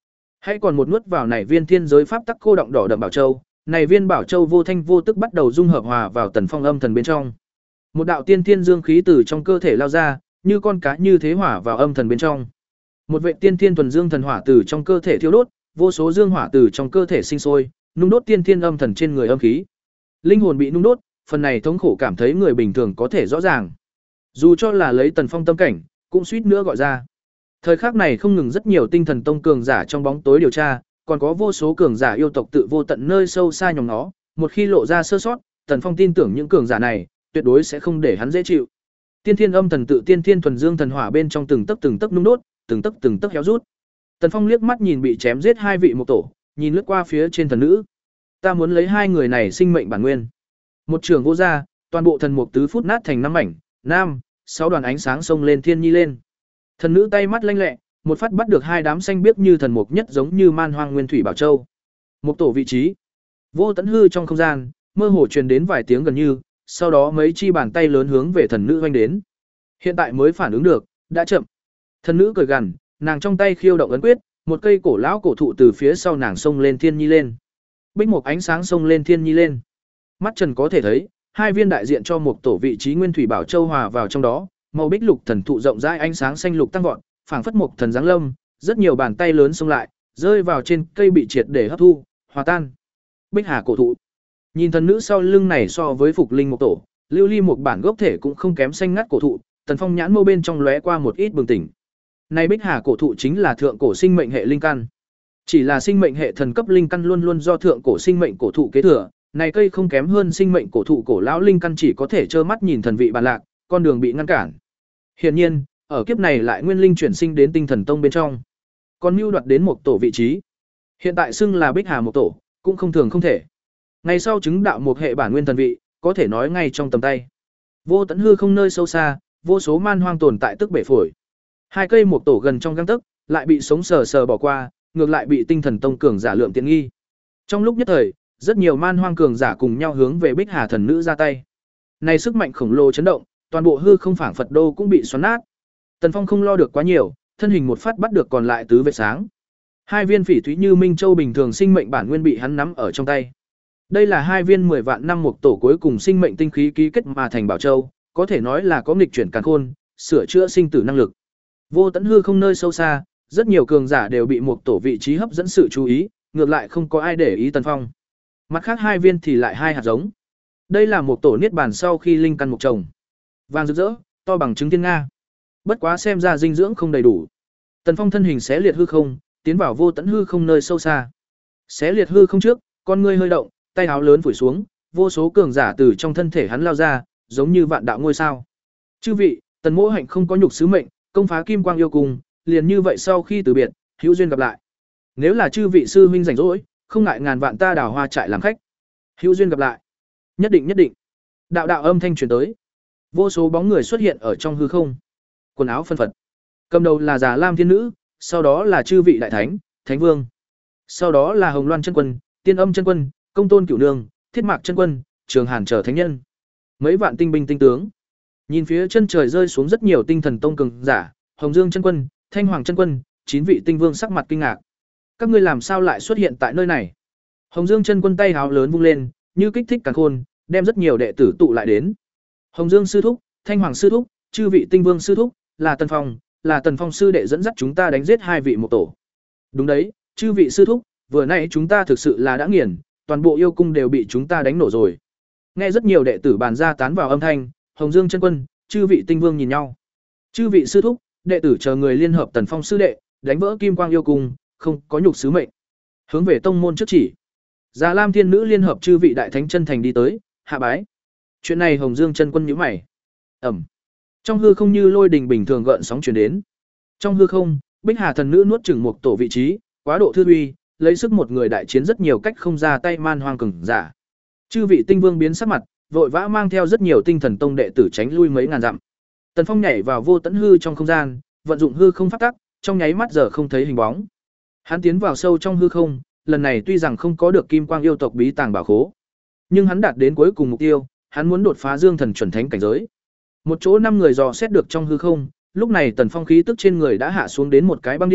Hãy còn một nuốt vào này viên thiên giới pháp tắc cô động đỏ đậm bảo châu, này viên bảo châu vô thanh vô tức bắt đầu dung hợp hòa vào Tần Phong âm thần bên trong. Một đạo tiên thiên dương khí từ trong cơ thể lao ra, như con cá như thế hỏa vào âm thần bên trong. Một vệ tiên thiên thuần dương thần hỏa từ trong cơ thể thiêu đốt, vô số dương hỏa từ trong cơ thể sinh sôi, nung đốt tiên thiên âm thần trên người âm khí. Linh hồn bị nung đốt, phần này thống khổ cảm thấy người bình thường có thể rõ ràng. Dù cho là lấy Tần Phong tâm cảnh, cũng suýt nữa gọi ra. Thời khắc này không ngừng rất nhiều tinh thần tông cường giả trong bóng tối điều tra, còn có vô số cường giả yêu tộc tự vô tận nơi sâu xa nhòm nó, một khi lộ ra sơ sót, Tần Phong tin tưởng những cường giả này tuyệt đối sẽ không để hắn dễ chịu. Tiên thiên âm thần tự tiên thiên thuần dương thần hỏa bên trong từng tấc từng tấc nung đốt, từng tấc từng tấc héo rút. Tần Phong liếc mắt nhìn bị chém giết hai vị mục tổ, nhìn lướt qua phía trên thần nữ. Ta muốn lấy hai người này sinh mệnh bản nguyên. Một trường vô ra, toàn bộ thần mục tứ phút nát thành năm mảnh, nam, sáu đoàn ánh sáng xông lên thiên nhi lên. Thần nữ tay mắt lanh lẹ, một phát bắt được hai đám xanh biếc như thần mục nhất giống như man hoang nguyên thủy bảo châu. Mục tổ vị trí. Vô tận hư trong không gian, mơ hồ truyền đến vài tiếng gần như, sau đó mấy chi bàn tay lớn hướng về thần nữ hoành đến. Hiện tại mới phản ứng được, đã chậm. Thần nữ cười gằn, nàng trong tay khiêu động ấn quyết, một cây cổ lão cổ thụ từ phía sau nàng xông lên thiên nhi lên. Bích một ánh sáng xông lên thiên nhi lên. Mắt Trần có thể thấy, hai viên đại diện cho một tổ vị trí nguyên thủy bảo châu hòa vào trong đó, màu bích lục thần thụ rộng rãi ánh sáng xanh lục tăng vọt, phảng phất một thần giáng lâm, rất nhiều bàn tay lớn xông lại, rơi vào trên cây bị triệt để hấp thu, hòa tan. Bích Hà cổ thụ. Nhìn thần nữ sau lưng này so với Phục Linh một tổ, lưu ly một bản gốc thể cũng không kém xanh ngắt cổ thụ, Tần Phong nhãn mâu bên trong lóe qua một ít bừng tỉnh. Này Bích Hà cổ thụ chính là thượng cổ sinh mệnh hệ linh căn. Chỉ là sinh mệnh hệ thần cấp linh căn luôn luôn do thượng cổ sinh mệnh cổ thụ kế thừa, này cây không kém hơn sinh mệnh cổ thụ cổ lão linh căn chỉ có thể trơ mắt nhìn thần vị bàn lạc, con đường bị ngăn cản. Hiển nhiên, ở kiếp này lại nguyên linh chuyển sinh đến Tinh Thần Tông bên trong, còn mưu đoạt đến một tổ vị trí. Hiện tại xưng là Bích Hà một tổ, cũng không thường không thể. Ngày sau chứng đạo một hệ bản nguyên thần vị, có thể nói ngay trong tầm tay. Vô tận hư không nơi sâu xa, vô số man hoang tồn tại tức bể phổi. Hai cây một tổ gần trong gang tấc, lại bị sống sờ sờ bỏ qua, ngược lại bị Tinh Thần Tông cường giả lượng tiện nghi. Trong lúc nhất thời, rất nhiều man hoang cường giả cùng nhau hướng về Bích Hà thần nữ ra tay. Này sức mạnh khổng lồ chấn động, toàn bộ hư không phảng phật đô cũng bị xoắn nát. Tần Phong không lo được quá nhiều, thân hình một phát bắt được còn lại tứ vệt sáng. Hai viên phỉ thúy như minh châu bình thường sinh mệnh bản nguyên bị hắn nắm ở trong tay. Đây là hai viên mười vạn năm một tổ cuối cùng sinh mệnh tinh khí ký kết mà thành bảo châu, có thể nói là có nghịch chuyển càn khôn, sửa chữa sinh tử năng lực. Vô tận hư không nơi sâu xa, rất nhiều cường giả đều bị một tổ vị trí hấp dẫn sự chú ý, ngược lại không có ai để ý Tần Phong. Mặt khác hai viên thì lại hai hạt giống. Đây là một tổ niết bàn sau khi linh căn mục trồng. Vàng rực rỡ, to bằng trứng thiên nga. Bất quá xem ra dinh dưỡng không đầy đủ. Tần Phong thân hình xé liệt hư không, tiến vào vô tận hư không nơi sâu xa. Xé liệt hư không trước, con ngươi hơi động, tay áo lớn phủi xuống, vô số cường giả từ trong thân thể hắn lao ra, giống như vạn đạo ngôi sao. Chư vị, Tần Mỗ Hạnh không có nhục sứ mệnh, công phá kim quang yêu cùng, liền như vậy sau khi từ biệt, hữu duyên gặp lại. Nếu là chư vị sư huynh rảnh rỗi, không ngại ngàn vạn ta đào hoa trại làm khách. Hữu duyên gặp lại. Nhất định nhất định. Đạo đạo âm thanh truyền tới. Vô số bóng người xuất hiện ở trong hư không. Quần áo phân phật. Cầm đầu là Già Lam Thiên Nữ, sau đó là chư vị đại thánh, Thánh Vương. Sau đó là Hồng Loan chân quân, Tiên Âm chân quân, Công Tôn Cửu Nương, Thiết Mạc chân quân, Trường Hàn trở thánh nhân. Mấy vạn tinh binh tinh tướng. Nhìn phía chân trời rơi xuống rất nhiều tinh thần tông cường giả, Hồng Dương chân quân, Thanh Hoàng chân quân, chín vị tinh vương sắc mặt kinh ngạc. Các ngươi làm sao lại xuất hiện tại nơi này? Hồng Dương chân quân tay háo lớn vung lên, như kích thích càn khôn, đem rất nhiều đệ tử tụ lại đến. Hồng Dương sư thúc, Thanh Hoàng sư thúc, chư vị tinh vương sư thúc, là Tần Phong, là Tần Phong sư đệ dẫn dắt chúng ta đánh giết hai vị một tổ. Đúng đấy, chư vị sư thúc, vừa nãy chúng ta thực sự là đã nghiền, toàn bộ yêu cung đều bị chúng ta đánh nổ rồi. Nghe rất nhiều đệ tử bàn ra tán vào âm thanh, Hồng Dương chân quân, chư vị tinh vương nhìn nhau. Chư vị sư thúc, đệ tử chờ người liên hợp Tần Phong sư đệ, đánh vỡ kim quang yêu cung, không có nhục sứ mệnh. Hướng về tông môn trước chỉ. Già Lam Thiên Nữ liên hợp chư vị đại thánh chân thành đi tới, hạ bái. Chuyện này Hồng Dương chân quân nhíu mày. Ẩm. Trong hư không như lôi đình bình thường gợn sóng truyền đến. Trong hư không, Bích Hà thần nữ nuốt chửng một tổ vị trí, quá độ thư uy, lấy sức một người đại chiến rất nhiều cách không ra tay man hoang cường giả. Chư vị tinh vương biến sắc mặt, vội vã mang theo rất nhiều tinh thần tông đệ tử tránh lui mấy ngàn dặm. Tần Phong nhảy vào vô tận hư trong không gian, vận dụng hư không pháp tắc, trong nháy mắt giờ không thấy hình bóng. Hắn tiến vào sâu trong hư không, lần này tuy rằng không có được kim quang yêu tộc bí tàng bảo khố, nhưng hắn đạt đến cuối cùng mục tiêu, hắn muốn đột phá Dương Thần chuẩn thánh cảnh giới. Một chỗ năm người dò xét được trong hư không, lúc này Tần Phong khí tức trên người đã hạ xuống đến một cái băng điểm,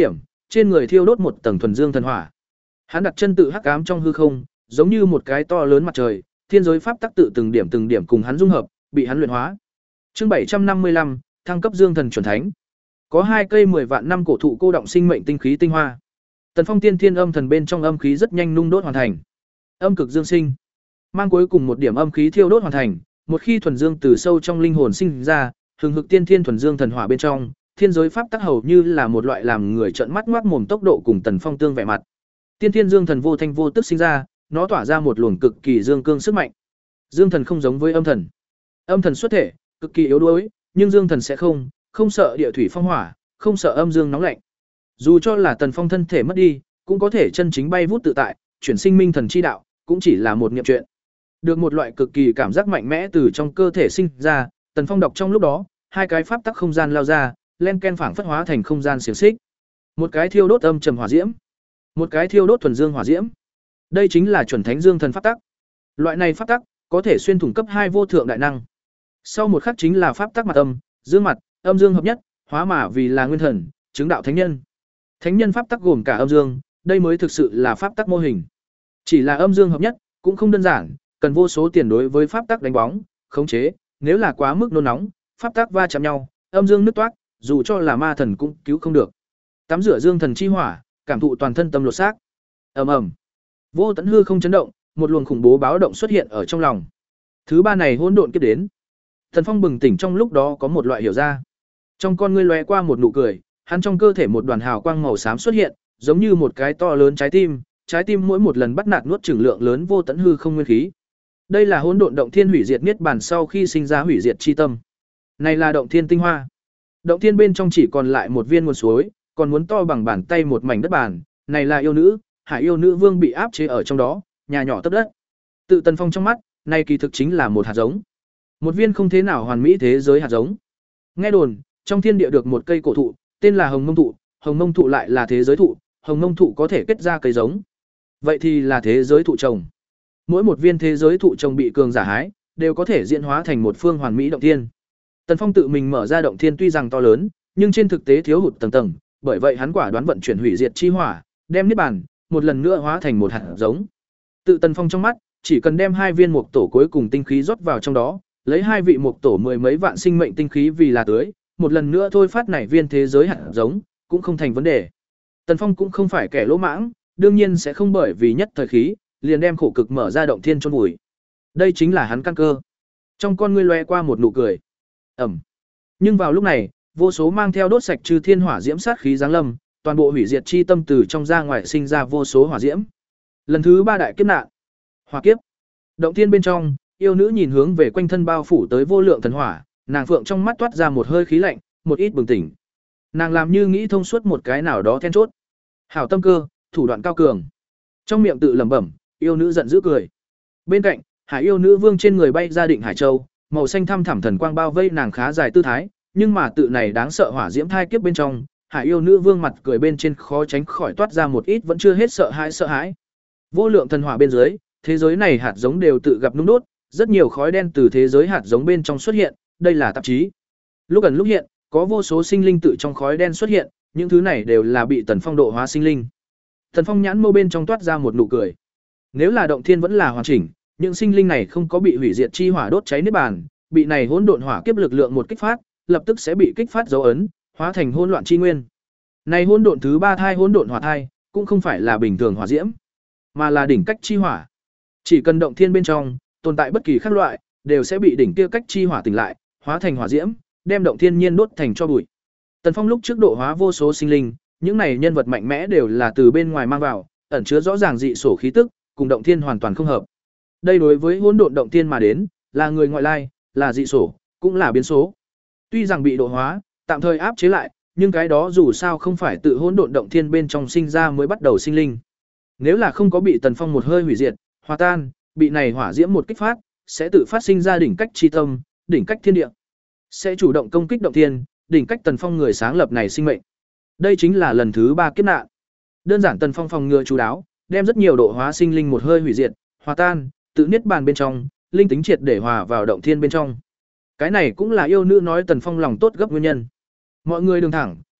trên người thiêu đốt một tầng thuần dương thần hỏa. Hắn đặt chân tự hắc ám trong hư không, giống như một cái to lớn mặt trời, thiên giới pháp tắc tự từng điểm từng điểm cùng hắn dung hợp, bị hắn luyện hóa. Chương bảy trăm năm mươi lăm, thăng cấp dương thần chuẩn thánh. Có hai cây mười vạn năm cổ thụ cô động sinh mệnh tinh khí tinh hoa. Tần Phong tiên thiên âm thần bên trong âm khí rất nhanh nung đốt hoàn thành. Âm cực dương sinh, mang cuối cùng một điểm âm khí thiêu đốt hoàn thành, một khi thuần dương từ sâu trong linh hồn sinh ra, hừng hực tiên thiên thuần dương thần hỏa bên trong, thiên giới pháp tắc hầu như là một loại làm người trợn mắt ngoác mồm tốc độ cùng Tần Phong tương vẻ mặt. Tiên thiên dương thần vô thanh vô tức sinh ra, nó tỏa ra một luồng cực kỳ dương cương sức mạnh. Dương thần không giống với âm thần. Âm thần xuất thể, cực kỳ yếu đuối, nhưng dương thần sẽ không, không sợ địa thủy phong hỏa, không sợ âm dương nóng lạnh. Dù cho là Tần Phong thân thể mất đi, cũng có thể chân chính bay vút tự tại, chuyển sinh minh thần chi đạo, cũng chỉ là một niệm chuyện. Được một loại cực kỳ cảm giác mạnh mẽ từ trong cơ thể sinh ra, Tần Phong đọc trong lúc đó, hai cái pháp tắc không gian lao ra, len ken phảng phất hóa thành không gian xiềng xích. Một cái thiêu đốt âm trầm hỏa diễm, một cái thiêu đốt thuần dương hỏa diễm. Đây chính là chuẩn thánh dương thần pháp tắc. Loại này pháp tắc có thể xuyên thủng cấp hai vô thượng đại năng. Sau một khắc chính là pháp tắc mặt âm, dương mặt, âm dương hợp nhất, hóa mà vì là nguyên thần, chứng đạo thánh nhân. Thánh nhân pháp tắc gồm cả âm dương, đây mới thực sự là pháp tắc mô hình. Chỉ là âm dương hợp nhất, cũng không đơn giản, cần vô số tiền đối với pháp tắc đánh bóng, khống chế, nếu là quá mức nôn nóng, pháp tắc va chạm nhau, âm dương nứt toát, dù cho là ma thần cũng cứu không được. Tắm rửa dương thần chi hỏa, cảm thụ toàn thân tâm lột xác. Ầm ầm. Vô tận hư không chấn động, một luồng khủng bố báo động xuất hiện ở trong lòng. Thứ ba này hỗn độn kiếp đến. Thần Phong bừng tỉnh trong lúc đó có một loại hiểu ra. Trong con ngươi lóe qua một nụ cười, hắn trong cơ thể một đoàn hào quang màu xám xuất hiện, giống như một cái to lớn trái tim, trái tim mỗi một lần bắt nạt nuốt chửng lượng lớn vô tận hư không nguyên khí. Đây là hỗn độn động thiên hủy diệt niết bàn sau khi sinh ra hủy diệt chi tâm. Này là động thiên tinh hoa. Động thiên bên trong chỉ còn lại một viên nguồn suối, còn muốn to bằng bàn tay một mảnh đất bàn, này là yêu nữ, Hải yêu nữ vương bị áp chế ở trong đó, nhà nhỏ tấp đất. Tự Tần Phong trong mắt, này kỳ thực chính là một hạt giống. Một viên không thế nào hoàn mỹ thế giới hạt giống. Nghe đồn, trong thiên địa được một cây cổ thụ, tên là Hồng Mông thụ, Hồng Mông thụ lại là thế giới thụ, Hồng Mông thụ có thể kết ra cây giống. Vậy thì là thế giới thụ trồng. Mỗi một viên thế giới thụ trồng bị cường giả hái, đều có thể diễn hóa thành một phương hoàn mỹ động thiên. Tần Phong tự mình mở ra động thiên tuy rằng to lớn, nhưng trên thực tế thiếu hụt tầng tầng, bởi vậy hắn quả đoán vận chuyển hủy diệt chi hỏa, đem niết bàn một lần nữa hóa thành một hạt giống. Tự Tần Phong trong mắt, chỉ cần đem hai viên mục tổ cuối cùng tinh khí rót vào trong đó, lấy hai vị mục tổ mười mấy vạn sinh mệnh tinh khí vì là tưới, một lần nữa thôi phát nảy viên thế giới hạt giống, cũng không thành vấn đề. Tần Phong cũng không phải kẻ lỗ mãng, đương nhiên sẽ không bởi vì nhất thời khí, liền đem khổ cực mở ra động thiên chôn vùi. Đây chính là hắn căn cơ. Trong con ngươi loe qua một nụ cười. Ẩm. Nhưng vào lúc này, vô số mang theo đốt sạch trừ thiên hỏa diễm sát khí giáng lâm, toàn bộ hủy diệt chi tâm từ trong ra ngoài sinh ra vô số hỏa diễm. Lần thứ ba đại kiếp nạn. Hỏa kiếp. Động thiên bên trong, yêu nữ nhìn hướng về quanh thân bao phủ tới vô lượng thần hỏa, nàng phượng trong mắt toát ra một hơi khí lạnh, một ít bừng tỉnh. Nàng làm như nghĩ thông suốt một cái nào đó then chốt. Hảo tâm cơ, thủ đoạn cao cường. Trong miệng tự lẩm bẩm, yêu nữ giận dữ cười. Bên cạnh, Hải yêu nữ vương trên người bay ra Định Hải Châu, màu xanh thăm thẳm thần quang bao vây nàng khá dài tư thái, nhưng mà tự này đáng sợ hỏa diễm thai kiếp bên trong, Hải yêu nữ vương mặt cười bên trên khó tránh khỏi toát ra một ít vẫn chưa hết sợ hãi sợ hãi. Vô lượng thần hỏa bên dưới, thế giới này hạt giống đều tự gặp nung đốt, rất nhiều khói đen từ thế giới hạt giống bên trong xuất hiện, đây là tạp chí. Lúc ẩn lúc hiện, có vô số sinh linh tự trong khói đen xuất hiện, những thứ này đều là bị Tần Phong độ hóa sinh linh. Tần Phong nhãn mâu bên trong toát ra một nụ cười. Nếu là động thiên vẫn là hoàn chỉnh, những sinh linh này không có bị hủy diệt chi hỏa đốt cháy niết bàn, bị này hỗn độn hỏa kiếp lực lượng một kích phát, lập tức sẽ bị kích phát dấu ấn, hóa thành hỗn loạn chi nguyên. Này hỗn độn thứ ba thai hỗn độn hỏa thai, cũng không phải là bình thường hỏa diễm, mà là đỉnh cách chi hỏa. Chỉ cần động thiên bên trong tồn tại bất kỳ khác loại, đều sẽ bị đỉnh kia cách chi hỏa tỉnh lại, hóa thành hỏa diễm, đem động thiên nhiên đốt thành cho bụi. Tần Phong lúc trước độ hóa vô số sinh linh, những này nhân vật mạnh mẽ đều là từ bên ngoài mang vào, ẩn chứa rõ ràng dị sổ khí tức, cùng động thiên hoàn toàn không hợp. Đây đối với hỗn độn động thiên mà đến, là người ngoại lai, là dị sổ, cũng là biến số. Tuy rằng bị độ hóa, tạm thời áp chế lại, nhưng cái đó dù sao không phải tự hỗn độn động thiên bên trong sinh ra mới bắt đầu sinh linh. Nếu là không có bị Tần Phong một hơi hủy diệt, hòa tan, bị này hỏa diễm một kích phát, sẽ tự phát sinh ra đỉnh cách chi tâm, đỉnh cách thiên địa. Sẽ chủ động công kích động thiên, đỉnh cách Tần Phong người sáng lập này sinh mệnh. Đây chính là lần thứ ba kiếp nạn. Đơn giản Tần Phong phòng ngừa chú đáo, đem rất nhiều độ hóa sinh linh một hơi hủy diệt, hòa tan, tự niết bàn bên trong, linh tính triệt để hòa vào động thiên bên trong. Cái này cũng là yêu nữ nói Tần Phong lòng tốt gấp nguyên nhân. Mọi người đường thẳng,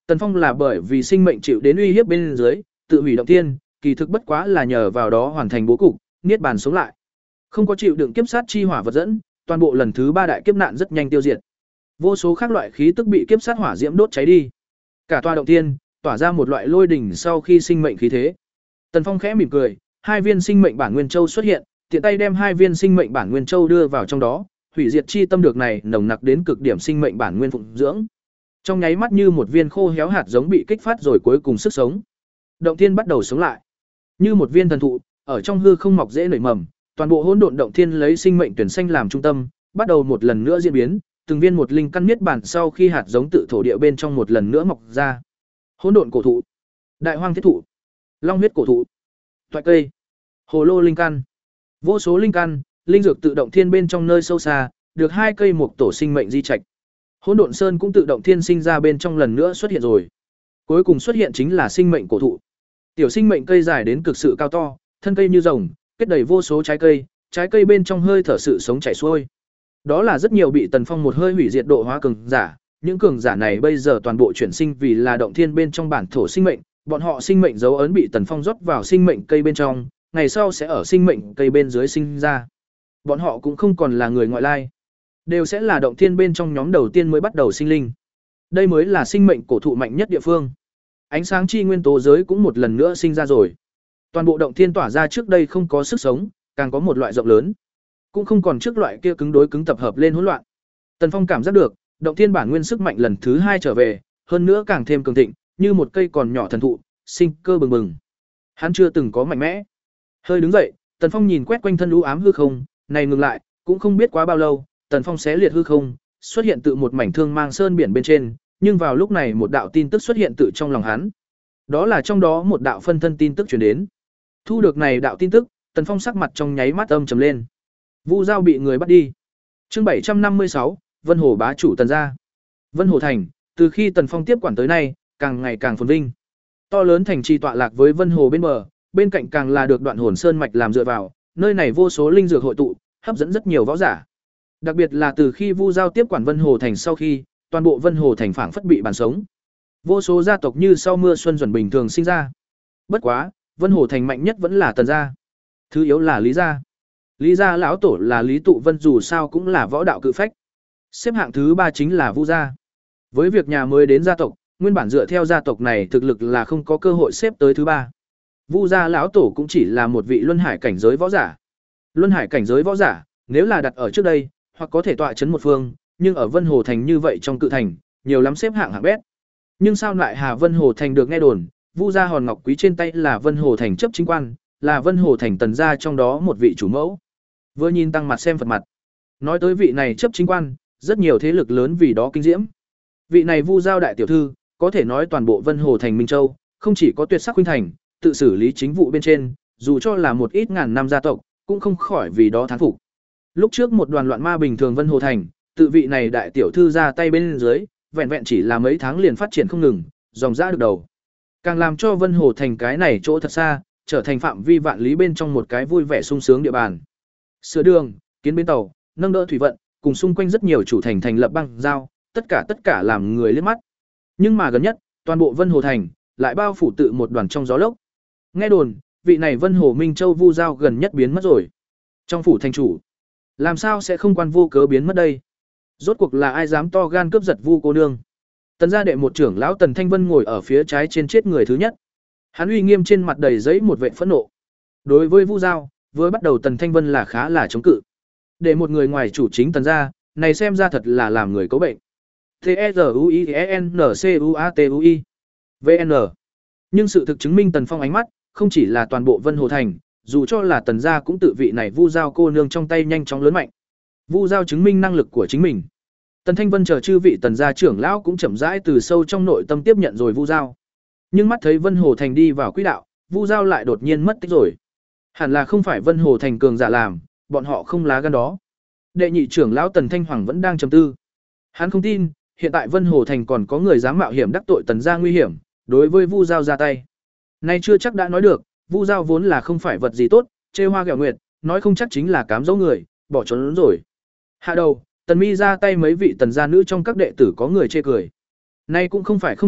Tần Phong là bởi vì sinh mệnh chịu đến uy hiếp bên dưới, tự hủy động thiên, kỳ thực bất quá là nhờ vào đó hoàn thành bố cục, niết bàn sống lại. Không có chịu đựng kiếp sát chi hỏa vật dẫn, toàn bộ lần thứ ba đại kiếp nạn rất nhanh tiêu diệt. Vô số các loại khí tức bị kiếp sát hỏa diễm đốt cháy đi. Cả tòa động thiên tỏa ra một loại lôi đỉnh sau khi sinh mệnh khí thế. Tần Phong khẽ mỉm cười, hai viên sinh mệnh bản nguyên châu xuất hiện, tiện tay đem hai viên sinh mệnh bản nguyên châu đưa vào trong đó, hủy diệt chi tâm được này nồng nặc đến cực điểm sinh mệnh bản nguyên phụng dưỡng. Trong nháy mắt như một viên khô héo hạt giống bị kích phát rồi cuối cùng sức sống. Động thiên bắt đầu sống lại. Như một viên thần thụ, ở trong hư không mọc rễ nảy mầm, toàn bộ hỗn độn động thiên lấy sinh mệnh tuyển xanh làm trung tâm, bắt đầu một lần nữa diễn biến, từng viên một linh căn niết bản sau khi hạt giống tự thổ địa bên trong một lần nữa mọc ra. Hỗn độn cổ thụ, đại hoang thiết thụ, long huyết cổ thụ, toại cây, hồ lô linh căn. Vô số linh căn, linh dược tự động thiên bên trong nơi sâu xa, được hai cây mục tổ sinh mệnh di trạch. Hỗn độn sơn cũng tự động thiên sinh ra bên trong lần nữa xuất hiện rồi. Cuối cùng xuất hiện chính là sinh mệnh cổ thụ. Tiểu sinh mệnh cây dài đến cực sự cao to, thân cây như rồng, kết đầy vô số trái cây, trái cây bên trong hơi thở sự sống chảy xuôi. Đó là rất nhiều bị Tần Phong một hơi hủy diệt độ hóa cường giả, những cường giả này bây giờ toàn bộ chuyển sinh vì là động thiên bên trong bản thổ sinh mệnh, bọn họ sinh mệnh dấu ấn bị Tần Phong rót vào sinh mệnh cây bên trong, ngày sau sẽ ở sinh mệnh cây bên dưới sinh ra. Bọn họ cũng không còn là người ngoại lai, đều sẽ là động thiên bên trong nhóm đầu tiên mới bắt đầu sinh linh. Đây mới là sinh mệnh cổ thụ mạnh nhất địa phương. Ánh sáng chi nguyên tố giới cũng một lần nữa sinh ra rồi. Toàn bộ động thiên tỏa ra trước đây không có sức sống, càng có một loại rộng lớn, cũng không còn trước loại kia cứng đối cứng tập hợp lên hỗn loạn. Tần Phong cảm giác được, động thiên bản nguyên sức mạnh lần thứ hai trở về, hơn nữa càng thêm cường thịnh, như một cây còn nhỏ thần thụ, sinh cơ bừng bừng. Hắn chưa từng có mạnh mẽ. Hơi đứng dậy, Tần Phong nhìn quét quanh thân u ám hư không, này ngừng lại, cũng không biết quá bao lâu, Tần Phong xé liệt hư không, xuất hiện tự một mảnh thương mang sơn biển bên trên, nhưng vào lúc này một đạo tin tức xuất hiện tự trong lòng hắn. Đó là trong đó một đạo phân thân tin tức truyền đến. Thu được này đạo tin tức, Tần Phong sắc mặt trong nháy mắt âm trầm lên. Vu Giao bị người bắt đi. Chương bảy trăm năm mươi sáu, Vân Hồ bá chủ Tần gia. Vân Hồ thành, từ khi Tần Phong tiếp quản tới nay, càng ngày càng phồn vinh. To lớn thành trì tọa lạc với Vân Hồ bên bờ, bên cạnh càng là được Đoạn Hồn Sơn mạch làm dựa vào, nơi này vô số linh dược hội tụ, hấp dẫn rất nhiều võ giả. Đặc biệt là từ khi Vu Giao tiếp quản Vân Hồ thành sau khi, toàn bộ Vân Hồ thành phảng phất bị bàn sống. Vô số gia tộc như sau mưa xuân dần bình thường sinh ra. Bất quá, Vân Hồ thành mạnh nhất vẫn là Tần gia. Thứ yếu là Lý gia. Lý gia lão tổ là Lý Tụ Vân, dù sao cũng là võ đạo cự phách. Xếp hạng thứ ba chính là Vu gia. Với việc nhà mới đến gia tộc, nguyên bản dựa theo gia tộc này thực lực là không có cơ hội xếp tới thứ ba. Vu gia lão tổ cũng chỉ là một vị luân hải cảnh giới võ giả. Luân hải cảnh giới võ giả, nếu là đặt ở trước đây, hoặc có thể tọa chấn một phương, nhưng ở Vân Hồ thành như vậy trong cự thành, nhiều lắm xếp hạng hạng bét. Nhưng sao lại Hà Vân Hồ thành được nghe đồn, Vu gia hòn ngọc quý trên tay là Vân Hồ thành chấp chính quan, là Vân Hồ thành Tần gia trong đó một vị chủ mẫu. Vừa nhìn tăng mặt xem Phật mặt. Nói tới vị này chấp chính quan, rất nhiều thế lực lớn vì đó kinh diễm. Vị này Vu Giao đại tiểu thư, có thể nói toàn bộ Vân Hồ thành Minh Châu, không chỉ có tuyệt sắc huynh thành, tự xử lý chính vụ bên trên, dù cho là một ít ngàn năm gia tộc, cũng không khỏi vì đó thán phục. Lúc trước một đoàn loạn ma bình thường Vân Hồ thành, tự vị này đại tiểu thư ra tay bên dưới, vẹn vẹn chỉ là mấy tháng liền phát triển không ngừng, dòng dã được đầu. Càng làm cho Vân Hồ thành cái này chỗ thật xa, trở thành phạm vi vạn lý bên trong một cái vui vẻ sung sướng địa bàn. Sửa đường, kiến bến tàu, nâng đỡ thủy vận, cùng xung quanh rất nhiều chủ thành thành lập băng giao, tất cả tất cả làm người liếc mắt. Nhưng mà gần nhất, toàn bộ Vân Hồ thành lại bao phủ tự một đoàn trong gió lốc. Nghe đồn, vị này Vân Hồ Minh Châu Vu Giao gần nhất biến mất rồi. Trong phủ thành chủ, làm sao sẽ không quan vô cớ biến mất đây? Rốt cuộc là ai dám to gan cướp giật Vu cô nương? Tần gia đệ một trưởng lão Tần Thanh Vân ngồi ở phía trái trên chết người thứ nhất. Hắn uy nghiêm trên mặt đầy giấy một vệt phẫn nộ. Đối với Vu Giao, vừa bắt đầu Tần Thanh Vân là khá là chống cự. Để một người ngoài chủ chính Tần gia, này xem ra thật là làm người cấu bệnh. T E R U I E N C U A T U I V N. Nhưng sự thực chứng minh Tần Phong ánh mắt, không chỉ là toàn bộ Vân Hồ thành, dù cho là Tần gia cũng tự vị này Vu Giao cô nương trong tay nhanh chóng lớn mạnh. Vu Giao chứng minh năng lực của chính mình. Tần Thanh Vân chờ chư vị Tần gia trưởng lão cũng chậm rãi từ sâu trong nội tâm tiếp nhận rồi Vu Giao. Nhưng mắt thấy Vân Hồ thành đi vào quỹ đạo, Vu Giao lại đột nhiên mất tích rồi. Hẳn là không phải Vân Hồ thành cường giả làm, bọn họ không lá gan đó. Đệ nhị trưởng lão Tần Thanh Hoàng vẫn đang trầm tư. Hắn không tin, hiện tại Vân Hồ thành còn có người dám mạo hiểm đắc tội Tần gia nguy hiểm, đối với Vu Giao ra tay. Nay chưa chắc đã nói được, Vu Giao vốn là không phải vật gì tốt, trêu hoa ghẹo nguyệt, nói không chắc chính là cám dỗ người, bỏ trốn rồi. Hạ đầu, Tần Mi ra tay mấy vị Tần gia nữ trong các đệ tử có người chê cười. Nay cũng không phải không thể,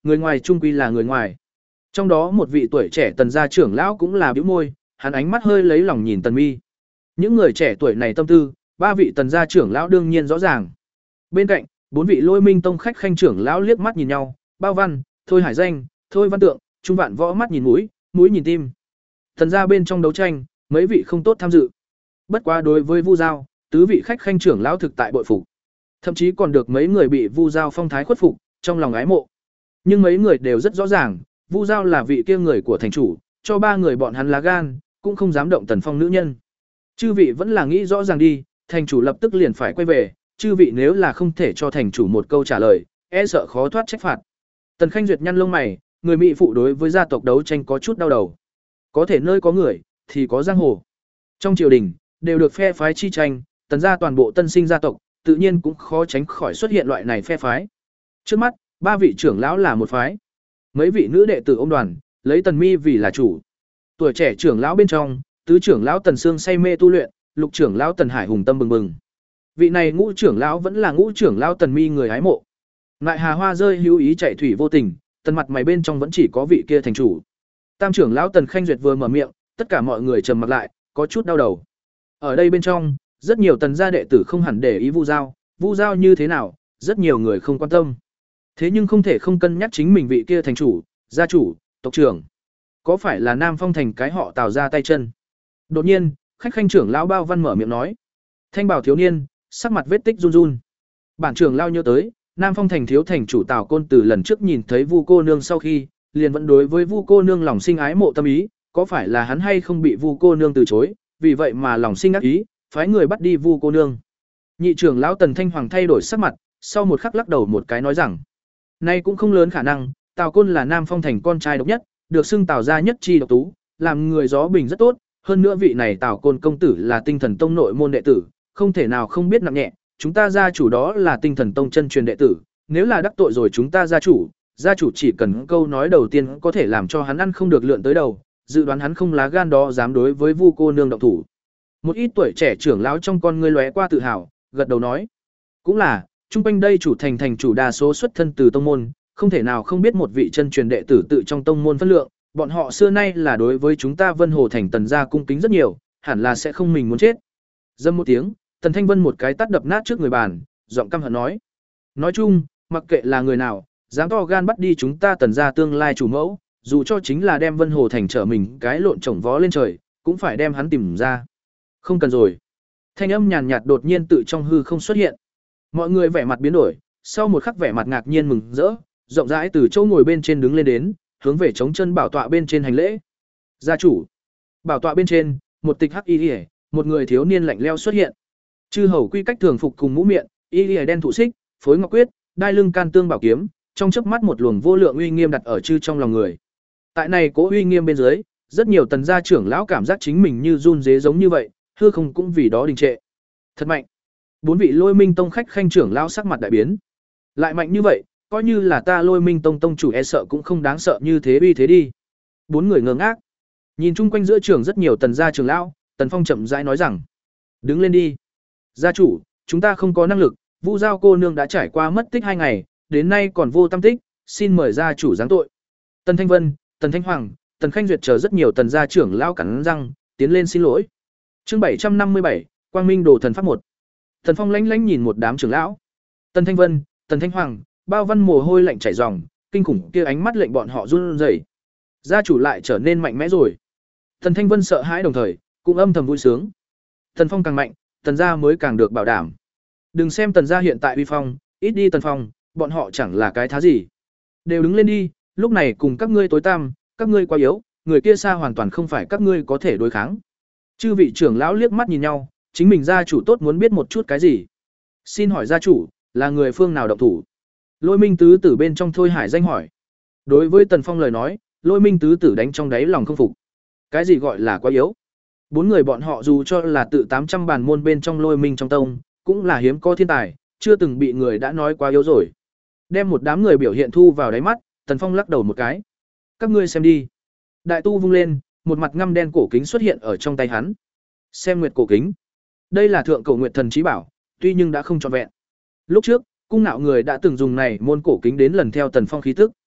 người ngoài trung quy là người ngoài. Trong đó một vị tuổi trẻ Tần gia trưởng lão cũng là bĩu môi, hắn ánh mắt hơi lấy lòng nhìn Tần Mi. Những người trẻ tuổi này tâm tư, ba vị Tần gia trưởng lão đương nhiên rõ ràng. Bên cạnh, bốn vị Lôi Minh tông khách khanh trưởng lão liếc mắt nhìn nhau, Bao Văn, Thôi Hải Danh, Thôi Văn Tượng, Trung Vạn Võ mắt nhìn mũi, mũi nhìn tim. Tần gia bên trong đấu tranh, mấy vị không tốt tham dự. Bất quá đối với Vu Giao, tứ vị khách khanh trưởng lão thực tại bội phục. Thậm chí còn được mấy người bị Vu Giao phong thái khuất phục, trong lòng ái mộ. Nhưng mấy người đều rất rõ ràng, Vu Giao là vị kia người của thành chủ, cho ba người bọn hắn lá gan, cũng không dám động Tần Phong nữ nhân. Chư vị vẫn là nghĩ rõ ràng đi, thành chủ lập tức liền phải quay về, chư vị nếu là không thể cho thành chủ một câu trả lời, e sợ khó thoát trách phạt. Tần Khanh Duyệt nhăn lông mày, người mỹ phụ đối với gia tộc đấu tranh có chút đau đầu. Có thể nơi có người, thì có giang hồ. Trong triều đình, đều được phe phái chi tranh, Tần gia toàn bộ tân sinh gia tộc, tự nhiên cũng khó tránh khỏi xuất hiện loại này phe phái. Trước mắt, ba vị trưởng lão là một phái. Mấy vị nữ đệ tử ôm đoàn, lấy Tần Mi vì là chủ. Tuổi trẻ trưởng lão bên trong, tứ trưởng lão Tần Sương say mê tu luyện, lục trưởng lão Tần Hải hùng tâm bừng bừng. Vị này ngũ trưởng lão vẫn là ngũ trưởng lão Tần Mi người hái mộ. Ngại Hà Hoa rơi hữu ý chạy thủy vô tình, tần mặt mày bên trong vẫn chỉ có vị kia thành chủ. Tam trưởng lão Tần Khanh Duyệt vừa mở miệng, tất cả mọi người trầm mặt lại, có chút đau đầu. Ở đây bên trong, rất nhiều Tần gia đệ tử không hẳn để ý Vu Giao, Vu Giao như thế nào, rất nhiều người không quan tâm. Thế nhưng không thể không cân nhắc chính mình vị kia thành chủ, gia chủ, tộc trưởng. Có phải là Nam Phong thành cái họ Tào ra tay chân? Đột nhiên, khách khanh trưởng lão Bao Văn mở miệng nói. Thanh bảo thiếu niên, sắc mặt vết tích run run. Bản trưởng lão nhớ tới, Nam Phong thành thiếu thành chủ Tào Côn từ lần trước nhìn thấy Vu cô nương sau khi, liền vẫn đối với Vu cô nương lòng sinh ái mộ tâm ý, có phải là hắn hay không bị Vu cô nương từ chối, vì vậy mà lòng sinh ác ý, phái người bắt đi Vu cô nương. Nhị trưởng lão Tần Thanh Hoàng thay đổi sắc mặt, sau một khắc lắc đầu một cái nói rằng, nay cũng không lớn khả năng, Tào Côn là Nam Phong thành con trai độc nhất, được xưng Tào gia nhất chi độc tú, làm người gió bình rất tốt, hơn nữa vị này Tào Côn công tử là Tinh Thần Tông nội môn đệ tử, không thể nào không biết nặng nhẹ, chúng ta gia chủ đó là Tinh Thần Tông chân truyền đệ tử, nếu là đắc tội rồi chúng ta gia chủ, gia chủ chỉ cần câu nói đầu tiên có thể làm cho hắn ăn không được lượn tới đầu, dự đoán hắn không lá gan đó dám đối với Vu cô nương động thủ. Một ít tuổi trẻ trưởng lão trong con ngươi lóe qua tự hào, gật đầu nói, cũng là, trung quanh đây chủ thành thành chủ đa số xuất thân từ tông môn, không thể nào không biết một vị chân truyền đệ tử tự trong tông môn phân lượng, bọn họ xưa nay là đối với chúng ta Vân Hồ thành Tần gia cung kính rất nhiều, hẳn là sẽ không mình muốn chết. Dâm một tiếng, Tần Thanh Vân một cái tát đập nát trước người bàn, giọng căm hận nói: "Nói chung, mặc kệ là người nào, dám to gan bắt đi chúng ta Tần gia tương lai chủ mẫu, dù cho chính là đem Vân Hồ thành trở mình cái lộn trồng vó lên trời, cũng phải đem hắn tìm ra." Không cần rồi. Thanh âm nhàn nhạt đột nhiên tự trong hư không xuất hiện. Mọi người vẻ mặt biến đổi, sau một khắc vẻ mặt ngạc nhiên mừng rỡ, rộng rãi từ chỗ ngồi bên trên đứng lên đến, hướng về chống chân bảo tọa bên trên hành lễ. Gia chủ. Bảo tọa bên trên, một tịch hắc y liễu, một người thiếu niên lạnh lẽo xuất hiện. Chư hầu quy cách thường phục cùng mũ miệng, y liễu đen thụ xích, phối ngọc quyết, đai lưng can tương bảo kiếm, trong chớp mắt một luồng vô lượng uy nghiêm đặt ở chư trong lòng người. Tại này cố uy nghiêm bên dưới, rất nhiều tần gia trưởng lão cảm giác chính mình như run rế giống như vậy, hư không cũng vì đó đình trệ. Thật mạnh. Bốn vị Lôi Minh tông khách khanh trưởng lão sắc mặt đại biến. Lại mạnh như vậy, coi như là ta Lôi Minh tông tông chủ e sợ cũng không đáng sợ như thế uy thế đi. Bốn người ngơ ngác. Nhìn chung quanh giữa trường rất nhiều tần gia trưởng lão, Tần Phong chậm rãi nói rằng: "Đứng lên đi. Gia chủ, chúng ta không có năng lực, Vu Giao cô nương đã trải qua mất tích hai ngày, đến nay còn vô tâm tích, xin mời gia chủ giáng tội." Tần Thanh Vân, Tần Thanh Hoàng, Tần Khanh Duyệt chờ rất nhiều tần gia trưởng lão cắn răng, tiến lên xin lỗi. Chương bảy trăm năm mươi bảy, Quang Minh Đồ Thần Pháp một. Tần Phong lánh lánh nhìn một đám trưởng lão. Tần Thanh Vân, Tần Thanh Hoàng, Bao Văn mồ hôi lạnh chảy ròng, kinh khủng kia ánh mắt lệnh bọn họ run rẩy. Gia chủ lại trở nên mạnh mẽ rồi. Tần Thanh Vân sợ hãi đồng thời, cũng âm thầm vui sướng. Tần Phong càng mạnh, Tần gia mới càng được bảo đảm. Đừng xem Tần gia hiện tại uy phong, ít đi Tần Phong, bọn họ chẳng là cái thá gì. Đều đứng lên đi, lúc này cùng các ngươi tối tăm, các ngươi quá yếu, người kia xa hoàn toàn không phải các ngươi có thể đối kháng. Chư vị trưởng lão liếc mắt nhìn nhau, chính mình gia chủ tốt muốn biết một chút cái gì. Xin hỏi gia chủ, là người phương nào động thủ? Lôi Minh tứ tử bên trong Thôi Hải Danh hỏi. Đối với Tần Phong lời nói, Lôi Minh tứ tử đánh trong đáy lòng không phục. Cái gì gọi là quá yếu? Bốn người bọn họ dù cho là tự tám trăm bản môn bên trong Lôi Minh trong tông, cũng là hiếm có thiên tài, chưa từng bị người đã nói quá yếu rồi. Đem một đám người biểu hiện thu vào đáy mắt, Tần Phong lắc đầu một cái. Các ngươi xem đi. Đại tu vung lên, một mặt ngăm đen cổ kính xuất hiện ở trong tay hắn. Xem nguyệt cổ kính. Đây là thượng cổ nguyệt thần trí bảo, tuy nhưng đã không trọn vẹn. Lúc trước, cung nạo người đã từng dùng này môn cổ kính đến lần theo Tần Phong khí tức.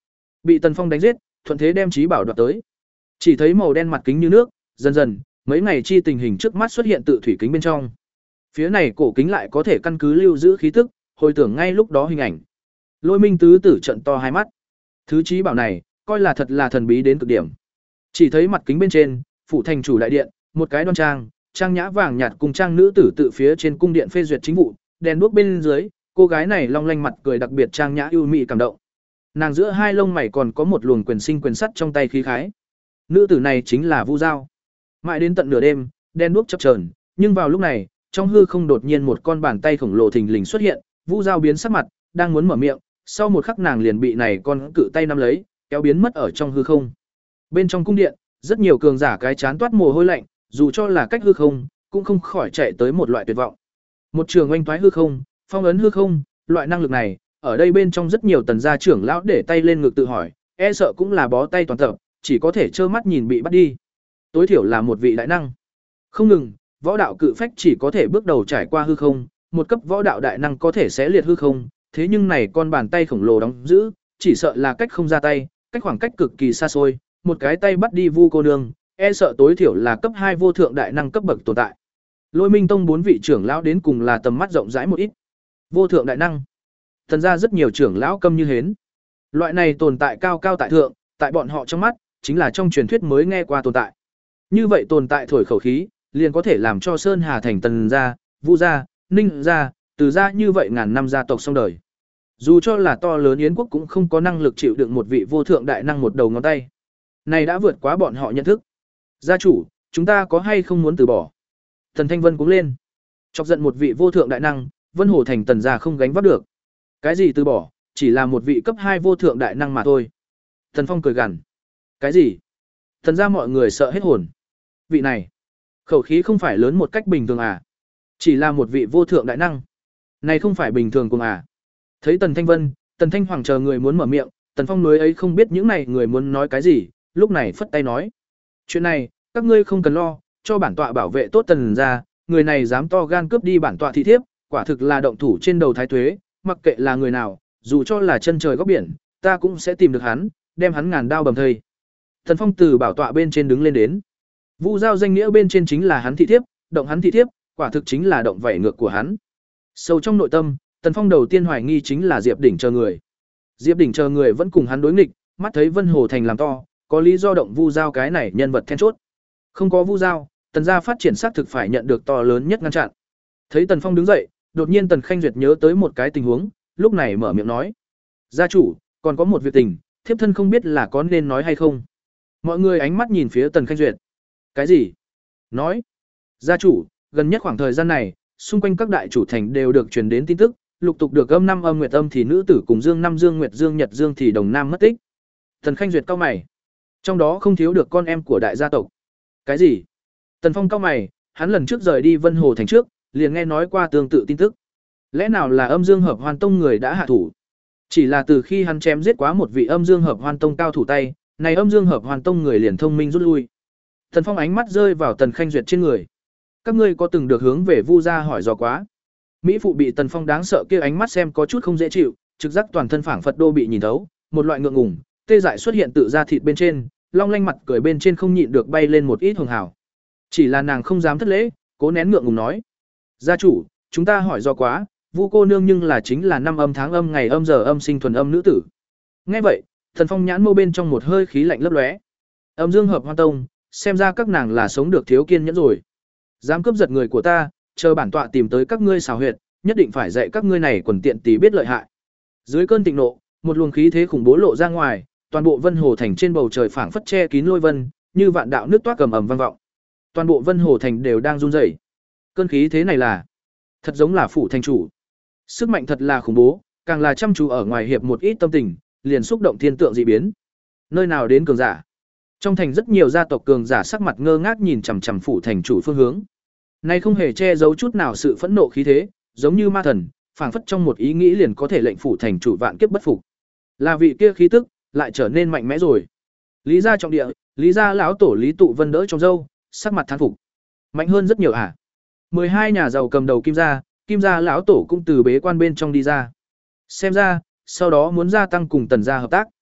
bị Tần Phong đánh giết, thuận thế đem trí bảo đoạt tới. Chỉ thấy màu đen mặt kính như nước, dần dần, mấy ngày chi tình hình trước mắt xuất hiện tự thủy kính bên trong. Phía này cổ kính lại có thể căn cứ lưu giữ khí tức, hồi tưởng ngay lúc đó hình ảnh. Lôi Minh tứ tử trận to hai mắt. Thứ trí bảo này, coi là thật là thần bí đến cực điểm. Chỉ thấy mặt kính bên trên, phủ thành chủ đại điện, một cái đoan trang, trang nhã vàng nhạt cùng trang nữ tử tự phía trên cung điện phê duyệt chính vụ, đèn đuốc bên dưới, cô gái này long lanh mặt cười đặc biệt trang nhã ưu mị cảm động. Nàng giữa hai lông mày còn có một luồng quyền sinh quyền sắt trong tay khí khái. Nữ tử này chính là Vu Giao. Mãi đến tận nửa đêm, đèn đuốc chập chờn, nhưng vào lúc này, trong hư không đột nhiên một con bàn tay khổng lồ thình lình xuất hiện, Vu Giao biến sắc mặt, đang muốn mở miệng, sau một khắc nàng liền bị này con cự tay nắm lấy, kéo biến mất ở trong hư không. Bên trong cung điện, rất nhiều cường giả cái chán toát mồ hôi lạnh, dù cho là cách hư không, cũng không khỏi chạy tới một loại tuyệt vọng. Một trường oanh thoái hư không, phong ấn hư không, loại năng lực này, ở đây bên trong rất nhiều tần gia trưởng lão để tay lên ngực tự hỏi, e sợ cũng là bó tay toàn tập, chỉ có thể trơ mắt nhìn bị bắt đi. Tối thiểu là một vị đại năng. Không ngừng, võ đạo cự phách chỉ có thể bước đầu trải qua hư không, một cấp võ đạo đại năng có thể xé liệt hư không, thế nhưng này con bàn tay khổng lồ đóng giữ, chỉ sợ là cách không ra tay, cách khoảng cách cực kỳ xa xôi, một cái tay bắt đi Vu cô nương, e sợ tối thiểu là cấp hai vô thượng đại năng cấp bậc tồn tại. Lôi Minh Tông bốn vị trưởng lão đến cùng là tầm mắt rộng rãi một ít. Vô thượng đại năng. Thần ra rất nhiều trưởng lão câm như hến. Loại này tồn tại cao cao tại thượng, tại bọn họ trong mắt, chính là trong truyền thuyết mới nghe qua tồn tại. Như vậy tồn tại thổi khẩu khí, liền có thể làm cho Sơn Hà thành Tần gia, Vu gia, Ninh gia, Từ gia như vậy ngàn năm gia tộc xong đời. Dù cho là to lớn Yến quốc cũng không có năng lực chịu đựng một vị vô thượng đại năng một đầu ngón tay. Này đã vượt quá bọn họ nhận thức. Gia chủ, chúng ta có hay không muốn từ bỏ? Tần Thanh Vân cũng lên. Chọc giận một vị vô thượng đại năng, Vân Hồ thành Tần gia không gánh vác được. Cái gì từ bỏ, chỉ là một vị cấp hai vô thượng đại năng mà thôi. Tần Phong cười gằn. Cái gì? Tần gia mọi người sợ hết hồn. Vị này, khẩu khí không phải lớn một cách bình thường à? Chỉ là một vị vô thượng đại năng. Này không phải bình thường cùng à? Thấy Tần Thanh Vân, Tần Thanh Hoàng chờ người muốn mở miệng, Tần Phong núi ấy không biết những này người muốn nói cái gì, lúc này phất tay nói. Chuyện này, các ngươi không cần lo, cho bản tọa bảo vệ tốt Tần gia, người này dám to gan cướp đi bản tọa thị thiếp, quả thực là động thủ trên đầu thái tuế, mặc kệ là người nào, dù cho là chân trời góc biển, ta cũng sẽ tìm được hắn, đem hắn ngàn đao bầm thây. Tần Phong từ bảo tọa bên trên đứng lên đến. Vu Giao danh nghĩa bên trên chính là hắn thị thiếp, động hắn thị thiếp, quả thực chính là động vảy ngược của hắn. Sâu trong nội tâm, Tần Phong đầu tiên hoài nghi chính là Diệp Đỉnh chờ người. Diệp Đỉnh chờ người vẫn cùng hắn đối nghịch, mắt thấy Vân Hồ thành làm to, có lý do động Vu Giao cái này nhân vật then chốt. Không có Vu Giao, Tần gia phát triển xác thực phải nhận được to lớn nhất ngăn chặn. Thấy Tần Phong đứng dậy, đột nhiên Tần Khanh Duyệt nhớ tới một cái tình huống, lúc này mở miệng nói: "Gia chủ, còn có một việc tình, thiếp thân không biết là có nên nói hay không." Mọi người ánh mắt nhìn phía Tần Khanh Duyệt. "Cái gì?" "Nói." "Gia chủ, gần nhất khoảng thời gian này, xung quanh các đại chủ thành đều được truyền đến tin tức, lục tục được âm năm âm nguyệt âm thì nữ tử cùng dương năm dương nguyệt dương nhật dương thì đồng nam mất tích." Tần Khanh Duyệt cau mày. "Trong đó không thiếu được con em của đại gia tộc." "Cái gì?" Tần Phong cau mày, hắn lần trước rời đi Vân Hồ thành trước, liền nghe nói qua tương tự tin tức. Lẽ nào là Âm Dương Hợp Hoan Tông người đã hạ thủ? Chỉ là từ khi hắn chém giết quá một vị Âm Dương Hợp Hoan Tông cao thủ tay, này Âm Dương Hợp Hoan Tông người liền thông minh rút lui. Tần Phong ánh mắt rơi vào Tần Khanh Duyệt trên người. Các ngươi có từng được hướng về Vu gia hỏi dò quá? Mỹ phụ bị Tần Phong đáng sợ kia ánh mắt xem có chút không dễ chịu, trực giác toàn thân phảng phật đô bị nhìn thấu, một loại ngượng ngùng, tê dại xuất hiện tự ra thịt bên trên, long lanh mặt cười bên trên không nhịn được bay lên một ít hường hào. Chỉ là nàng không dám thất lễ, cố nén ngượng ngùng nói: "Gia chủ, chúng ta hỏi do quá, Vu cô nương nhưng là chính là năm âm tháng âm ngày âm giờ âm sinh thuần âm nữ tử." Nghe vậy, Thần Phong nhãn mâu bên trong một hơi khí lạnh lấp lóe. Âm Dương Hợp Hoan Tông, xem ra các nàng là sống được thiếu kiên nhẫn rồi. Dám cướp giật người của ta, chờ bản tọa tìm tới các ngươi xào huyệt, nhất định phải dạy các ngươi này quần tiện tí biết lợi hại. Dưới cơn thịnh nộ, một luồng khí thế khủng bố lộ ra ngoài, toàn bộ Vân Hồ thành trên bầu trời phảng phất che kín lôi vân, như vạn đạo nước toát cầm ầm vang vọng. Toàn bộ Vân Hồ thành đều đang run rẩy. Cơn khí thế này là thật giống là phủ thành chủ. Sức mạnh thật là khủng bố, càng là chăm chú ở ngoài hiệp một ít tâm tình, liền xúc động thiên tượng dị biến. Nơi nào đến cường giả? Trong thành rất nhiều gia tộc cường giả sắc mặt ngơ ngác nhìn chằm chằm phủ thành chủ phương hướng. Nay không hề che giấu chút nào sự phẫn nộ khí thế, giống như ma thần, phảng phất trong một ý nghĩ liền có thể lệnh phủ thành chủ vạn kiếp bất phục. Là vị kia khí tức lại trở nên mạnh mẽ rồi. Lý gia trọng địa, Lý gia lão tổ Lý Tụ Vân đỡ trong dâu, sắc mặt thán phục. Mạnh hơn rất nhiều à? mười hai nhà giàu cầm đầu Kim gia, Kim gia lão tổ cũng từ bế quan bên trong đi ra. Xem ra, sau đó muốn gia tăng cùng Tần gia hợp tác.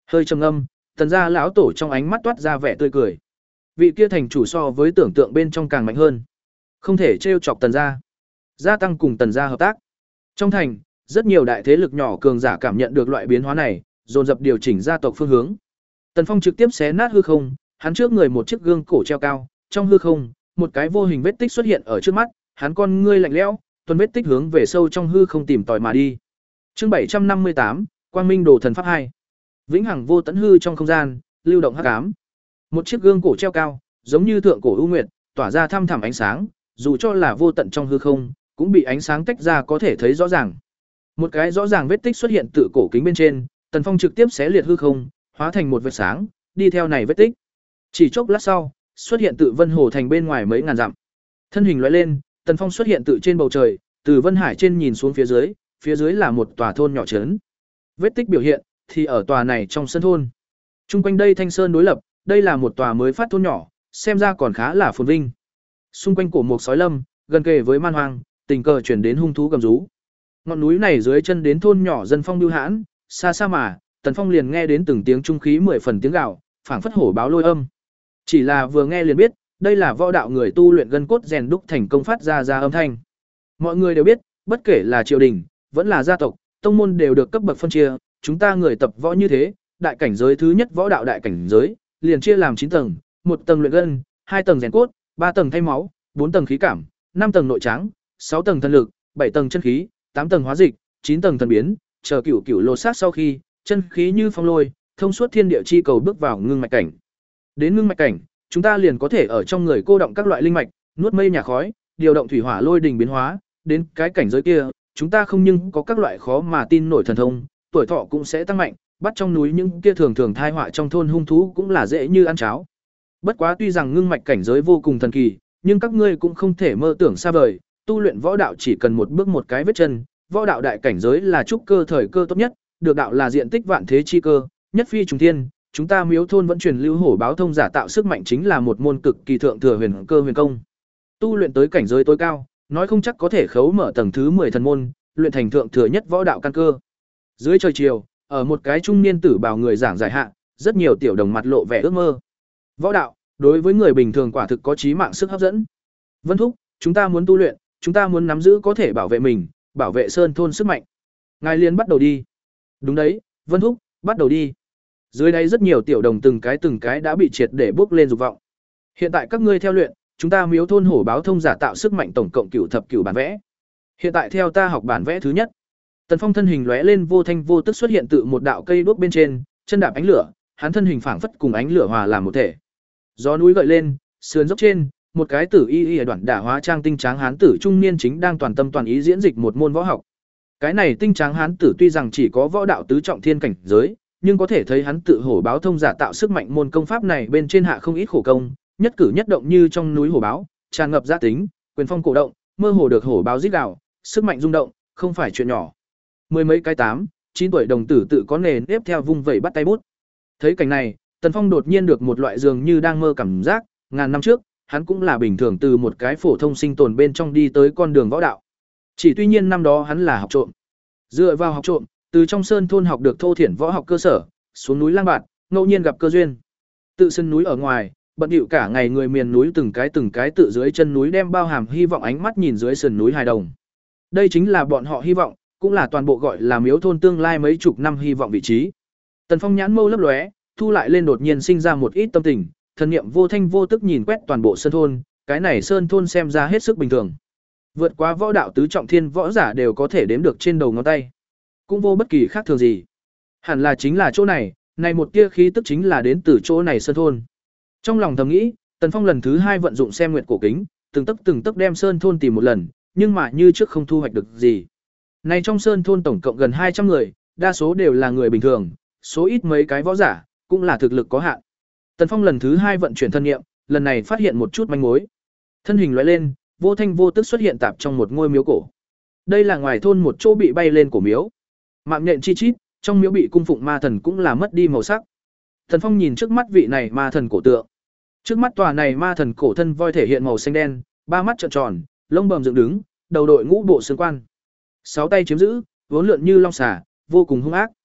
Hơi trầm ngâm, Tần gia lão tổ trong ánh mắt toát ra vẻ tươi cười. Vị kia thành chủ so với tưởng tượng bên trong càng mạnh hơn. Không thể trêu chọc Tần gia. Gia tăng cùng Tần gia hợp tác. Trong thành, rất nhiều đại thế lực nhỏ cường giả cảm nhận được loại biến hóa này, dồn dập điều chỉnh gia tộc phương hướng. Tần Phong trực tiếp xé nát hư không, hắn trước người một chiếc gương cổ treo cao, trong hư không, một cái vô hình vết tích xuất hiện ở trước mắt, hắn con ngươi lạnh lẽo, tuần vết tích hướng về sâu trong hư không tìm tòi mà đi. Chương bảy trăm năm mươi tám, Quang Minh Đồ Thần Pháp hai. Vĩnh hằng vô tận hư trong không gian, lưu động hắc ám. Một chiếc gương cổ treo cao, giống như thượng cổ ưu nguyệt, tỏa ra thăm thẳm ánh sáng, dù cho là vô tận trong hư không, cũng bị ánh sáng tách ra có thể thấy rõ ràng. Một cái rõ ràng vết tích xuất hiện tự cổ kính bên trên, Tần Phong trực tiếp xé liệt hư không, hóa thành một vệt sáng, đi theo này vết tích. Chỉ chốc lát sau, xuất hiện tự Vân Hồ thành bên ngoài mấy ngàn dặm. Thân hình lóe lên, Tần Phong xuất hiện tự trên bầu trời, từ Vân Hải trên nhìn xuống phía dưới, phía dưới là một tòa thôn nhỏ trấn. Vết tích biểu hiện thì ở tòa này trong sân thôn. Trung quanh đây thanh sơn đối lập, đây là một tòa mới phát thôn nhỏ, xem ra còn khá là phồn vinh. Xung quanh cổ mục sói lâm, gần kề với man hoang, tình cờ chuyển đến hung thú gầm rú. Ngọn núi này dưới chân đến thôn nhỏ dân phong bưu hãn, xa xa mà, Tần Phong liền nghe đến từng tiếng trung khí mười phần tiếng gào, phảng phất hổ báo lôi âm. Chỉ là vừa nghe liền biết, đây là võ đạo người tu luyện gân cốt rèn đúc thành công phát ra ra âm thanh. Mọi người đều biết, bất kể là triều đình, vẫn là gia tộc, tông môn đều được cấp bậc phân chia, chúng ta người tập võ như thế, đại cảnh giới thứ nhất võ đạo đại cảnh giới, liền chia làm chín tầng, một tầng luyện gân, hai tầng rèn cốt, ba tầng thay máu, bốn tầng khí cảm, năm tầng nội tráng, sáu tầng thần lực, bảy tầng chân khí, tám tầng hóa dịch, chín tầng thần biến, chờ cửu cửu lô sát sau khi, chân khí như phong lôi, thông suốt thiên địa chi cầu bước vào ngưng mạch cảnh. Đến ngưng mạch cảnh, chúng ta liền có thể ở trong người cô động các loại linh mạch, nuốt mây nhà khói, điều động thủy hỏa lôi đình biến hóa, đến cái cảnh giới kia, chúng ta không nhưng có các loại khó mà tin nổi thần thông, tuổi thọ cũng sẽ tăng mạnh, bắt trong núi những kia thường thường thai họa trong thôn hung thú cũng là dễ như ăn cháo. Bất quá tuy rằng ngưng mạch cảnh giới vô cùng thần kỳ, nhưng các ngươi cũng không thể mơ tưởng xa vời, tu luyện võ đạo chỉ cần một bước một cái vết chân, võ đạo đại cảnh giới là trúc cơ thời cơ tốt nhất, được đạo là diện tích vạn thế chi cơ, nhất phi trùng thiên, chúng ta Miếu thôn vẫn truyền lưu hổ báo thông giả tạo sức mạnh chính là một môn cực kỳ thượng thừa huyền cơ huyền công. Tu luyện tới cảnh giới tối cao, nói không chắc có thể khấu mở tầng thứ mười thần môn, luyện thành thượng thừa nhất võ đạo căn cơ. Dưới trời chiều, ở một cái trung niên tử bào người giảng giải hạ, rất nhiều tiểu đồng mặt lộ vẻ ước mơ. Võ đạo, đối với người bình thường quả thực có chí mạng sức hấp dẫn. Vân thúc, chúng ta muốn tu luyện, chúng ta muốn nắm giữ có thể bảo vệ mình, bảo vệ sơn thôn sức mạnh. Ngài liền bắt đầu đi. Đúng đấy, Vân thúc, bắt đầu đi. Dưới đây rất nhiều tiểu đồng từng cái từng cái đã bị triệt để bước lên dục vọng. Hiện tại các ngươi theo luyện, chúng ta Miếu thôn hổ báo thông giả tạo sức mạnh tổng cộng cửu thập cửu bản vẽ. Hiện tại theo ta học bản vẽ thứ nhất. Tần Phong thân hình lóe lên vô thanh vô tức xuất hiện tự một đạo cây đuốc bên trên, chân đạp ánh lửa, hắn thân hình phảng phất cùng ánh lửa hòa làm một thể. Gió núi gợi lên, sườn dốc trên, một cái tử y y đoạn đả hóa trang tinh tráng hán tử trung niên chính đang toàn tâm toàn ý diễn dịch một môn võ học. Cái này tinh tráng hán tử tuy rằng chỉ có võ đạo tứ trọng thiên cảnh giới, nhưng có thể thấy hắn tự hổ báo thông giả tạo sức mạnh môn công pháp này bên trên hạ không ít khổ công, nhất cử nhất động như trong núi hổ báo, tràn ngập gia tính, quyền phong cổ động, mơ hồ được hổ báo rít gào, sức mạnh rung động, không phải chuyện nhỏ. Mười mấy cái tám, chín tuổi đồng tử tự có nề nếp theo vung vẩy bắt tay bút. Thấy cảnh này, Tần Phong đột nhiên được một loại dường như đang mơ cảm giác, ngàn năm trước, hắn cũng là bình thường từ một cái phổ thông sinh tồn bên trong đi tới con đường võ đạo. Chỉ tuy nhiên năm đó hắn là học trộm. Dựa vào học trộm, từ trong sơn thôn học được thô thiển võ học cơ sở, xuống núi lang bạt, ngẫu nhiên gặp cơ duyên. Tự sân núi ở ngoài, bận rộn cả ngày người miền núi từng cái từng cái tự dưới chân núi đem bao hàm hy vọng ánh mắt nhìn dưới sườn núi hài đồng. Đây chính là bọn họ hy vọng, cũng là toàn bộ gọi là Miếu thôn tương lai mấy chục năm hy vọng vị trí. Tần Phong nhãn mâu lấp lóe, thu lại lên đột nhiên sinh ra một ít tâm tình, thần niệm vô thanh vô tức nhìn quét toàn bộ sơn thôn, cái này sơn thôn xem ra hết sức bình thường. Vượt qua võ đạo tứ trọng thiên võ giả đều có thể đếm được trên đầu ngón tay, cũng vô bất kỳ khác thường gì. Hẳn là chính là chỗ này, này một tia khí tức chính là đến từ chỗ này sơn thôn. Trong lòng thầm nghĩ, Tần Phong lần thứ hai vận dụng xem nguyệt cổ kính, từng tấc từng tấc đem sơn thôn tìm một lần, nhưng mà như trước không thu hoạch được gì. Này trong sơn thôn tổng cộng gần hai trăm người, đa số đều là người bình thường, số ít mấy cái võ giả, cũng là thực lực có hạn. Tần Phong lần thứ hai vận chuyển thân niệm, lần này phát hiện một chút manh mối. Thân hình lóe lên, vô thanh vô tức xuất hiện tạp trong một ngôi miếu cổ. Đây là ngoài thôn một chỗ bị bay lên cổ miếu. Mạng nhện chi chít, trong miếu bị cung phụng ma thần cũng là mất đi màu sắc. Tần Phong nhìn trước mắt vị này ma thần cổ tượng. Trước mắt tòa này ma thần cổ thân voi thể hiện màu xanh đen, ba mắt trợn tròn, lông bầm dựng đứng, đầu đội ngũ bộ xương quan. Sáu tay chiếm giữ, vốn lượn như long xà, vô cùng hung ác.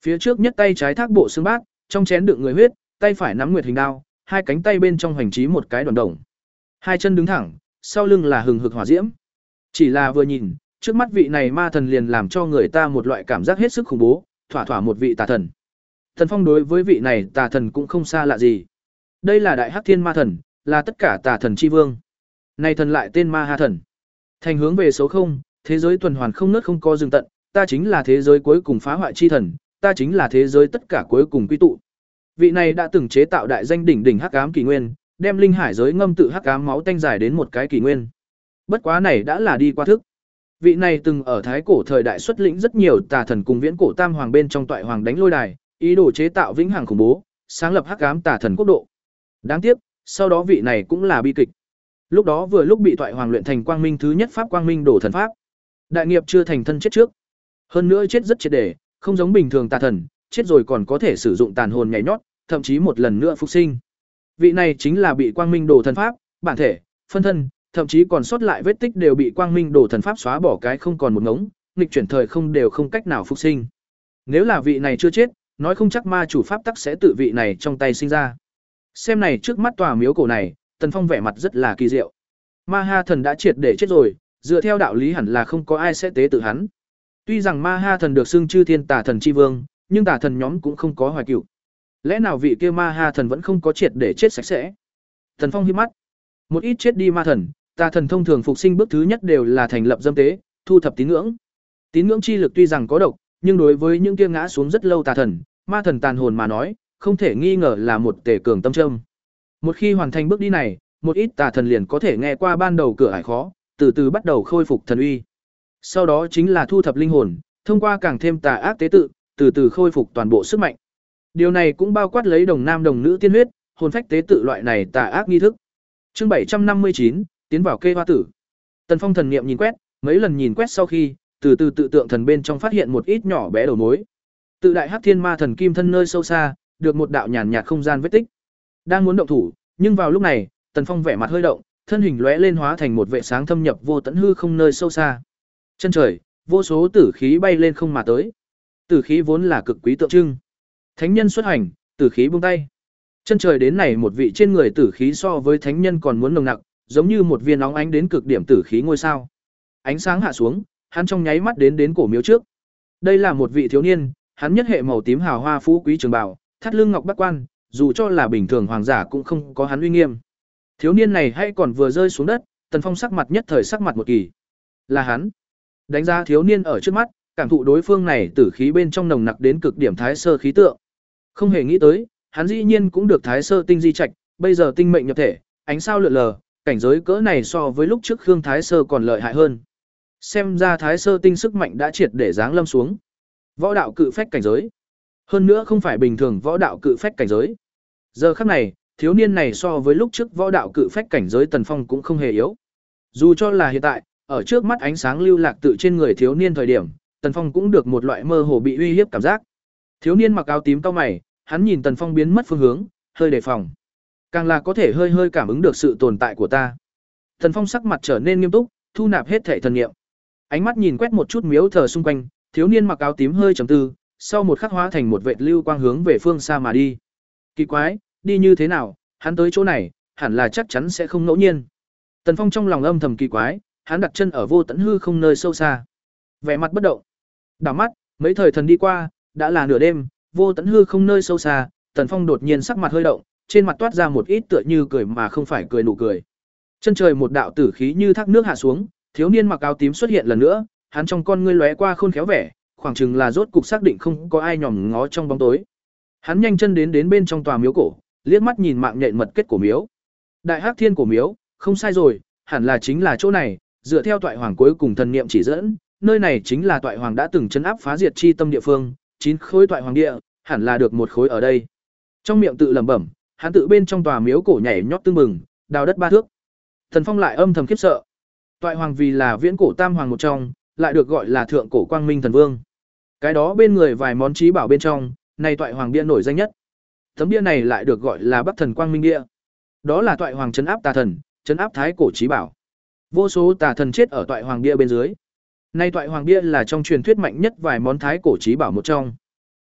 Phía trước nhất tay trái thác bộ xương bát, trong chén đựng người huyết, tay phải nắm nguyệt hình đao, hai cánh tay bên trong hoành trí một cái đoàn đồng. Hai chân đứng thẳng, sau lưng là hừng hực hỏa diễm. Chỉ là vừa nhìn, trước mắt vị này ma thần liền làm cho người ta một loại cảm giác hết sức khủng bố, thỏa thỏa một vị tà thần. Tần Phong đối với vị này tà thần cũng không xa lạ gì. Đây là Đại Hắc Thiên Ma Thần, là tất cả tà thần chi vương. Này thần lại tên Ma Ha Thần. Thành hướng về số không, thế giới tuần hoàn không nứt không có dừng tận, ta chính là thế giới cuối cùng phá hoại chi thần, ta chính là thế giới tất cả cuối cùng quy tụ. Vị này đã từng chế tạo đại danh đỉnh đỉnh hắc ám kỷ nguyên, đem linh hải giới ngâm tự hắc ám máu tanh dài đến một cái kỷ nguyên. Bất quá này đã là đi qua thức. Vị này từng ở thái cổ thời đại xuất lĩnh rất nhiều tà thần cùng viễn cổ tam hoàng bên trong toại hoàng đánh lôi đài, ý đồ chế tạo vĩnh hằng khủng bố, sáng lập hắc ám tà thần quốc độ. Đáng tiếc, sau đó vị này cũng là bi kịch. Lúc đó vừa lúc bị toại hoàng luyện thành quang minh thứ nhất pháp quang minh đổ thần pháp. Đại nghiệp chưa thành thân chết trước. Hơn nữa chết rất triệt để, không giống bình thường tà thần, chết rồi còn có thể sử dụng tàn hồn nhảy nhót, thậm chí một lần nữa phục sinh. Vị này chính là bị quang minh đổ thần pháp, bản thể, phân thân, thậm chí còn sót lại vết tích đều bị quang minh đổ thần pháp xóa bỏ cái không còn một ngống, nghịch chuyển thời không đều không cách nào phục sinh. Nếu là vị này chưa chết, nói không chắc ma chủ pháp tắc sẽ tự vị này trong tay sinh ra. Xem này trước mắt tòa miếu cổ này, Tần Phong vẻ mặt rất là kỳ diệu. Ma Ha Thần đã triệt để chết rồi, dựa theo đạo lý hẳn là không có ai sẽ tế tự hắn. Tuy rằng Ma Ha Thần được xưng chư thiên tà thần chi vương, nhưng tà thần nhóm cũng không có hoài cửu. Lẽ nào vị kia Ma Ha Thần vẫn không có triệt để chết sạch sẽ? Tần Phong híp mắt. Một ít chết đi ma thần, tà thần thông thường phục sinh bước thứ nhất đều là thành lập dâm tế, thu thập tín ngưỡng. Tín ngưỡng chi lực tuy rằng có độc, nhưng đối với những kia ngã xuống rất lâu tà thần, ma thần tàn hồn mà nói, không thể nghi ngờ là một tể cường tâm châm. Một khi hoàn thành bước đi này, một ít tà thần liền có thể nghe qua ban đầu cửa ải khó, từ từ bắt đầu khôi phục thần uy. Sau đó chính là thu thập linh hồn, thông qua càng thêm tà ác tế tự, từ từ khôi phục toàn bộ sức mạnh. Điều này cũng bao quát lấy đồng nam đồng nữ tiên huyết, hồn phách tế tự loại này tà ác nghi thức. Chương bảy trăm năm mươi chín, tiến vào kê hoa tử. Tần Phong thần niệm nhìn quét, mấy lần nhìn quét sau khi, từ từ tự tượng thần bên trong phát hiện một ít nhỏ bé đầu mối. Tự Đại Hắc Thiên Ma Thần kim thân nơi sâu xa, được một đạo nhàn nhạt không gian vết tích. Đang muốn động thủ, nhưng vào lúc này, Tần Phong vẻ mặt hơi động, thân hình lóe lên hóa thành một vệ sáng thâm nhập vô tận hư không nơi sâu xa. Chân trời, vô số tử khí bay lên không mà tới. Tử khí vốn là cực quý tượng trưng. Thánh nhân xuất hành, tử khí buông tay. Chân trời đến này một vị trên người tử khí so với thánh nhân còn muốn nồng nặc, giống như một viên nóng ánh đến cực điểm tử khí ngôi sao. Ánh sáng hạ xuống, hắn trong nháy mắt đến đến cổ miếu trước. Đây là một vị thiếu niên, hắn nhất hệ màu tím hào hoa phú quý trường bào, thắt lưng ngọc bát quan, dù cho là bình thường hoàng giả cũng không có hắn uy nghiêm. Thiếu niên này hay còn vừa rơi xuống đất, Tần Phong sắc mặt nhất thời sắc mặt một kỳ. Là hắn. Đánh giá thiếu niên ở trước mắt, cảm thụ đối phương này tử khí bên trong nồng nặc đến cực điểm thái sơ khí tượng. Không hề nghĩ tới, hắn dĩ nhiên cũng được thái sơ tinh di trạch, bây giờ tinh mệnh nhập thể, ánh sao lượn lờ, cảnh giới cỡ này so với lúc trước Khương Thái Sơ còn lợi hại hơn. Xem ra thái sơ tinh sức mạnh đã triệt để giáng lâm xuống. Võ đạo cự phách cảnh giới. Hơn nữa không phải bình thường võ đạo cự phách cảnh giới. Giờ khắc này, thiếu niên này so với lúc trước võ đạo cự phách cảnh giới Tần Phong cũng không hề yếu. Dù cho là hiện tại, ở trước mắt ánh sáng lưu lạc tự trên người thiếu niên thời điểm, Tần Phong cũng được một loại mơ hồ bị uy hiếp cảm giác. Thiếu niên mặc áo tím cau mày, hắn nhìn Tần Phong biến mất phương hướng, hơi đề phòng. Càng là có thể hơi hơi cảm ứng được sự tồn tại của ta. Tần Phong sắc mặt trở nên nghiêm túc, thu nạp hết thể thần niệm. Ánh mắt nhìn quét một chút miếu thờ xung quanh, thiếu niên mặc áo tím hơi trầm tư, sau một khắc hóa thành một vệt lưu quang hướng về phương xa mà đi. Kỳ quái, đi như thế nào, hắn tới chỗ này, hẳn là chắc chắn sẽ không ngẫu nhiên. Tần Phong trong lòng âm thầm kỳ quái, hắn đặt chân ở vô tận hư không nơi sâu xa. Vẻ mặt bất động. Đảo mắt, mấy thời thần đi qua, đã là nửa đêm, vô tận hư không nơi sâu xa, Tần Phong đột nhiên sắc mặt hơi động, trên mặt toát ra một ít tựa như cười mà không phải cười nụ cười. Chân trời một đạo tử khí như thác nước hạ xuống, thiếu niên mặc áo tím xuất hiện lần nữa, hắn trong con ngươi lóe qua khôn khéo vẻ, khoảng chừng là rốt cục xác định không có ai nhòm ngó trong bóng tối. Hắn nhanh chân đến đến bên trong tòa miếu cổ, liếc mắt nhìn mạng nhện mật kết của miếu. Đại Hắc Thiên cổ miếu, không sai rồi, hẳn là chính là chỗ này, dựa theo toại hoàng cuối cùng thần niệm chỉ dẫn, nơi này chính là toại hoàng đã từng trấn áp phá diệt chi tâm địa phương, chín khối toại hoàng địa, hẳn là được một khối ở đây. Trong miệng tự lẩm bẩm, hắn tự bên trong tòa miếu cổ nhảy nhót tương mừng, đào đất ba thước. Thần Phong lại âm thầm khiếp sợ. Toại hoàng vì là viễn cổ tam hoàng một trong, lại được gọi là thượng cổ quang minh thần vương. Cái đó bên người vài món trí bảo bên trong, này toại hoàng bia nổi danh nhất. Tấm bia này lại được gọi là Bắc Thần Quang Minh bia. Đó là toại hoàng trấn áp tà thần, trấn áp thái cổ trí bảo. Vô số tà thần chết ở toại hoàng bia bên dưới. Nay toại hoàng bia là trong truyền thuyết mạnh nhất vài món thái cổ trí bảo một trong.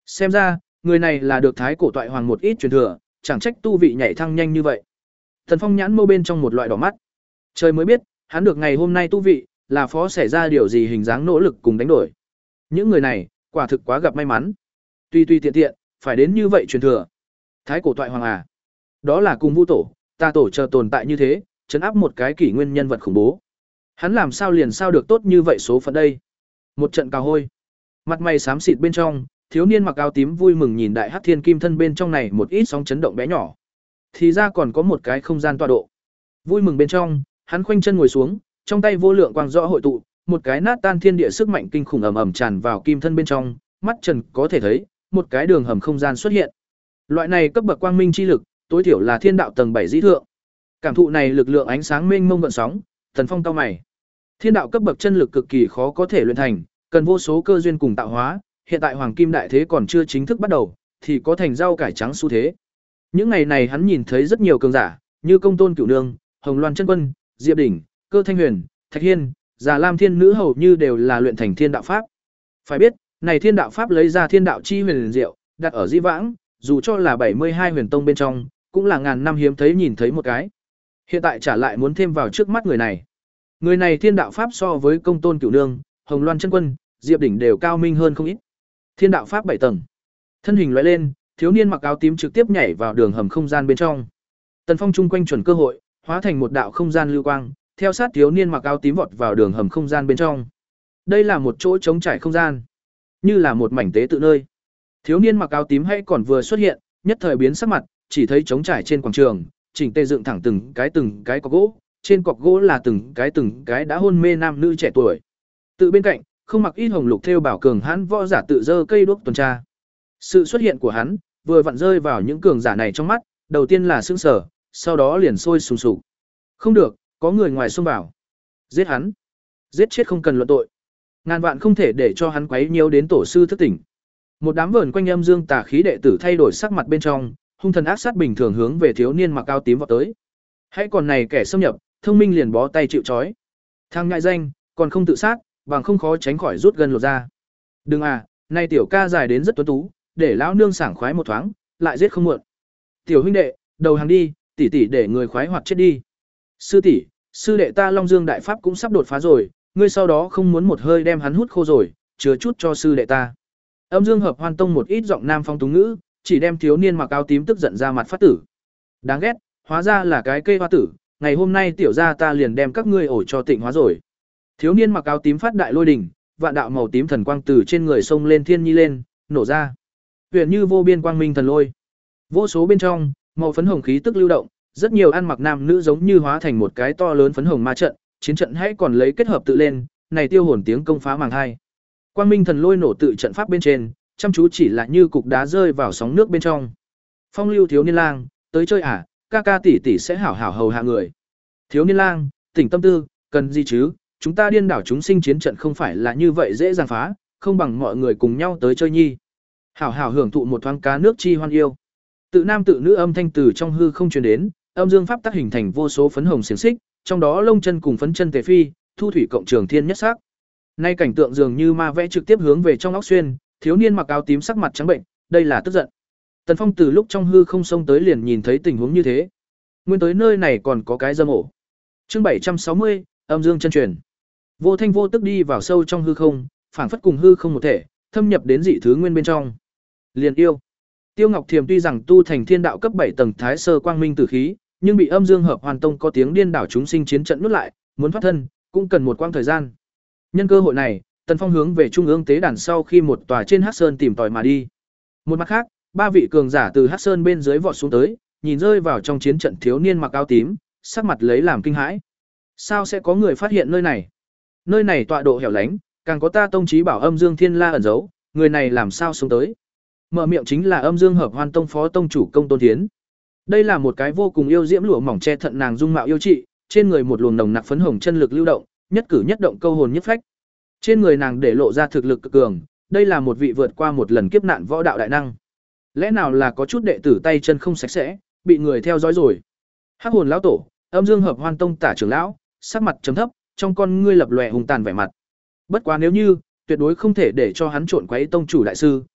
Xem ra, người này là được thái cổ toại hoàng một ít truyền thừa, chẳng trách tu vị nhảy thăng nhanh như vậy. Tần Phong nhãn mâu bên trong một loại đỏ mắt. Trời mới biết, hắn được ngày hôm nay tu vị, là phó xảy ra điều gì hình dáng nỗ lực cùng đánh đổi. Những người này, quả thực quá gặp may mắn. Tuy tuy tiện tiện, phải đến như vậy truyền thừa. Thái cổ toại hoàng à? Đó là cùng Vu tổ, ta tổ chờ tồn tại như thế, trấn áp một cái kỷ nguyên nhân vật khủng bố. Hắn làm sao liền sao được tốt như vậy số phận đây? Một trận cào hôi. Mặt mày xám xịt bên trong, thiếu niên mặc áo tím vui mừng nhìn đại hắc thiên kim thân bên trong này một ít sóng chấn động bé nhỏ. Thì ra còn có một cái không gian tọa độ. Vui mừng bên trong, hắn khoanh chân ngồi xuống, trong tay vô lượng quang rõ hội tụ, một cái nát tan thiên địa sức mạnh kinh khủng ầm ầm tràn vào kim thân bên trong, mắt trần có thể thấy, một cái đường hầm không gian xuất hiện. Loại này cấp bậc quang minh chi lực, tối thiểu là thiên đạo tầng bảy dĩ thượng. Cảm thụ này lực lượng ánh sáng mênh mông gợn sóng, Tần Phong cau mày. Thiên đạo cấp bậc chân lực cực kỳ khó có thể luyện thành, cần vô số cơ duyên cùng tạo hóa, hiện tại hoàng kim đại thế còn chưa chính thức bắt đầu, thì có thành rau cải trắng xu thế. Những ngày này hắn nhìn thấy rất nhiều cường giả, như Công Tôn Cửu Nương, Hồng Loan Chân Quân, Diệp Đỉnh, Cơ Thanh Huyền, Thạch Hiên, Già Lam Thiên Nữ hầu như đều là luyện thành thiên đạo pháp. Phải biết, này thiên đạo pháp lấy ra thiên đạo chi huyền diệu, đặt ở di vãng, dù cho là bảy mươi hai huyền tông bên trong, cũng là ngàn năm hiếm thấy nhìn thấy một cái. Hiện tại trả lại muốn thêm vào trước mắt người này. Người này thiên đạo pháp so với Công Tôn Cửu Nương, Hồng Loan Chân Quân, Diệp Đỉnh đều cao minh hơn không ít. Thiên đạo pháp bảy tầng. Thân hình lóe lên, thiếu niên mặc áo tím trực tiếp nhảy vào đường hầm không gian bên trong. Tần Phong chung quanh chuẩn cơ hội, hóa thành một đạo không gian lưu quang, theo sát thiếu niên mặc áo tím vọt vào đường hầm không gian bên trong. Đây là một chỗ trống trải không gian, như là một mảnh tế tự nơi. Thiếu niên mặc áo tím hay còn vừa xuất hiện, nhất thời biến sắc mặt, chỉ thấy trống trải trên quảng trường, chỉnh tề dựng thẳng từng cái từng cái cọc gỗ, trên cọc gỗ là từng cái từng cái đã hôn mê nam nữ trẻ tuổi. Tự bên cạnh, không mặc ít hồng lục thêu bảo cường hãn võ giả tự dơ cây đuốc tuần tra. Sự xuất hiện của hắn vừa vặn rơi vào những cường giả này trong mắt, đầu tiên là sững sờ, sau đó liền sôi sùng sục. Không được, có người ngoài xông vào. Giết hắn. Giết chết không cần luận tội. Ngàn vạn không thể để cho hắn quấy nhiễu đến tổ sư thức tỉnh. Một đám vờn quanh âm dương tà khí đệ tử thay đổi sắc mặt bên trong, hung thần ác sát bình thường hướng về thiếu niên mặc áo tím vọt tới. Hãy còn này kẻ xâm nhập, thông minh liền bó tay chịu trói. Thằng ngại danh, còn không tự sát, bằng không khó tránh khỏi rút gần lột ra. Đừng à, nay tiểu ca dài đến rất tuấn tú, để lão nương sảng khoái một thoáng, lại giết không muộn. Tiểu huynh đệ, đầu hàng đi, tỷ tỷ để người khoái hoặc chết đi. Sư tỷ, sư đệ ta Long Dương đại pháp cũng sắp đột phá rồi, ngươi sau đó không muốn một hơi đem hắn hút khô rồi, chứa chút cho sư đệ ta. Âm Dương Hợp Hoan Tông một ít giọng nam phong túng ngữ, chỉ đem thiếu niên mặc áo tím tức giận ra mặt phát tử. Đáng ghét, hóa ra là cái cây hoa tử, ngày hôm nay tiểu gia ta liền đem các ngươi ổ cho tịnh hóa rồi. Thiếu niên mặc áo tím phát đại lôi đỉnh, vạn đạo màu tím thần quang từ trên người sông lên thiên nhi lên, nổ ra. Huyền như vô biên quang minh thần lôi. Vô số bên trong, màu phấn hồng khí tức lưu động, rất nhiều ăn mặc nam nữ giống như hóa thành một cái to lớn phấn hồng ma trận, chiến trận hãy còn lấy kết hợp tự lên, này tiêu hồn tiếng công phá màng hai. Quang minh thần lôi nổ tự trận pháp bên trên, chăm chú chỉ là như cục đá rơi vào sóng nước bên trong. Phong lưu thiếu niên lang, tới chơi à, ca ca tỷ tỷ sẽ hảo hảo hầu hạ người. Thiếu niên lang, tỉnh tâm tư, cần gì chứ, chúng ta điên đảo chúng sinh chiến trận không phải là như vậy dễ dàng phá, không bằng mọi người cùng nhau tới chơi nhi. Hảo hảo hưởng thụ một thoáng cá nước chi hoan yêu. Tự nam tự nữ âm thanh từ trong hư không truyền đến, âm dương pháp tác hình thành vô số phấn hồng xiềng xích, trong đó lông chân cùng phấn chân tề phi, thu thủy cộng trường thiên nhất sắc. Nay cảnh tượng dường như ma vẽ trực tiếp hướng về trong óc xuyên, thiếu niên mặc áo tím sắc mặt trắng bệnh, đây là tức giận. Tần Phong từ lúc trong hư không xông tới liền nhìn thấy tình huống như thế. Nguyên tới nơi này còn có cái dâm ổ. Chương bảy trăm sáu mươi, âm dương chân truyền. Vô thanh vô tức đi vào sâu trong hư không, phảng phất cùng hư không một thể, thâm nhập đến dị thứ nguyên bên trong. Liền yêu. Tiêu Ngọc Thiềm tuy rằng tu thành thiên đạo cấp bảy tầng thái sơ quang minh tử khí, nhưng bị âm dương hợp hoàn tông có tiếng điên đảo chúng sinh chiến trận nuốt lại, muốn thoát thân cũng cần một quãng thời gian. Nhân cơ hội này, Tần Phong hướng về trung ương tế đàn sau khi một tòa trên Hắc Sơn tìm tòi mà đi. Một mặt khác, ba vị cường giả từ Hắc Sơn bên dưới vọt xuống tới, nhìn rơi vào trong chiến trận thiếu niên mặc áo tím, sắc mặt lấy làm kinh hãi. Sao sẽ có người phát hiện nơi này? Nơi này tọa độ hẻo lánh, càng có ta tông chí bảo âm dương thiên la ẩn giấu, người này làm sao xuống tới? Mở miệng chính là âm dương hợp hoan tông phó tông chủ Công Tôn Thiến. Đây là một cái vô cùng yêu diễm lụa mỏng che thận nàng dung mạo yêu trị, trên người một luồng nồng nặc phấn hồng chân lực lưu động, nhất cử nhất động câu hồn nhất phách. Trên người nàng để lộ ra thực lực cực cường, đây là một vị vượt qua một lần kiếp nạn võ đạo đại năng. Lẽ nào là có chút đệ tử tay chân không sạch sẽ, bị người theo dõi rồi? Hắc hồn lão tổ, âm dương hợp hoan tông tả trưởng lão, sắc mặt trầm thấp, trong con ngươi lập lòe hùng tàn vẻ mặt. Bất quá nếu như, tuyệt đối không thể để cho hắn trộn quấy tông chủ đại sư,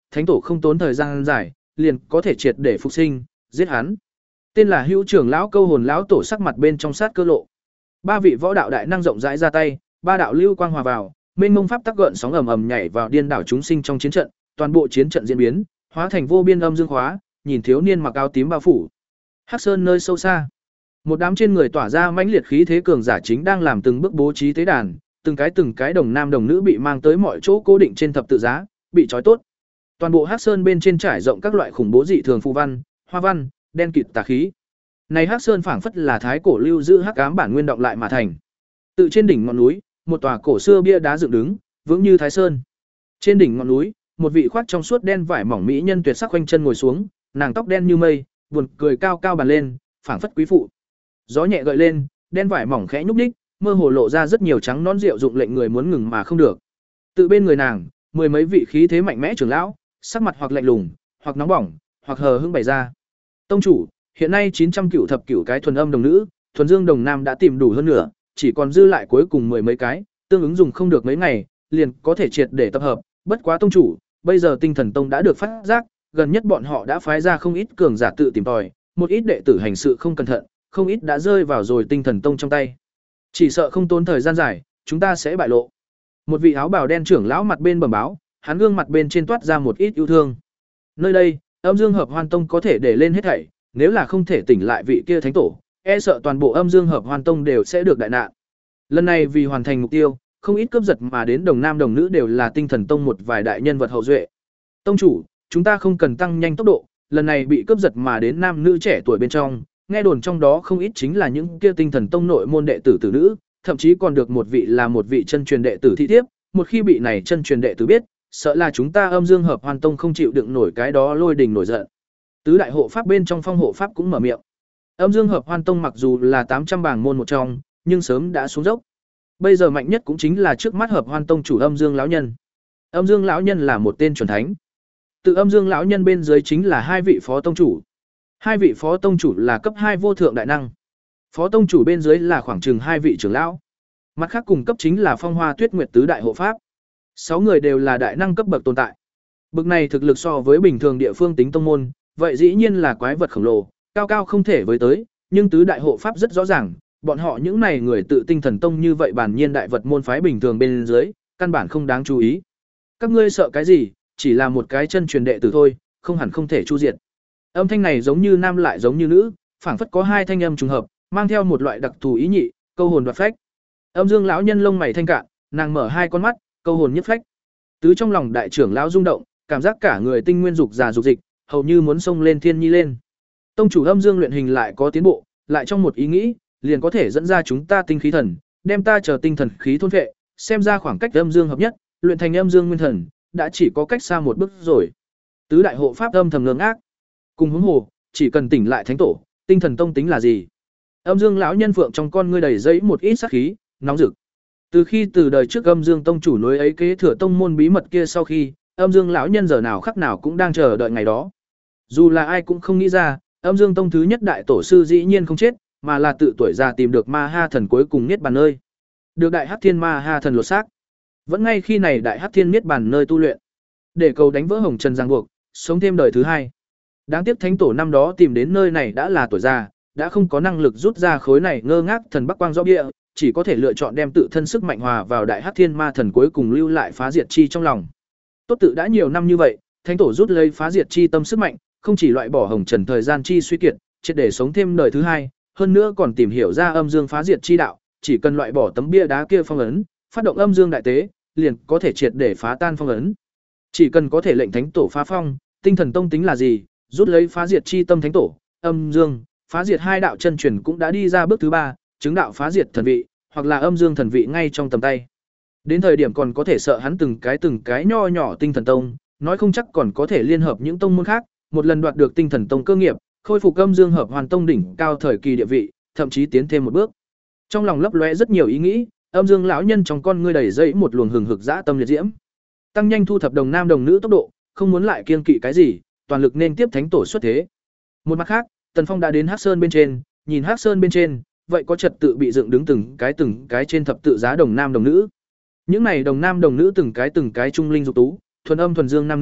thánh tổ không tốn thời gian dài, liền có thể triệt để phục sinh, giết hắn. Tên là Hữu trưởng lão Câu Hồn lão tổ sắc mặt bên trong sát cơ lộ. Ba vị võ đạo đại năng rộng rãi ra tay, ba đạo lưu quang hòa vào, mênh mông pháp tắc gợn sóng ầm ầm nhảy vào điên đảo chúng sinh trong chiến trận, toàn bộ chiến trận diễn biến, hóa thành vô biên âm dương khóa, nhìn thiếu niên mặc áo tím bao phủ. Hắc Sơn nơi sâu xa, một đám trên người tỏa ra mãnh liệt khí thế cường giả chính đang làm từng bước bố trí tế đàn, từng cái từng cái đồng nam đồng nữ bị mang tới mọi chỗ cố định trên thập tự giá, bị trói tốt. Toàn bộ Hắc Sơn bên trên trải rộng các loại khủng bố dị thường phù văn, hoa văn, đen kịt tà khí. Này Hắc Sơn phảng phất là thái cổ lưu giữ hắc ám bản nguyên động lại mà thành. Tự trên đỉnh ngọn núi, một tòa cổ xưa bia đá dựng đứng, vững như Thái Sơn. Trên đỉnh ngọn núi, một vị khoác trong suốt đen vải mỏng mỹ nhân tuyệt sắc quanh chân ngồi xuống, nàng tóc đen như mây, buồn cười cao cao bàn lên, phảng phất quý phụ. Gió nhẹ gợi lên, đen vải mỏng khẽ nhúc nhích, mơ hồ lộ ra rất nhiều trắng nón rượu dụng lệnh người muốn ngừng mà không được. Tự bên người nàng, mười mấy vị khí thế mạnh mẽ trưởng lão, sắc mặt hoặc lạnh lùng, hoặc nóng bỏng, hoặc hờ hững bày ra. Tông chủ, hiện nay chín trăm cửu thập cửu cái thuần âm đồng nữ, thuần dương đồng nam đã tìm đủ hơn nữa, chỉ còn dư lại cuối cùng mười mấy cái, tương ứng dùng không được mấy ngày, liền có thể triệt để tập hợp, bất quá tông chủ, bây giờ Tinh Thần Tông đã được phát giác, gần nhất bọn họ đã phái ra không ít cường giả tự tìm tòi, một ít đệ tử hành sự không cẩn thận, không ít đã rơi vào rồi Tinh Thần Tông trong tay. Chỉ sợ không tốn thời gian dài, chúng ta sẽ bại lộ. Một vị áo bào đen trưởng lão mặt bên bẩm báo, hắn gương mặt bên trên toát ra một ít yêu thương. Nơi đây, Âm Dương Hợp Hoan Tông có thể để lên hết thảy, nếu là không thể tỉnh lại vị kia thánh tổ, e sợ toàn bộ Âm Dương Hợp Hoan Tông đều sẽ được đại nạn. Lần này vì hoàn thành mục tiêu, không ít cướp giật mà đến đồng nam đồng nữ đều là Tinh Thần Tông một vài đại nhân vật hậu duệ. Tông chủ, chúng ta không cần tăng nhanh tốc độ, lần này bị cướp giật mà đến nam nữ trẻ tuổi bên trong, nghe đồn trong đó không ít chính là những kia Tinh Thần Tông nội môn đệ tử tử nữ, thậm chí còn được một vị là một vị chân truyền đệ tử thị thiếp, một khi bị này chân truyền đệ tử biết, sợ là chúng ta Âm Dương Hợp Hoan Tông không chịu đựng nổi cái đó lôi đình nổi giận. Tứ đại hộ pháp bên trong phong hộ pháp cũng mở miệng. Âm Dương Hợp Hoan Tông mặc dù là tám trăm bảng môn một trong, nhưng sớm đã xuống dốc. Bây giờ mạnh nhất cũng chính là trước mắt Hợp Hoan Tông chủ Âm Dương lão nhân. Âm Dương lão nhân là một tên chuẩn thánh. Từ Âm Dương lão nhân bên dưới chính là hai vị phó tông chủ. Hai vị phó tông chủ là cấp hai vô thượng đại năng. Phó tông chủ bên dưới là khoảng chừng hai vị trưởng lão. Mặt khác cùng cấp chính là Phong Hoa Tuyết Nguyệt tứ đại hộ pháp. Sáu người đều là đại năng cấp bậc tồn tại. Bậc này thực lực so với bình thường địa phương tính tông môn, vậy dĩ nhiên là quái vật khổng lồ, cao cao không thể với tới, nhưng tứ đại hộ pháp rất rõ ràng, bọn họ những này người tự Tinh Thần Tông như vậy bản nhiên đại vật môn phái bình thường bên dưới, căn bản không đáng chú ý. Các ngươi sợ cái gì, chỉ là một cái chân truyền đệ tử thôi, không hẳn không thể chu diệt. Âm thanh này giống như nam lại giống như nữ, phảng phất có hai thanh âm trùng hợp, mang theo một loại đặc thù ý nhị, câu hồn đoạt phách. Âm Dương lão nhân lông mày thanh cạn, nàng mở hai con mắt, câu hồn nhất phách. Tứ trong lòng đại trưởng lão rung động, cảm giác cả người tinh nguyên dục già dục dịch, hầu như muốn xông lên thiên nhi lên. Tông chủ Âm Dương luyện hình lại có tiến bộ, lại trong một ý nghĩ, liền có thể dẫn ra chúng ta tinh khí thần, đem ta chờ tinh thần khí thôn phệ, xem ra khoảng cách Âm Dương hợp nhất, luyện thành Âm Dương nguyên thần, đã chỉ có cách xa một bước rồi. Tứ đại hộ pháp âm thầm ngơ ngác. Cùng hướng hồ, chỉ cần tỉnh lại thánh tổ, Tinh Thần Tông tính là gì? Âm Dương lão nhân phượng trong con ngươi đầy dẫy một ít sát khí, nóng rực. Từ khi từ đời trước Âm Dương tông chủ nối ấy kế thừa tông môn bí mật kia sau khi, Âm Dương lão nhân giờ nào khắc nào cũng đang chờ đợi ngày đó. Dù là ai cũng không nghĩ ra, Âm Dương tông thứ nhất đại tổ sư dĩ nhiên không chết, mà là tự tuổi già tìm được Ma Ha thần cuối cùng niết bàn nơi. Được đại Hắc Thiên Ma Ha thần lột xác. Vẫn ngay khi này đại Hắc Thiên niết bàn nơi tu luyện, để cầu đánh vỡ hồng trần giang buộc, sống thêm đời thứ hai. Đáng tiếc thánh tổ năm đó tìm đến nơi này đã là tuổi già, đã không có năng lực rút ra khối này ngơ ngác thần Bắc Quang rõ bia, chỉ có thể lựa chọn đem tự thân sức mạnh hòa vào đại Hắc Thiên Ma thần cuối cùng lưu lại phá diệt chi trong lòng. Tốt tự đã nhiều năm như vậy, thánh tổ rút lấy phá diệt chi tâm sức mạnh, không chỉ loại bỏ hồng trần thời gian chi suy kiệt, triệt để sống thêm đời thứ hai, hơn nữa còn tìm hiểu ra âm dương phá diệt chi đạo, chỉ cần loại bỏ tấm bia đá kia phong ấn, phát động âm dương đại tế, liền có thể triệt để phá tan phong ấn. Chỉ cần có thể lệnh thánh tổ phá phong, Tinh Thần Tông tính là gì, rút lấy phá diệt chi tâm thánh tổ, âm dương, phá diệt hai đạo chân truyền cũng đã đi ra bước thứ ba, chứng đạo phá diệt thần vị, hoặc là âm dương thần vị ngay trong tầm tay. Đến thời điểm còn có thể sợ hắn từng cái từng cái nho nhỏ Tinh Thần Tông, nói không chắc còn có thể liên hợp những tông môn khác, một lần đoạt được Tinh Thần Tông cơ nghiệp, khôi phục âm dương hợp hoàn tông đỉnh cao thời kỳ địa vị, thậm chí tiến thêm một bước. Trong lòng lấp lóe rất nhiều ý nghĩ, âm dương lão nhân trong con ngươi đầy dẫy một luồng hừng hực dã tâm liệt diễm. Tăng nhanh thu thập đồng nam đồng nữ tốc độ, không muốn lại kiêng kỵ cái gì, toàn lực nên tiếp thánh tổ xuất thế. Một mặt khác, Tần Phong đã đến Hắc Sơn bên trên, nhìn Hắc Sơn bên trên, vậy có trật tự bị dựng đứng từng cái từng cái trên thập tự giá đồng nam đồng nữ. Những này đồng nam đồng nữ từng cái từng cái trung linh dục tú, thuần âm thuần dương nam nữ,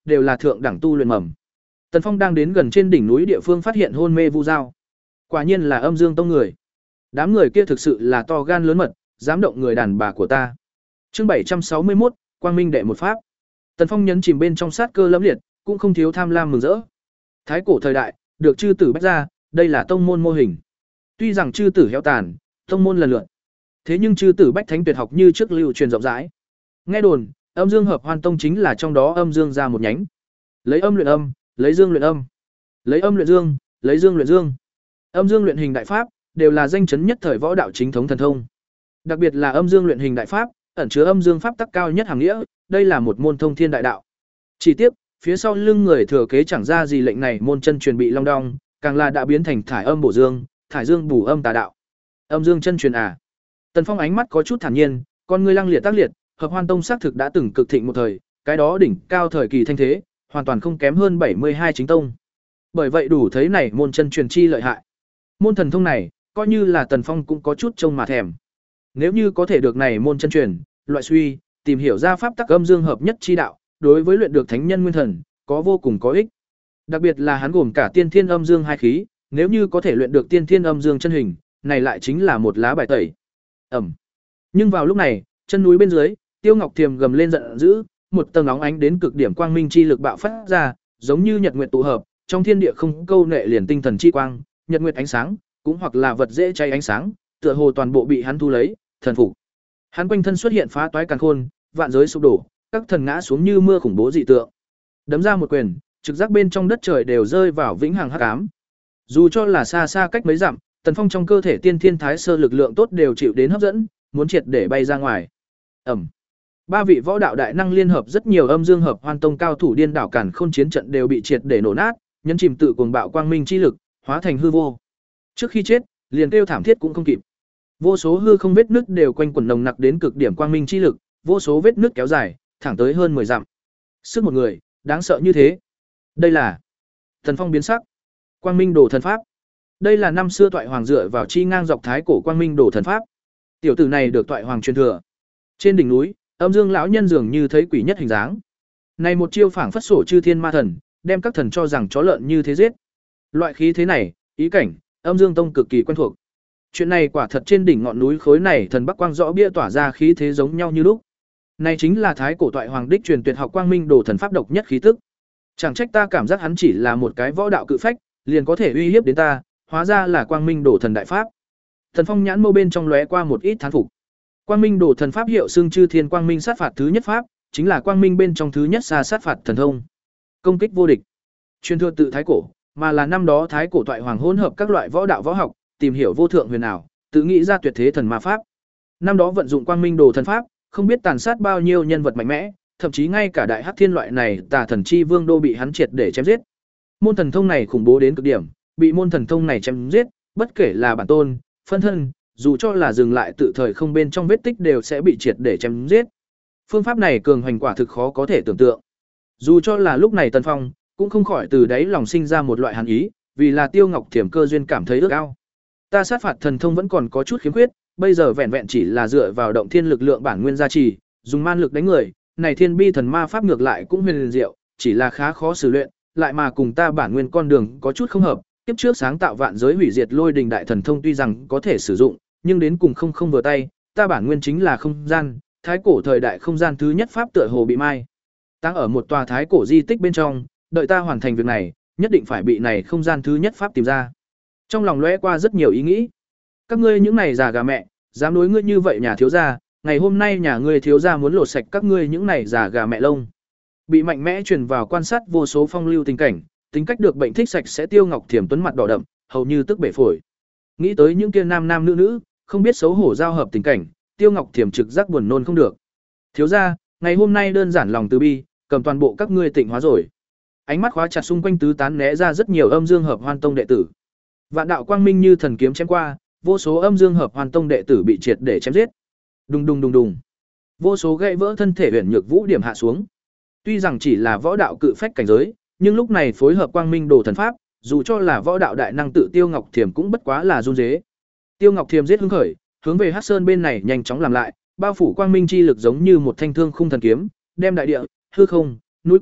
đều là thượng đẳng tu luyện mầm. Tần Phong đang đến gần trên đỉnh núi địa phương phát hiện hôn mê Vu Dao. Quả nhiên là Âm Dương tông người. Đám người kia thực sự là to gan lớn mật, dám động người đàn bà của ta. Chương bảy trăm sáu mươi mốt, Quang Minh đệ một pháp. Tần Phong nhấn chìm bên trong sát cơ lẫm liệt, cũng không thiếu tham lam mừng rỡ. Thái cổ thời đại, được chư tử bách ra, đây là tông môn mô hình. Tuy rằng chư tử héo tàn, tông môn lần lượt, thế nhưng chư tử bách thánh tuyệt học như trước lưu truyền rộng rãi. Nghe đồn, Âm Dương Hợp Hoan Tông chính là trong đó âm dương ra một nhánh. Lấy âm luyện âm, lấy dương luyện âm, lấy âm luyện dương, lấy dương luyện dương. Âm dương luyện hình đại pháp đều là danh chấn nhất thời võ đạo chính thống thần thông. Đặc biệt là âm dương luyện hình đại pháp, ẩn chứa âm dương pháp tắc cao nhất hàng nghĩa, đây là một môn thông thiên đại đạo. Chỉ tiếc, phía sau lưng người thừa kế chẳng ra gì lệnh này môn chân truyền bị long đong, càng là đã biến thành thải âm bổ dương, thải dương bổ âm tà đạo. Âm dương chân truyền à? Tần Phong ánh mắt có chút thản nhiên, con ngươi lăng liệt tác liệt, Hợp Hoan Tông xác thực đã từng cực thịnh một thời, cái đó đỉnh cao thời kỳ thanh thế, hoàn toàn không kém hơn bảy mươi hai chính tông. Bởi vậy đủ thấy này môn chân truyền chi lợi hại. Môn thần thông này, coi như là Tần Phong cũng có chút trông mà thèm. Nếu như có thể được này môn chân truyền, loại suy, tìm hiểu ra pháp tắc âm dương hợp nhất chi đạo, đối với luyện được thánh nhân nguyên thần, có vô cùng có ích. Đặc biệt là hắn gồm cả tiên thiên âm dương hai khí, nếu như có thể luyện được tiên thiên âm dương chân hình, này lại chính là một lá bài tẩy. Ẩm. Nhưng vào lúc này, chân núi bên dưới, Tiêu Ngọc Thiềm gầm lên giận dữ, một tầng óng ánh đến cực điểm quang minh chi lực bạo phát ra, giống như nhật nguyệt tụ hợp, trong thiên địa không câu nệ liền tinh thần chi quang, nhật nguyệt ánh sáng, cũng hoặc là vật dễ cháy ánh sáng, tựa hồ toàn bộ bị hắn thu lấy, thần phục. Hắn quanh thân xuất hiện phá toái càn khôn, vạn giới sụp đổ, các thần ngã xuống như mưa khủng bố dị tượng. Đấm ra một quyền, trực giác bên trong đất trời đều rơi vào vĩnh hằng hắc ám. Dù cho là xa xa cách mấy dặm, Tần Phong trong cơ thể tiên thiên thái sơ lực lượng tốt đều chịu đến hấp dẫn, muốn triệt để bay ra ngoài. Ẩm. Ba vị võ đạo đại năng liên hợp rất nhiều âm dương hợp hoan tông cao thủ điên đảo cản khôn chiến trận đều bị triệt để nổ nát, nhân chìm tự cuồng bạo quang minh chi lực, hóa thành hư vô. Trước khi chết, liền kêu thảm thiết cũng không kịp. Vô số hư không vết nứt đều quanh quẩn nồng nặc đến cực điểm quang minh chi lực, vô số vết nứt kéo dài, thẳng tới hơn mười dặm. Sức một người, đáng sợ như thế. Đây là Thần Phong biến sắc. Quang Minh Đồ thần pháp. Đây là năm xưa Toại Hoàng dựa vào chi ngang dọc thái cổ Quang Minh Đồ thần pháp. Tiểu tử này được Toại Hoàng truyền thừa. Trên đỉnh núi, Âm Dương lão nhân dường như thấy quỷ nhất hình dáng. Này một chiêu phảng phất sổ chư thiên ma thần, đem các thần cho rằng chó lợn như thế giết. Loại khí thế này, ý cảnh, Âm Dương tông cực kỳ quen thuộc. Chuyện này quả thật trên đỉnh ngọn núi khối này thần Bắc Quang rõ bia tỏa ra khí thế giống nhau như lúc. Này chính là thái cổ Toại Hoàng đích truyền tuyệt học Quang Minh Đồ thần pháp độc nhất khí tức. Chẳng trách ta cảm giác hắn chỉ là một cái võ đạo cự phách, liền có thể uy hiếp đến ta, hóa ra là Quang Minh Đồ thần đại pháp. Thần Phong nhãn mâu bên trong lóe qua một ít thán phục. Quang Minh Đồ thần pháp hiệu xưng chư thiên quang minh sát phạt thứ nhất pháp, chính là quang minh bên trong thứ nhất xa sát phạt thần thông. Công kích vô địch. Truyền thừa tự thái cổ, mà là năm đó thái cổ Toại Hoàng hỗn hợp các loại võ đạo võ học, tìm hiểu vô thượng huyền ảo, tự nghĩ ra tuyệt thế thần ma pháp. Năm đó vận dụng Quang Minh Đồ thần pháp, không biết tàn sát bao nhiêu nhân vật mạnh mẽ, thậm chí ngay cả đại hắc thiên loại này tà thần chi vương đô bị hắn triệt để chém giết. Môn thần thông này khủng bố đến cực điểm, bị môn thần thông này chém giết, bất kể là bản tôn, phân thân, dù cho là dừng lại tự thời không bên trong vết tích đều sẽ bị triệt để chém giết. Phương pháp này cường hoành quả thực khó có thể tưởng tượng. Dù cho là lúc này Tần Phong cũng không khỏi từ đáy lòng sinh ra một loại hàn ý, vì là Tiêu Ngọc Thiểm cơ duyên cảm thấy ước ao. Ta sát phạt thần thông vẫn còn có chút khiếm khuyết, bây giờ vẹn vẹn chỉ là dựa vào động thiên lực lượng bản nguyên gia trì, dùng man lực đánh người, này thiên bi thần ma pháp ngược lại cũng huyền diệu, chỉ là khá khó xử luyện, lại mà cùng ta bản nguyên con đường có chút không hợp. Tiếp trước sáng tạo vạn giới hủy diệt lôi đình đại thần thông tuy rằng có thể sử dụng, nhưng đến cùng không không vừa tay, ta bản nguyên chính là không gian, thái cổ thời đại không gian thứ nhất pháp tựa hồ bị mai tăng ở một tòa thái cổ di tích bên trong, đợi ta hoàn thành việc này, nhất định phải bị này không gian thứ nhất pháp tìm ra. Trong lòng lóe qua rất nhiều ý nghĩ. Các ngươi những này già gà mẹ, dám đối ngươi như vậy nhà thiếu gia, ngày hôm nay nhà ngươi thiếu gia muốn lột sạch các ngươi những này già gà mẹ lông. Bị mạnh mẽ truyền vào quan sát vô số phong lưu tình cảnh, tính cách được bệnh thích sạch sẽ Tiêu Ngọc Thiểm tuấn mặt đỏ đậm, hầu như tức bể phổi. Nghĩ tới những kia nam nam nữ nữ, không biết xấu hổ giao hợp tình cảnh, Tiêu Ngọc Thiểm trực giác buồn nôn không được. Thiếu gia, ngày hôm nay đơn giản lòng từ bi, cầm toàn bộ các ngươi tịnh hóa rồi. Ánh mắt khóa chặt xung quanh tứ tán né ra rất nhiều âm dương hợp hoan tông đệ tử. Vạn đạo quang minh như thần kiếm chém qua, vô số âm dương hợp hoan tông đệ tử bị triệt để chém giết. Đùng đùng đùng đùng. Vô số gãy vỡ thân thể huyền nhược vũ điểm hạ xuống. Tuy rằng chỉ là võ đạo cự phách cảnh giới, nhưng lúc này phối hợp Quang Minh Đồ thần pháp, dù cho là võ đạo đại năng tự Tiêu Ngọc Thiểm cũng bất quá là run rế. Tiêu Ngọc Thiểm giết hứng khởi, hướng về Hắc Sơn bên này nhanh chóng làm lại, bao phủ quang minh chi lực giống như một thanh thương khung thần kiếm, đem đại địa, hư không, núi cao,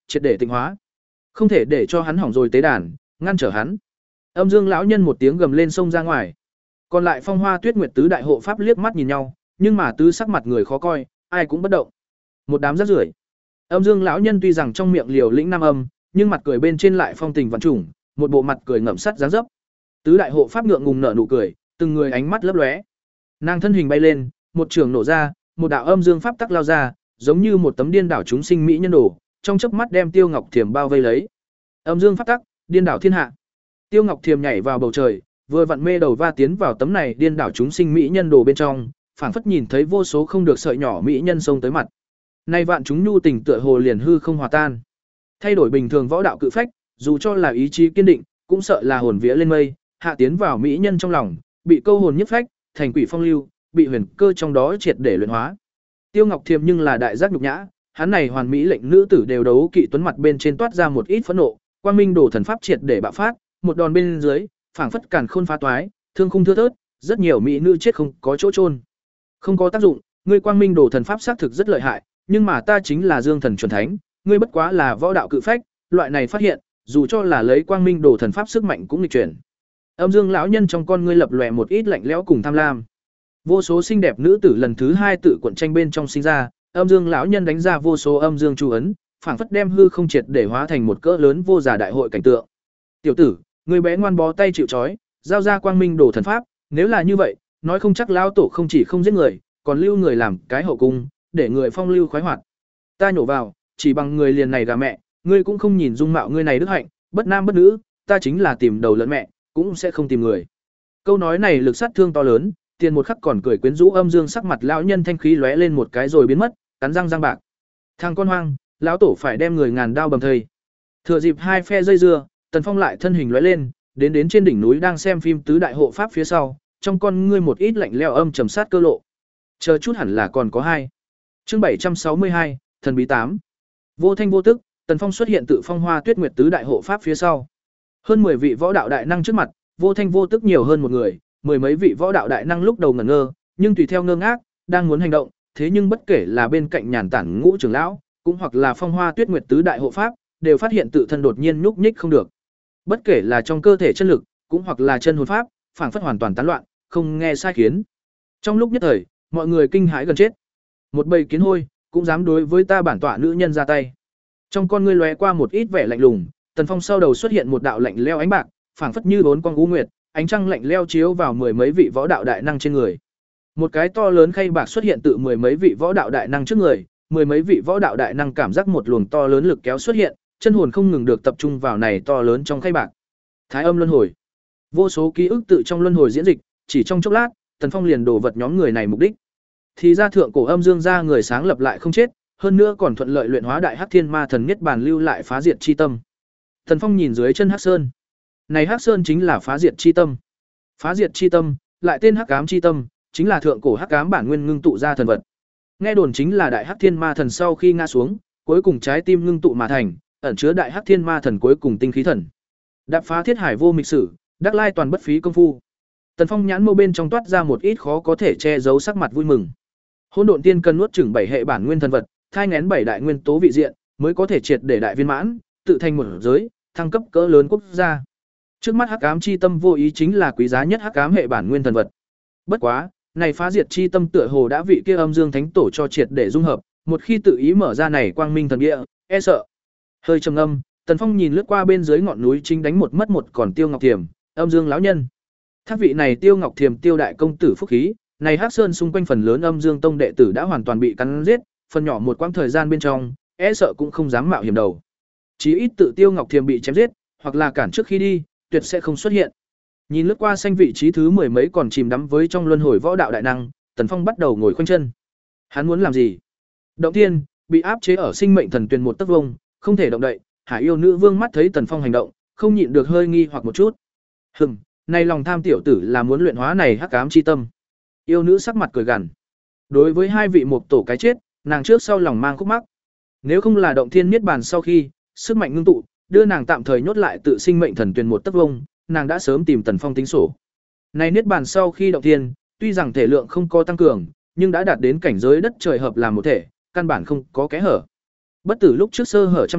triệt để tịnh hóa. Không thể để cho hắn hỏng rồi tế đàn, ngăn trở hắn. Âm Dương lão nhân một tiếng gầm lên xông ra ngoài. Còn lại Phong Hoa Tuyết Nguyệt tứ đại hộ pháp liếc mắt nhìn nhau, nhưng mà tứ sắc mặt người khó coi, ai cũng bất động. Một đám rác rưởi. Âm Dương lão nhân tuy rằng trong miệng liều lĩnh nam âm, nhưng mặt cười bên trên lại phong tình vạn trùng, một bộ mặt cười ngậm sắt dáng dấp. Tứ đại hộ pháp ngượng ngùng nở nụ cười, từng người ánh mắt lấp lóe. Nàng thân hình bay lên, một trường nổ ra, một đạo âm dương pháp tắc lao ra, giống như một tấm điên đảo chúng sinh mỹ nhân đồ, trong chớp mắt đem Tiêu Ngọc Thiềm bao vây lấy. Âm dương pháp tắc, điên đảo thiên hạ. Tiêu Ngọc Thiềm nhảy vào bầu trời, vừa vặn mê đầu va tiến vào tấm này điên đảo chúng sinh mỹ nhân đồ bên trong, phảng phất nhìn thấy vô số không được sợi nhỏ mỹ nhân xông tới mặt. Nay vạn chúng nhu tình tựa hồ liền hư không hòa tan. Thay đổi bình thường võ đạo cự phách, dù cho là ý chí kiên định, cũng sợ là hồn vía lên mây, hạ tiến vào mỹ nhân trong lòng, bị câu hồn nhất phách, thành quỷ phong lưu, bị huyền cơ trong đó triệt để luyện hóa. Tiêu Ngọc Thiềm nhưng là đại giác nhục nhã, hắn này hoàn mỹ lệnh nữ tử đều đấu kỵ tuấn mặt bên trên toát ra một ít phẫn nộ, quang minh đồ thần pháp triệt để bạo phát, một đòn bên dưới, phảng phất càn khôn phá toái, thương khung thưa thớt, rất nhiều mỹ nữ chết không có chỗ chôn. Không có tác dụng, ngươi quang minh đồ thần pháp xác thực rất lợi hại, nhưng mà ta chính là Dương thần chuẩn thánh, ngươi bất quá là võ đạo cự phách, loại này phát hiện, dù cho là lấy quang minh đồ thần pháp sức mạnh cũng nghịch chuyển. Âm Dương lão nhân trong con ngươi lập lòe một ít lạnh lẽo cùng tham lam. Vô số xinh đẹp nữ tử lần thứ hai tự cuộn tranh bên trong sinh ra, Âm Dương lão nhân đánh ra vô số âm dương chu ấn, phảng phất đem hư không triệt để hóa thành một cỡ lớn vô giả đại hội cảnh tượng. Tiểu tử, người bé ngoan bó tay chịu trói, giao ra quang minh đồ thần pháp, nếu là như vậy, nói không chắc lão tổ không chỉ không giết người, còn lưu người làm cái hậu cung, để người phong lưu khoái hoạt. Ta nhổ vào, chỉ bằng người liền này gà mẹ, ngươi cũng không nhìn dung mạo ngươi này đức hạnh, bất nam bất nữ, ta chính là tìm đầu lẫn mẹ, cũng sẽ không tìm người. Câu nói này lực sát thương to lớn, tiền một khắc còn cười quyến rũ Âm Dương sắc mặt lão nhân thanh khí lóe lên một cái rồi biến mất, cắn răng răng bạc. Thằng con hoang, lão tổ phải đem người ngàn đao bầm thây. Thừa dịp hai phe dây dưa, Tần Phong lại thân hình lóe lên, đến đến trên đỉnh núi đang xem phim tứ đại hộ pháp phía sau, trong con ngươi một ít lạnh lẽo âm trầm sát cơ lộ. Chờ chút hẳn là còn có hai. Chương bảy trăm sáu mươi hai, thần bí tám. Vô thanh vô tức, Tần Phong xuất hiện tự Phong Hoa Tuyết Nguyệt tứ đại hộ pháp phía sau. Hơn mười vị võ đạo đại năng trước mặt, vô thanh vô tức nhiều hơn một người, mười mấy vị võ đạo đại năng lúc đầu ngẩn ngơ, nhưng tùy theo ngơ ngác, đang muốn hành động, thế nhưng bất kể là bên cạnh nhàn tản ngũ trưởng lão, cũng hoặc là Phong Hoa Tuyết Nguyệt tứ đại hộ pháp, đều phát hiện tự thân đột nhiên nhúc nhích không được. Bất kể là trong cơ thể chân lực, cũng hoặc là chân hồn pháp, phảng phất hoàn toàn tán loạn, không nghe sai khiến. Trong lúc nhất thời, mọi người kinh hãi gần chết. Một bầy kiến hôi, cũng dám đối với ta bản tọa nữ nhân ra tay. Trong con ngươi lóe qua một ít vẻ lạnh lùng, Tần Phong sau đầu xuất hiện một đạo lạnh leo ánh bạc, phảng phất như bốn con gú nguyệt, ánh trăng lạnh leo chiếu vào mười mấy vị võ đạo đại năng trên người. Một cái to lớn khay bạc xuất hiện tự mười mấy vị võ đạo đại năng trước người, mười mấy vị võ đạo đại năng cảm giác một luồng to lớn lực kéo xuất hiện, chân hồn không ngừng được tập trung vào này to lớn trong khay bạc. Thái âm luân hồi. Vô số ký ức tự trong luân hồi diễn dịch, chỉ trong chốc lát, Tần Phong liền đổ vật nhóm người này mục đích. Thì ra thượng cổ âm dương gia người sáng lập lại không chết, hơn nữa còn thuận lợi luyện hóa đại hắc thiên ma thần niết bàn lưu lại phá diệt chi tâm. Tần Phong nhìn dưới chân hắc sơn. Này hắc sơn chính là phá diệt chi tâm. Phá diệt chi tâm, lại tên hắc ám chi tâm, chính là thượng cổ hắc ám bản nguyên ngưng tụ ra thần vật. Nghe đồn chính là đại hắc thiên ma thần sau khi ngã xuống, cuối cùng trái tim ngưng tụ mà thành, ẩn chứa đại hắc thiên ma thần cuối cùng tinh khí thần. Đạp phá thiết hải vô mịch sử, đắc lai toàn bất phí công phu. Tần Phong nhãn mâu bên trong toát ra một ít khó có thể che giấu sắc mặt vui mừng. Hỗn độn tiên cần nuốt chửng bảy hệ bản nguyên thần vật, thai nghén bảy đại nguyên tố vị diện, mới có thể triệt để đại viên mãn, tự thành một giới, thăng cấp cỡ lớn quốc gia. Trước mắt hắc ám chi tâm vô ý chính là quý giá nhất hắc ám hệ bản nguyên thần vật. Bất quá, này phá diệt chi tâm tựa hồ đã vị kia âm dương thánh tổ cho triệt để dung hợp, một khi tự ý mở ra này quang minh thần địa, e sợ. Hơi trầm ngâm, Tần Phong nhìn lướt qua bên dưới ngọn núi chính đánh một mất một còn Tiêu Ngọc Thiềm, âm dương lão nhân. Thác vị này Tiêu Ngọc Thiềm Tiêu đại công tử phúc khí, này Hắc Sơn xung quanh phần lớn âm dương tông đệ tử đã hoàn toàn bị cắn giết, phần nhỏ một quãng thời gian bên trong, e sợ cũng không dám mạo hiểm đầu. Chí ít tự Tiêu Ngọc Thiềm bị chém giết, hoặc là cản trước khi đi, tuyệt sẽ không xuất hiện. Nhìn lướt qua xanh vị trí thứ mười mấy còn chìm đắm với trong luân hồi võ đạo đại năng, Tần Phong bắt đầu ngồi khoanh chân. Hắn muốn làm gì? Động Thiên bị áp chế ở sinh mệnh thần tuyền một tấc vông, không thể động đậy. Hải yêu nữ vương mắt thấy Tần Phong hành động, không nhịn được hơi nghi hoặc một chút. Hừm, này lòng tham tiểu tử là muốn luyện hóa này hắc ám chi tâm. Yêu nữ sắc mặt cười gằn. Đối với hai vị mục tổ cái chết, nàng trước sau lòng mang khúc mắc. Nếu không là động thiên niết bàn sau khi, sức mạnh ngưng tụ, đưa nàng tạm thời nhốt lại tự sinh mệnh thần tuyền một tấc vông, nàng đã sớm tìm Tần Phong tính sổ. Này niết bàn sau khi động thiên, tuy rằng thể lượng không có tăng cường, nhưng đã đạt đến cảnh giới đất trời hợp làm một thể, căn bản không có kẽ hở. Bất tử lúc trước sơ hở trăm chỗ,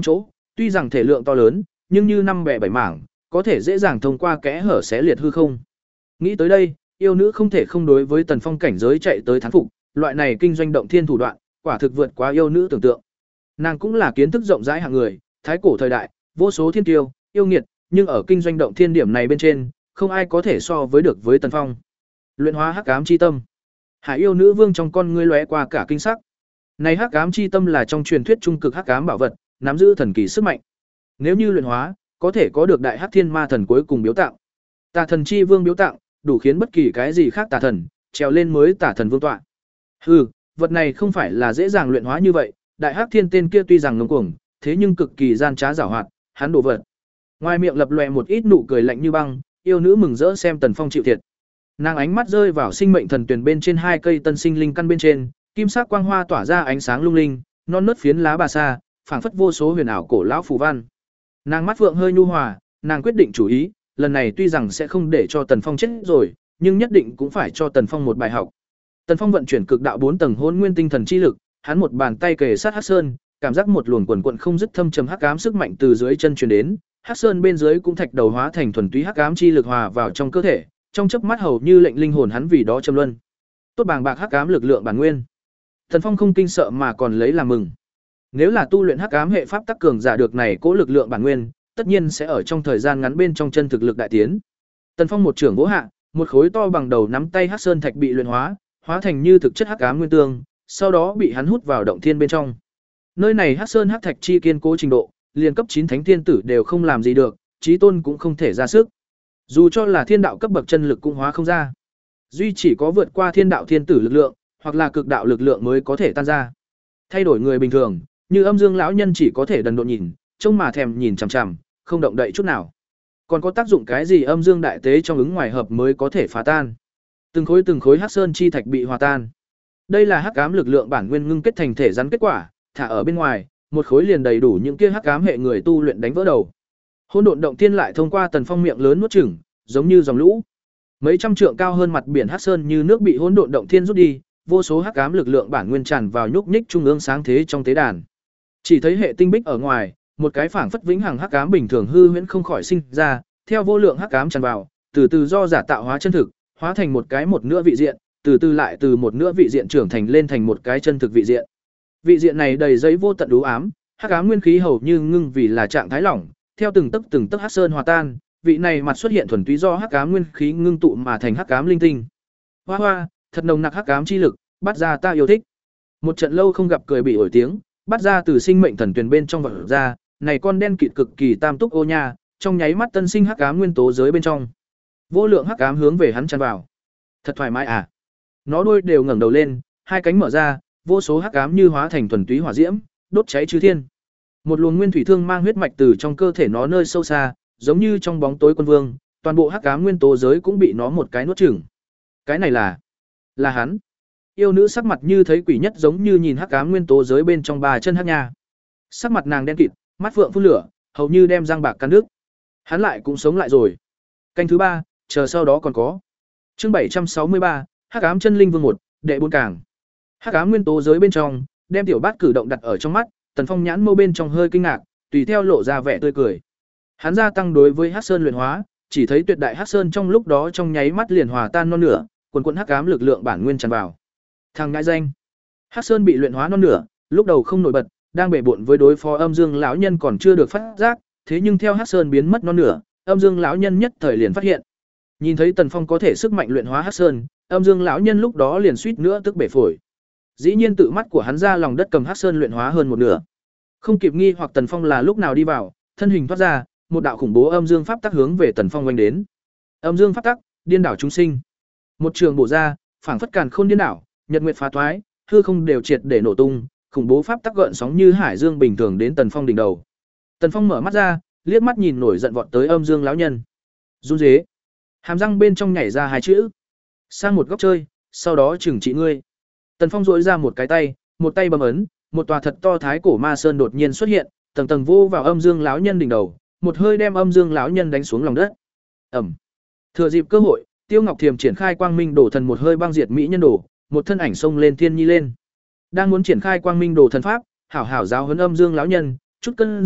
tuy rằng thể lượng to lớn, nhưng như năm bẻ bảy mảng, có thể dễ dàng thông qua kẽ hở xé liệt hư không. Nghĩ tới đây, yêu nữ không thể không đối với Tần Phong cảnh giới chạy tới thán phục, loại này kinh doanh động thiên thủ đoạn, quả thực vượt quá yêu nữ tưởng tượng. Nàng cũng là kiến thức rộng rãi hạng người, thái cổ thời đại, vô số thiên tiêu, yêu nghiệt, nhưng ở kinh doanh động thiên điểm này bên trên, không ai có thể so với được với Tần Phong. Luyện hóa hắc ám chi tâm. Hải yêu nữ vương trong con ngươi lóe qua cả kinh sắc. Này hắc ám chi tâm là trong truyền thuyết trung cực hắc ám bảo vật, nắm giữ thần kỳ sức mạnh. Nếu như luyện hóa, có thể có được đại hắc thiên ma thần cuối cùng biếu tặng. Tà thần chi vương biếu tặng, đủ khiến bất kỳ cái gì khác tà thần trèo lên mới tà thần vương tọa. Hừ, vật này không phải là dễ dàng luyện hóa như vậy, đại hắc thiên tên kia tuy rằng ngông cuồng, thế nhưng cực kỳ gian trá giảo hoạt, hắn đổ vật. Ngoài miệng lập lòe một ít nụ cười lạnh như băng, yêu nữ mừng rỡ xem Tần Phong chịu thiệt. Nàng ánh mắt rơi vào sinh mệnh thần tuyển bên trên hai cây tân sinh linh căn bên trên, kim sắc quang hoa tỏa ra ánh sáng lung linh, non nớt phiến lá bà sa, phảng phất vô số huyền ảo cổ lão phù văn. Nàng mắt vượng hơi nhu hòa, nàng quyết định chủ ý, lần này tuy rằng sẽ không để cho Tần Phong chết rồi, nhưng nhất định cũng phải cho Tần Phong một bài học. Tần Phong vận chuyển cực đạo bốn tầng hỗn nguyên tinh thần chi lực, hắn một bàn tay kề sát Hắc Sơn, cảm giác một luồng quần quần không dứt thâm trầm hắc ám sức mạnh từ dưới chân truyền đến, Hắc Sơn bên dưới cũng thạch đầu hóa thành thuần túy hắc ám chi lực hòa vào trong cơ thể, trong chớp mắt hầu như lệnh linh hồn hắn vì đó trầm luân. Tốt bàng bạc hắc ám lực lượng bản nguyên. Tần Phong không kinh sợ mà còn lấy làm mừng. Nếu là tu luyện hắc ám hệ pháp tắc cường giả được này cố lực lượng bản nguyên, tất nhiên sẽ ở trong thời gian ngắn bên trong chân thực lực đại tiến. Tần Phong một trưởng vỗ hạ, một khối to bằng đầu nắm tay hắc sơn thạch bị luyện hóa, hóa thành như thực chất hắc ám nguyên tương, sau đó bị hắn hút vào động thiên bên trong. Nơi này hắc sơn hắc thạch chi kiên cố trình độ, liền cấp chín thánh thiên tử đều không làm gì được, chí tôn cũng không thể ra sức. Dù cho là thiên đạo cấp bậc chân lực cũng hóa không ra. Duy chỉ có vượt qua thiên đạo thiên tử lực lượng, hoặc là cực đạo lực lượng mới có thể tan ra. Thay đổi người bình thường, như Âm Dương lão nhân chỉ có thể đần độn nhìn, trông mà thèm nhìn chằm chằm, không động đậy chút nào. Còn có tác dụng cái gì Âm Dương đại tế trong ứng ngoài hợp mới có thể phá tan. Từng khối từng khối hắc sơn chi thạch bị hòa tan. Đây là hắc ám lực lượng bản nguyên ngưng kết thành thể rắn kết quả, thả ở bên ngoài, một khối liền đầy đủ những kia hắc ám hệ người tu luyện đánh vỡ đầu. Hỗn độn động thiên lại thông qua Tần Phong miệng lớn nuốt chửng, giống như dòng lũ. Mấy trăm trượng cao hơn mặt biển hắc sơn như nước bị hỗn độn động thiên rút đi, vô số hắc ám lực lượng bản nguyên tràn vào nhúc nhích trung ương sáng thế trong tế đàn. Chỉ thấy hệ tinh bích ở ngoài, một cái phảng phất vĩnh hằng hắc ám bình thường hư huyễn không khỏi sinh ra, theo vô lượng hắc ám tràn vào, từ từ do giả tạo hóa chân thực, hóa thành một cái một nửa vị diện, từ từ lại từ một nửa vị diện trưởng thành lên thành một cái chân thực vị diện. Vị diện này đầy giấy vô tận u ám, hắc ám nguyên khí hầu như ngưng vì là trạng thái lỏng, theo từng tấc từng tấc hắc sơn hòa tan, vị này mặt xuất hiện thuần túy do hắc ám nguyên khí ngưng tụ mà thành hắc ám linh tinh. Hoa hoa, thật nồng nặc hắc ám chi lực, bắt ra ta yêu thích. Một trận lâu không gặp cười bị ổi tiếng, bắt ra từ sinh mệnh thần tuyển bên trong vật ra, này con đen kịt cực kỳ tam túc ô nha, trong nháy mắt tân sinh hắc ám nguyên tố giới bên trong. Vô lượng hắc ám hướng về hắn tràn vào. Thật thoải mái à? Nó đuôi đều ngẩng đầu lên, hai cánh mở ra, vô số hắc ám như hóa thành thuần túy hỏa diễm, đốt cháy chư thiên. Một luồng nguyên thủy thương mang huyết mạch từ trong cơ thể nó nơi sâu xa, giống như trong bóng tối quân vương, toàn bộ hắc ám nguyên tố giới cũng bị nó một cái nuốt chửng. Cái này là là hắn. Yêu nữ sắc mặt như thấy quỷ nhất, giống như nhìn hắc ám nguyên tố giới bên trong bà chân hắc nha. Sắc mặt nàng đen kịt, mắt phượng phun lửa, hầu như đem răng bạc cắn đứt. Hắn lại cũng sống lại rồi. Canh thứ ba, chờ sau đó còn có. Chương bảy trăm sáu mươi ba, Hắc ám chân linh vương một, đệ bốn cảng. Hắc ám nguyên tố giới bên trong, đem tiểu bát cử động đặt ở trong mắt, Tần Phong nhãn mâu bên trong hơi kinh ngạc, tùy theo lộ ra vẻ tươi cười. Hắn gia tăng đối với Hắc Sơn luyện hóa, chỉ thấy tuyệt đại Hắc Sơn trong lúc đó trong nháy mắt liền hòa tan non nửa, quần quần hắc ám lực lượng bản nguyên tràn vào. Thằng ngãi danh. Hắc Sơn bị luyện hóa non nửa, lúc đầu không nổi bật, đang bể bộn với đối phó Âm Dương lão nhân còn chưa được phát giác, thế nhưng theo Hắc Sơn biến mất non nửa, Âm Dương lão nhân nhất thời liền phát hiện. Nhìn thấy Tần Phong có thể sức mạnh luyện hóa Hắc Sơn, Âm Dương lão nhân lúc đó liền suýt nữa tức bể phổi. Dĩ nhiên tự mắt của hắn ra lòng đất cầm Hắc Sơn luyện hóa hơn một nửa. Không kịp nghi hoặc Tần Phong là lúc nào đi vào, thân hình thoát ra, một đạo khủng bố âm dương pháp tắc hướng về Tần Phong oanh đến. Âm dương pháp tắc, điên đảo chúng sinh. Một trường bổ ra, phảng phất càn khôn điên đảo, nhật nguyệt phá toái, hư không đều triệt để nổ tung, khủng bố pháp tắc gợn sóng như hải dương bình thường đến Tần Phong đỉnh đầu. Tần Phong mở mắt ra, liếc mắt nhìn nổi giận vọt tới Âm Dương lão nhân. Run rế. Hàm răng bên trong nhảy ra hai chữ. Sang một góc chơi, sau đó trừng trị ngươi. Tần Phong duỗi ra một cái tay, một tay bấm ấn, một tòa thật to thái cổ ma sơn đột nhiên xuất hiện, tầng tầng vô vào Âm Dương lão nhân đỉnh đầu, một hơi đem Âm Dương lão nhân đánh xuống lòng đất. Ầm. Thừa dịp cơ hội, Tiêu Ngọc Thiềm triển khai Quang Minh Đồ Thần một hơi băng diệt mỹ nhân đồ, một thân ảnh xông lên thiên nhi lên. Đang muốn triển khai Quang Minh Đồ Thần pháp, hảo hảo giáo huấn Âm Dương lão nhân, chút cơn giận,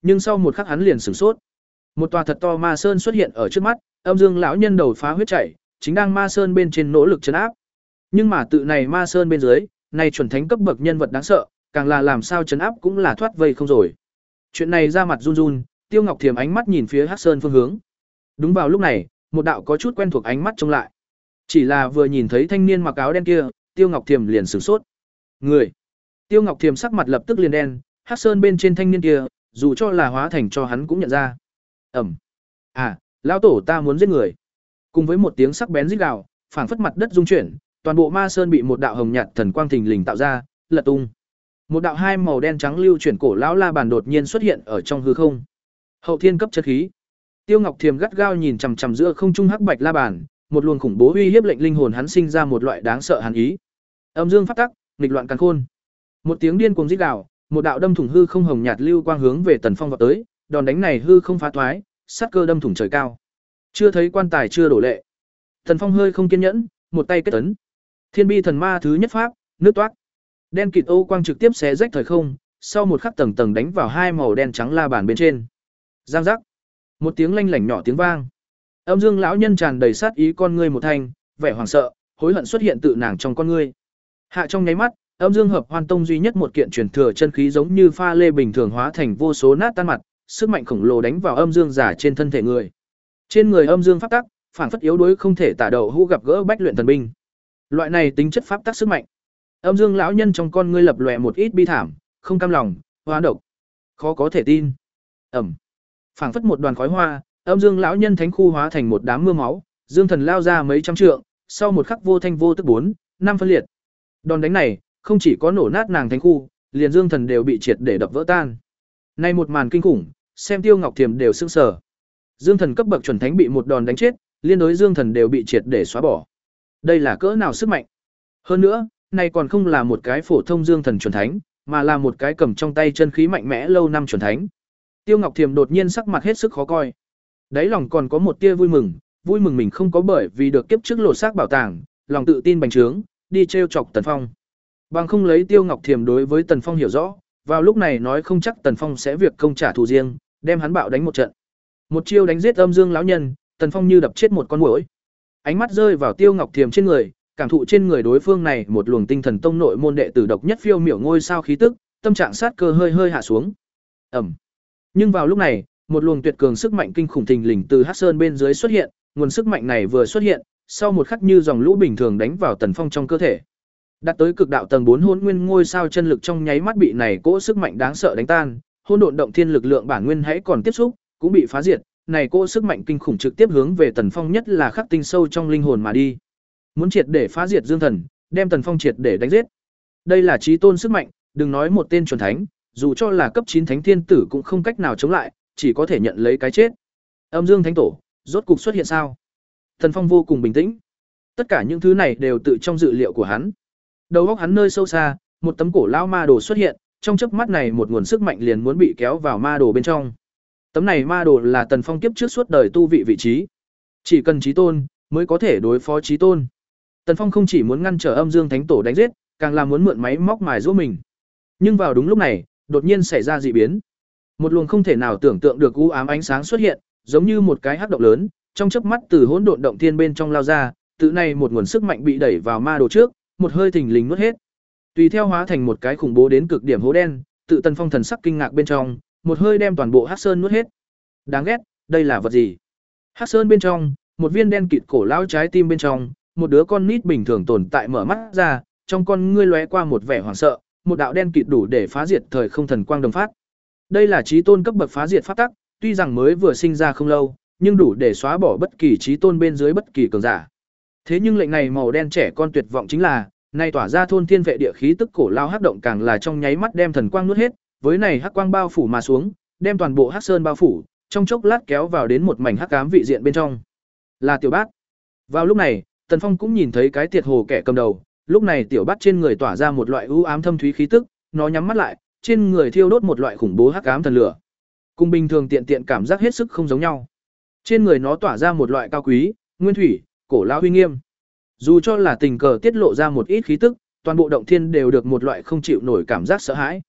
nhưng sau một khắc hắn liền sửng sốt. Một tòa thật to ma sơn xuất hiện ở trước mắt, âm dương lão nhân đầu phá huyết chảy, chính đang ma sơn bên trên nỗ lực trấn áp. Nhưng mà tự này ma sơn bên dưới, này chuẩn thánh cấp bậc nhân vật đáng sợ, càng là làm sao trấn áp cũng là thoát vây không rồi. Chuyện này ra mặt run run, Tiêu Ngọc Thiềm ánh mắt nhìn phía Hắc Sơn phương hướng. Đúng vào lúc này, một đạo có chút quen thuộc ánh mắt trông lại. Chỉ là vừa nhìn thấy thanh niên mặc áo đen kia, Tiêu Ngọc Thiềm liền sửng sốt. Người. Tiêu Ngọc Thiềm sắc mặt lập tức liền đen, Hắc Sơn bên trên thanh niên kia, dù cho là hóa thành cho hắn cũng nhận ra. Ẩm. À, lão tổ ta muốn giết người. Cùng với một tiếng sắc bén rít gào, phảng phất mặt đất rung chuyển, toàn bộ ma sơn bị một đạo hồng nhạt thần quang thình lình tạo ra, lật tung. Một đạo hai màu đen trắng lưu chuyển cổ lão la bàn đột nhiên xuất hiện ở trong hư không. Hậu thiên cấp chất khí. Tiêu Ngọc Thiềm gắt gao nhìn chằm chằm giữa không trung hắc bạch la bàn, một luồng khủng bố uy hiếp lệnh linh hồn hắn sinh ra một loại đáng sợ hàn ý. Âm dương pháp tắc, nghịch loạn càn khôn. Một tiếng điên cuồng rít gào, một đạo đâm thủng hư không hồng nhạt lưu quang hướng về Tần Phong vọt tới, đòn đánh này hư không phá thoái, sát cơ đâm thủng trời cao. Chưa thấy quan tài chưa đổ lệ. Tần Phong hơi không kiên nhẫn, một tay kết ấn. Thiên bi thần ma thứ nhất pháp, nước toát. Đen kịt ô quang trực tiếp xé rách thời không, sau một khắc tầng tầng đánh vào hai màu đen trắng la bàn bên trên. Giang giác. Một tiếng lanh lảnh nhỏ tiếng vang. Âm Dương lão nhân tràn đầy sát ý con ngươi một thanh, vẻ hoảng sợ, hối hận xuất hiện tự nàng trong con ngươi. Hạ trong nháy mắt, Âm Dương Hợp Hoan Tông duy nhất một kiện truyền thừa chân khí giống như pha lê bình thường hóa thành vô số nát tan mặt, sức mạnh khổng lồ đánh vào âm dương giả trên thân thể người. Trên người âm dương pháp tắc, phản phất yếu đuối không thể tả đầu hũ gặp gỡ bách luyện thần binh. Loại này tính chất pháp tắc sức mạnh. Âm Dương lão nhân trong con ngươi lập lòe một ít bi thảm, không cam lòng, hoán độc. Khó có thể tin. Ẩm. Phảng phất một đoàn khói hoa, Âm Dương lão nhân thánh khu hóa thành một đám mưa máu, dương thần lao ra mấy trăm trượng, sau một khắc vô thanh vô tức bốn, năm phân liệt. Đòn đánh này, không chỉ có nổ nát nàng thánh khu, liền dương thần đều bị triệt để đập vỡ tan. Nay một màn kinh khủng, xem Tiêu Ngọc Thiềm đều sững sờ. Dương thần cấp bậc chuẩn thánh bị một đòn đánh chết, liên đối dương thần đều bị triệt để xóa bỏ. Đây là cỡ nào sức mạnh? Hơn nữa, này còn không là một cái phổ thông dương thần chuẩn thánh, mà là một cái cầm trong tay chân khí mạnh mẽ lâu năm chuẩn thánh. Tiêu Ngọc Thiềm đột nhiên sắc mặt hết sức khó coi. Đáy lòng còn có một tia vui mừng, vui mừng mình không có bởi vì được kiếp trước lột xác bảo tàng, lòng tự tin bành trướng, đi trêu chọc Tần Phong. Bằng không lấy Tiêu Ngọc Thiềm đối với Tần Phong hiểu rõ, vào lúc này nói không chắc Tần Phong sẽ việc công trả thù riêng, đem hắn bạo đánh một trận. Một chiêu đánh giết Âm Dương lão nhân, Tần Phong như đập chết một con muỗi. Ánh mắt rơi vào Tiêu Ngọc Thiềm trên người, cảm thụ trên người đối phương này một luồng tinh thần tông nội môn đệ tử độc nhất phiêu miểu ngôi sao khí tức, tâm trạng sát cơ hơi hơi hạ xuống. Ẩm. Nhưng vào lúc này, một luồng tuyệt cường sức mạnh kinh khủng thình lình từ Hắc Sơn bên dưới xuất hiện, nguồn sức mạnh này vừa xuất hiện, sau một khắc như dòng lũ bình thường đánh vào Tần Phong trong cơ thể. Đạt tới cực đạo tầng bốn hỗn nguyên ngôi sao chân lực trong nháy mắt bị này cỗ sức mạnh đáng sợ đánh tan, hỗn độn động thiên lực lượng bản nguyên hãy còn tiếp xúc, cũng bị phá diệt, này cỗ sức mạnh kinh khủng trực tiếp hướng về Tần Phong nhất là khắc tinh sâu trong linh hồn mà đi. Muốn triệt để phá diệt Dương Thần, đem Tần Phong triệt để đánh giết. Đây là chí tôn sức mạnh, đừng nói một tên chuẩn thánh, dù cho là cấp chín thánh thiên tử cũng không cách nào chống lại, chỉ có thể nhận lấy cái chết. Âm Dương Thánh Tổ, rốt cục xuất hiện sao? Tần Phong vô cùng bình tĩnh. Tất cả những thứ này đều tự trong dự liệu của hắn. Đầu óc hắn nơi sâu xa, một tấm cổ lão ma đồ xuất hiện, trong chớp mắt này một nguồn sức mạnh liền muốn bị kéo vào ma đồ bên trong. Tấm này ma đồ là Tần Phong kiếp trước suốt đời tu vị vị trí. Chỉ cần chí tôn mới có thể đối phó chí tôn. Tần Phong không chỉ muốn ngăn trở Âm Dương Thánh Tổ đánh giết, càng là muốn mượn máy móc mài giũa mình. Nhưng vào đúng lúc này, đột nhiên xảy ra dị biến. Một luồng không thể nào tưởng tượng được u ám ánh sáng xuất hiện, giống như một cái hắc động lớn, trong chớp mắt từ hỗn độn động thiên bên trong lao ra, tự này một nguồn sức mạnh bị đẩy vào ma đồ trước, một hơi thình lình nuốt hết. Tùy theo hóa thành một cái khủng bố đến cực điểm hố đen, tự Tần Phong thần sắc kinh ngạc bên trong, một hơi đem toàn bộ Hắc Sơn nuốt hết. Đáng ghét, đây là vật gì? Hắc Sơn bên trong, một viên đen kịt cổ lão trái tim bên trong, một đứa con nít bình thường tồn tại mở mắt ra, trong con ngươi lóe qua một vẻ hoảng sợ, một đạo đen kịt đủ để phá diệt thời không thần quang đồng phát. Đây là chí tôn cấp bậc phá diệt pháp tắc, tuy rằng mới vừa sinh ra không lâu, nhưng đủ để xóa bỏ bất kỳ chí tôn bên dưới bất kỳ cường giả. Thế nhưng lệnh này màu đen trẻ con tuyệt vọng chính là, nay tỏa ra thôn thiên vệ địa khí tức cổ lao hắc động càng là trong nháy mắt đem thần quang nuốt hết, với này hắc quang bao phủ mà xuống, đem toàn bộ Hắc Sơn bao phủ, trong chốc lát kéo vào đến một mảnh hắc ám vị diện bên trong. Là Tiểu Bát. Vào lúc này, Tần Phong cũng nhìn thấy cái tiệt hồ kẻ cầm đầu, lúc này Tiểu Bát trên người tỏa ra một loại u ám thâm thúy khí tức, nó nhắm mắt lại, trên người thiêu đốt một loại khủng bố hắc ám thần lửa. Cùng bình thường tiện tiện cảm giác hết sức không giống nhau. Trên người nó tỏa ra một loại cao quý, nguyên thủy, cổ lão uy nghiêm. Dù cho là tình cờ tiết lộ ra một ít khí tức, toàn bộ động thiên đều được một loại không chịu nổi cảm giác sợ hãi.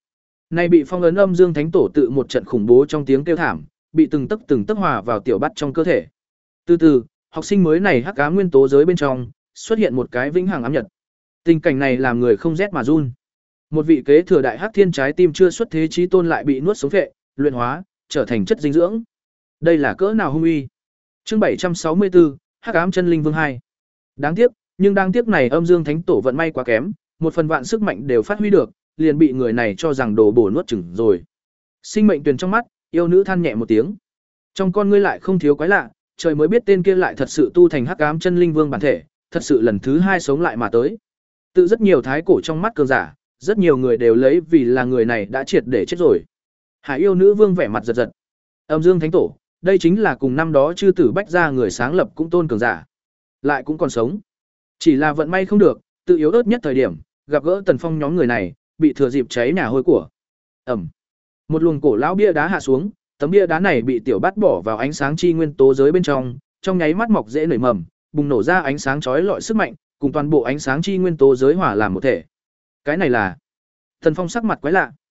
Này bị phong ấn âm dương thánh tổ tự một trận khủng bố trong tiếng kêu thảm, bị từng tấc từng tấc hòa vào tiểu bắt trong cơ thể. Từ từ, học sinh mới này hắc ám nguyên tố giới bên trong, xuất hiện một cái vĩnh hằng ám nhật. Tình cảnh này làm người không rét mà run. Một vị kế thừa đại hắc thiên trái tim chưa xuất thế chí tôn lại bị nuốt sống phệ, luyện hóa, trở thành chất dinh dưỡng. Đây là cỡ nào hung uy. Chương bảy trăm sáu mươi tư, Hắc ám chân linh vương hai. Đáng tiếc, nhưng đáng tiếc này âm dương thánh tổ vận may quá kém, một phần vạn sức mạnh đều phát huy được, liền bị người này cho rằng đồ bổ nuốt chửng rồi. Sinh mệnh tuyền trong mắt, yêu nữ than nhẹ một tiếng. Trong con ngươi lại không thiếu quái lạ, trời mới biết tên kia lại thật sự tu thành Hắc ám chân linh vương bản thể, thật sự lần thứ hai sống lại mà tới. Tự rất nhiều thái cổ trong mắt cường giả, rất nhiều người đều lấy vì là người này đã triệt để chết rồi. Hải yêu nữ vương vẻ mặt giật giật. Âm dương thánh tổ, đây chính là cùng năm đó chư tử bách gia người sáng lập cũng tôn cường giả, lại cũng còn sống. Chỉ là vận may không được, tự yếu ớt nhất thời điểm, gặp gỡ Tần Phong nhóm người này, bị thừa dịp cháy nhà hôi của. Ẩm. Một luồng cổ lão bia đá hạ xuống, tấm bia đá này bị tiểu bát bỏ vào ánh sáng chi nguyên tố giới bên trong, trong nháy mắt mọc dễ nảy mầm, bùng nổ ra ánh sáng chói lọi sức mạnh, cùng toàn bộ ánh sáng chi nguyên tố giới hòa làm một thể. Cái này là Tần Phong sắc mặt quái lạ.